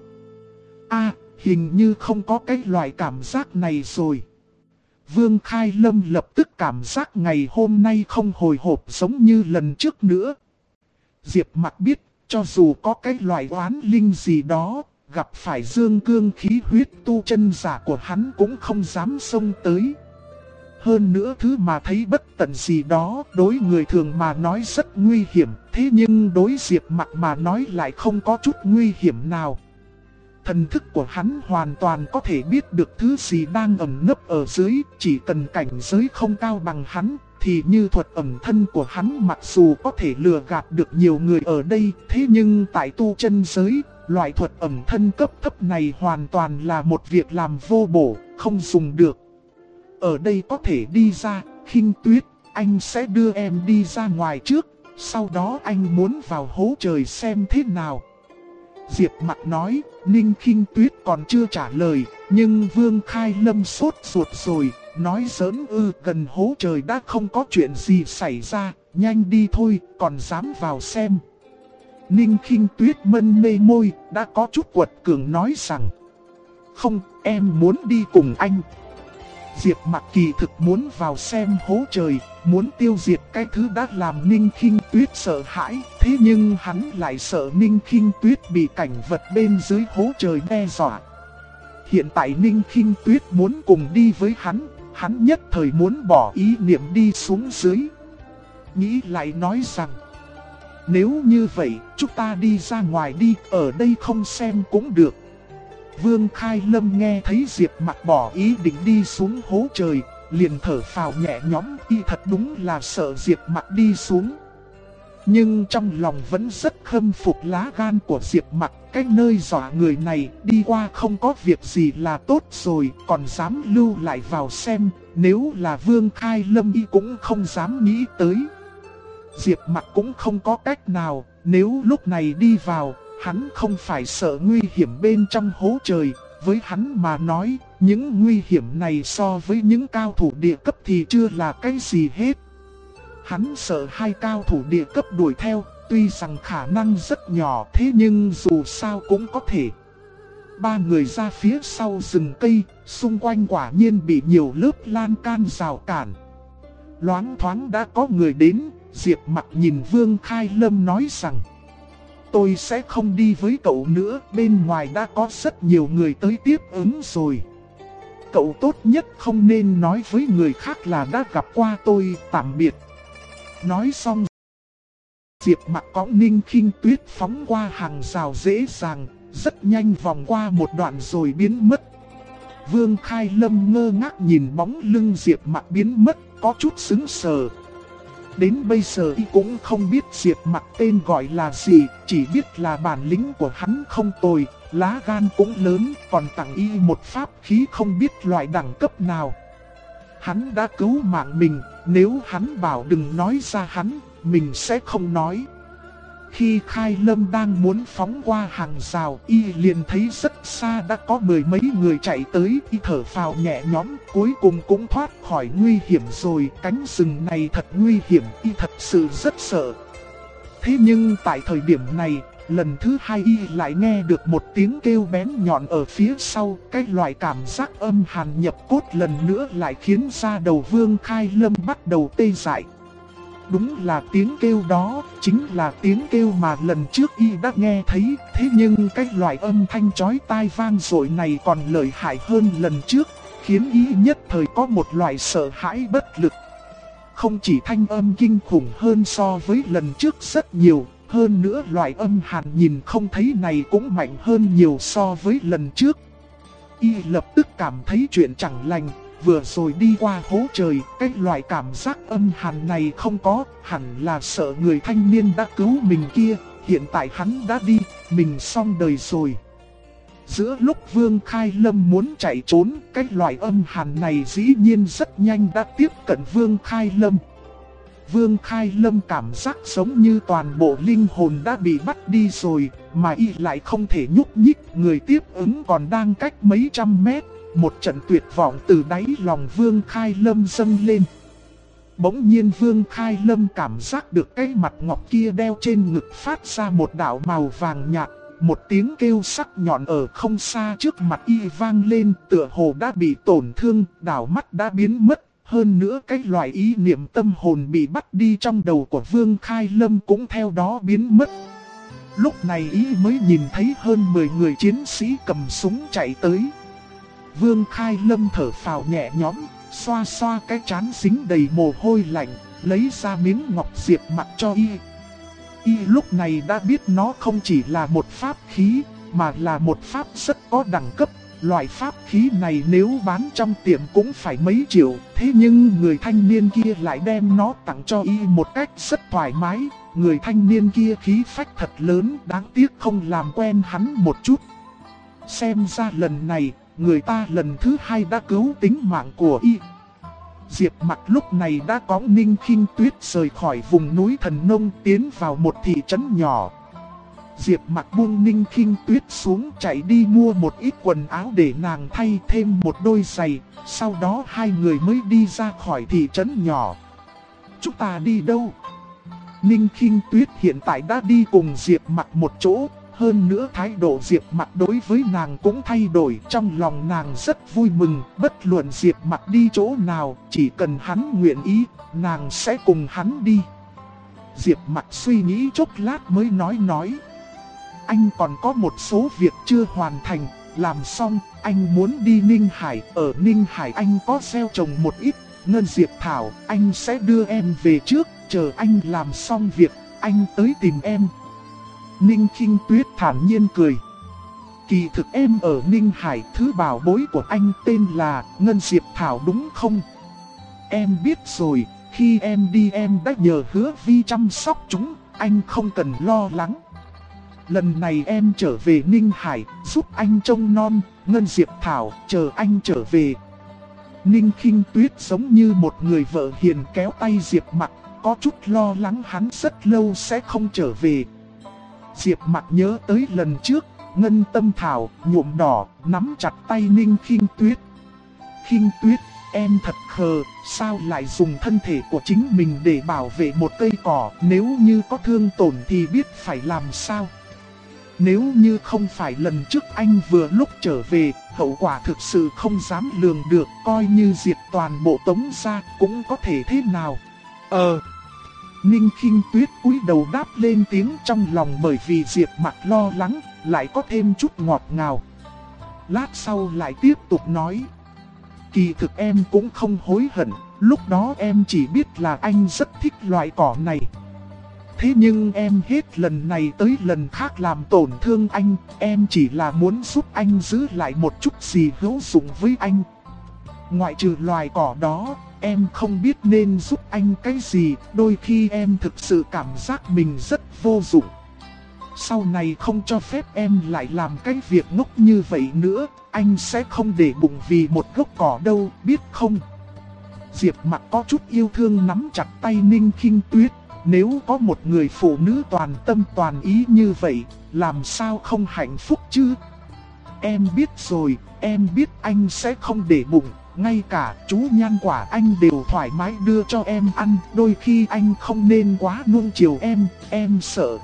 Hình như không có cái loại cảm giác này rồi. Vương Khai Lâm lập tức cảm giác ngày hôm nay không hồi hộp giống như lần trước nữa. Diệp Mặc biết, cho dù có cái loại oán linh gì đó, gặp phải dương cương khí huyết tu chân giả của hắn cũng không dám xông tới. Hơn nữa thứ mà thấy bất tận gì đó, đối người thường mà nói rất nguy hiểm, thế nhưng đối Diệp Mặc mà nói lại không có chút nguy hiểm nào. Thần thức của hắn hoàn toàn có thể biết được thứ gì đang ẩn nấp ở dưới, chỉ cần cảnh giới không cao bằng hắn, thì như thuật ẩn thân của hắn mặc dù có thể lừa gạt được nhiều người ở đây, thế nhưng tại tu chân giới, loại thuật ẩn thân cấp thấp này hoàn toàn là một việc làm vô bổ, không dùng được. Ở đây có thể đi ra, Khinh Tuyết, anh sẽ đưa em đi ra ngoài trước, sau đó anh muốn vào hố trời xem thế nào. Diệp Mặc nói, Ninh Khinh Tuyết còn chưa trả lời, nhưng Vương Khai Lâm sốt ruột rồi, nói giỡn gần hố trời đã không có chuyện gì xảy ra, nhanh đi thôi, còn dám vào xem. Ninh Khinh Tuyết mân mê môi, đã có chút quật cường nói rằng, không, em muốn đi cùng anh. Diệp Mặc kỳ thực muốn vào xem hố trời, muốn tiêu diệt cái thứ đã làm Ninh Khinh Tuyết sợ hãi, thế nhưng hắn lại sợ Ninh Khinh Tuyết bị cảnh vật bên dưới hố trời đe dọa. Hiện tại Ninh Khinh Tuyết muốn cùng đi với hắn nhất thời muốn bỏ ý niệm đi xuống dưới. Nghĩ lại nói rằng, nếu như vậy, chúng ta đi ra ngoài đi, ở đây không xem cũng được. Vương Khai Lâm nghe thấy Diệp Mặc bỏ ý định đi xuống hố trời, liền thở phào nhẹ nhõm, y thật đúng là sợ Diệp Mặc đi xuống. Nhưng trong lòng vẫn rất khâm phục lá gan của Diệp Mặc. Cái nơi dọa người này đi qua không có việc gì là tốt rồi, còn dám lưu lại vào xem. Nếu là Vương Khai Lâm y cũng không dám nghĩ tới. Diệp Mặc cũng không có cách nào, nếu lúc này đi vào, hắn không phải sợ nguy hiểm bên trong hố trời. Với hắn mà nói, những nguy hiểm này so với những cao thủ địa cấp thì chưa là cái gì hết. Hắn sợ hai cao thủ địa cấp đuổi theo, tuy rằng khả năng rất nhỏ thế nhưng dù sao cũng có thể. Ba người ra phía sau rừng cây, xung quanh quả nhiên bị nhiều lớp lan can rào cản. Loáng thoáng đã có người đến, Diệp Mặc nhìn Vương Khai Lâm nói rằng: tôi sẽ không đi với cậu nữa, bên ngoài đã có rất nhiều người tới tiếp ứng rồi. Cậu tốt nhất không nên nói với người khác là đã gặp qua tôi, tạm biệt. Nói xong, Diệp Mặc cõng Ninh Khinh Tuyết phóng qua hàng rào dễ dàng, rất nhanh vòng qua một đoạn rồi biến mất. Vương Khai Lâm ngơ ngác nhìn bóng lưng Diệp Mặc biến mất, có chút sững sờ. Đến bây giờ y cũng không biết Diệp Mặc tên gọi là gì, chỉ biết là bản lĩnh của hắn không tồi, lá gan cũng lớn, còn tặng y một pháp khí không biết loại đẳng cấp nào. Hắn đã cứu mạng mình, nếu hắn bảo đừng nói ra mình sẽ không nói. Khi Khai Lâm đang muốn phóng qua hàng rào, y liền thấy rất xa đã có mười mấy người chạy tới, y thở phào nhẹ nhõm, cuối cùng cũng thoát khỏi nguy hiểm rồi. Cánh rừng này thật nguy hiểm, y thật sự rất sợ. Thế nhưng tại thời điểm này, lần thứ hai y lại nghe được một tiếng kêu bén nhọn ở phía sau. Cái loại cảm giác âm hàn nhập cốt lần nữa lại khiến da đầu Vương Khai Lâm bắt đầu tê dại. Đúng là tiếng kêu đó, chính là tiếng kêu mà lần trước y đã nghe thấy. Thế nhưng cái loại âm thanh chói tai vang dội này còn lợi hại hơn lần trước, khiến y nhất thời có một loại sợ hãi bất lực. Không chỉ thanh âm kinh khủng hơn so với lần trước rất nhiều, hơn nữa loại âm hàn nhìn không thấy này cũng mạnh hơn nhiều so với lần trước. Y lập tức cảm thấy chuyện chẳng lành. Vừa rồi đi qua hố trời, cái loại cảm giác âm hàn này không có, hẳn là sợ người thanh niên đã cứu mình kia, hiện tại hắn đã đi, mình xong đời rồi. Giữa lúc Vương Khai Lâm muốn chạy trốn, cái loại âm hàn này dĩ nhiên rất nhanh đã tiếp cận Vương Khai Lâm. Vương Khai Lâm cảm giác giống như toàn bộ linh hồn đã bị bắt đi rồi, mà y lại không thể nhúc nhích, người tiếp ứng còn đang cách mấy trăm mét. Một trận tuyệt vọng từ đáy lòng Vương Khai Lâm dâng lên. Bỗng nhiên Vương Khai Lâm cảm giác được cái mặt ngọc kia đeo trên ngực phát ra một đạo màu vàng nhạt. Một tiếng kêu sắc nhọn ở không xa trước mặt y vang lên, tựa hồ đã bị tổn thương, đảo mắt đã biến mất. Hơn nữa cái loại ý niệm tâm hồn bị bắt đi trong đầu của Vương Khai Lâm cũng theo đó biến mất. Lúc này y mới nhìn thấy hơn 10 người chiến sĩ cầm súng chạy tới. Vương Khai Lâm thở phào nhẹ nhõm, xoa xoa cái trán dính đầy mồ hôi lạnh, lấy ra miếng ngọc Diệp Mặc cho y. Y lúc này đã biết nó không chỉ là một pháp khí, mà là một pháp rất có đẳng cấp. Loại pháp khí này nếu bán trong tiệm cũng phải mấy triệu, thế nhưng người thanh niên kia lại đem nó tặng cho y một cách rất thoải mái. Người thanh niên kia khí phách thật lớn, đáng tiếc không làm quen hắn một chút. Xem ra lần này, người ta lần thứ hai đã cứu tính mạng của y. Diệp Mặc lúc này đã có Ninh Khinh Tuyết rời khỏi vùng núi Thần Nông tiến vào một thị trấn nhỏ. Diệp Mặc buông Ninh Khinh Tuyết xuống chạy đi mua một ít quần áo để nàng thay thêm một đôi giày. Sau đó hai người mới đi ra khỏi thị trấn nhỏ. Chúng ta đi đâu? Ninh Khinh Tuyết hiện tại đã đi cùng Diệp Mặc một chỗ. Hơn nữa thái độ Diệp Mặc đối với nàng cũng thay đổi, trong lòng nàng rất vui mừng, bất luận Diệp Mặc đi chỗ nào, chỉ cần hắn nguyện ý, nàng sẽ cùng hắn đi. Diệp Mặc suy nghĩ chốc lát mới nói, anh còn có một số việc chưa hoàn thành, làm xong, anh muốn đi Ninh Hải, ở Ninh Hải anh có gieo trồng một ít ngân diệp thảo, anh sẽ đưa em về trước, chờ anh làm xong việc, anh tới tìm em. Ninh Khinh Tuyết thản nhiên cười. Kỳ thực em ở Ninh Hải, thứ bảo bối của anh tên là Ngân Diệp Thảo đúng không? Em biết rồi, khi em đi em đã nhờ Hứa Vi chăm sóc chúng, anh không cần lo lắng. Lần này em trở về Ninh Hải, giúp anh trông non, Ngân Diệp Thảo, chờ anh trở về. Ninh Khinh Tuyết giống như một người vợ hiền kéo tay Diệp Mặc, có chút lo lắng hắn rất lâu sẽ không trở về. Diệp Mặc nhớ tới lần trước, Ngân Tâm Thảo nhuộm đỏ, nắm chặt tay Ninh Khinh Tuyết. Khinh Tuyết, em thật khờ, sao lại dùng thân thể của chính mình để bảo vệ một cây cỏ, nếu như có thương tổn thì biết phải làm sao. Nếu như không phải lần trước anh vừa lúc trở về, hậu quả thực sự không dám lường được, coi như diệt toàn bộ Tống gia cũng có thể thế nào. Ninh Khinh Tuyết cúi đầu đáp lên tiếng trong lòng, bởi vì Diệp Mặc lo lắng, lại có thêm chút ngọt ngào. Lát sau lại tiếp tục nói. Kỳ thực em cũng không hối hận, lúc đó em chỉ biết là anh rất thích loại cỏ này. Thế nhưng em hết lần này tới lần khác làm tổn thương anh, em chỉ là muốn giúp anh giữ lại một chút gì hữu dụng với anh. Ngoại trừ loài cỏ đó, em không biết nên giúp anh cái gì, đôi khi em thực sự cảm giác mình rất vô dụng. Sau này không cho phép em lại làm cái việc ngốc như vậy nữa, anh sẽ không để bụng vì một gốc cỏ đâu, biết không? Diệp Mặc có chút yêu thương nắm chặt tay Ninh Khinh Tuyết. Nếu có một người phụ nữ toàn tâm toàn ý như vậy, làm sao không hạnh phúc chứ? Em biết rồi, em biết anh sẽ không để bụng, ngay cả chú nhan quả anh đều thoải mái đưa cho em ăn. Đôi khi anh không nên quá nuông chiều em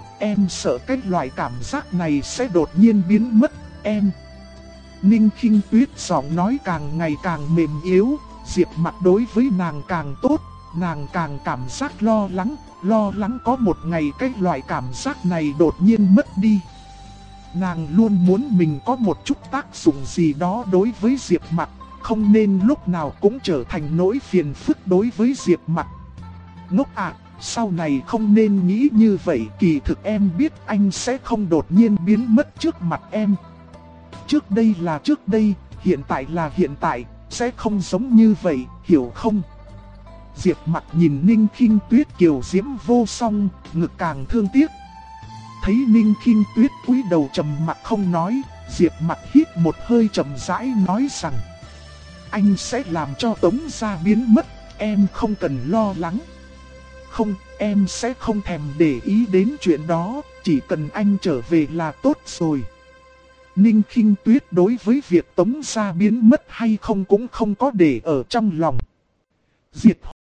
sợ cái loại cảm giác này sẽ đột nhiên biến mất, em. Ninh Khinh Tuyết giọng nói càng ngày càng mềm yếu, Diệp Mặc đối với nàng càng tốt, nàng càng cảm giác lo lắng có một ngày cái loại cảm giác này đột nhiên mất đi. Nàng luôn muốn mình có một chút tác dụng gì đó đối với Diệp Mặc, không nên lúc nào cũng trở thành nỗi phiền phức đối với Diệp Mặc. Ngốc ạ, sau này không nên nghĩ như vậy, kỳ thực em biết anh sẽ không đột nhiên biến mất trước mặt em. Trước đây là trước đây, hiện tại là hiện tại, sẽ không giống như vậy, hiểu không? Diệp Mặc nhìn Ninh Khinh Tuyết kiều diễm vô song, ngực càng thương tiếc. Thấy Ninh Khinh Tuyết cúi đầu trầm mặc không nói, Diệp Mặc hít một hơi trầm rãi nói rằng: anh sẽ làm cho Tống gia biến mất, em không cần lo lắng. Không, em sẽ không thèm để ý đến chuyện đó, chỉ cần anh trở về là tốt rồi. Ninh Khinh Tuyết đối với việc Tống gia biến mất hay không cũng không có để ở trong lòng. Diệt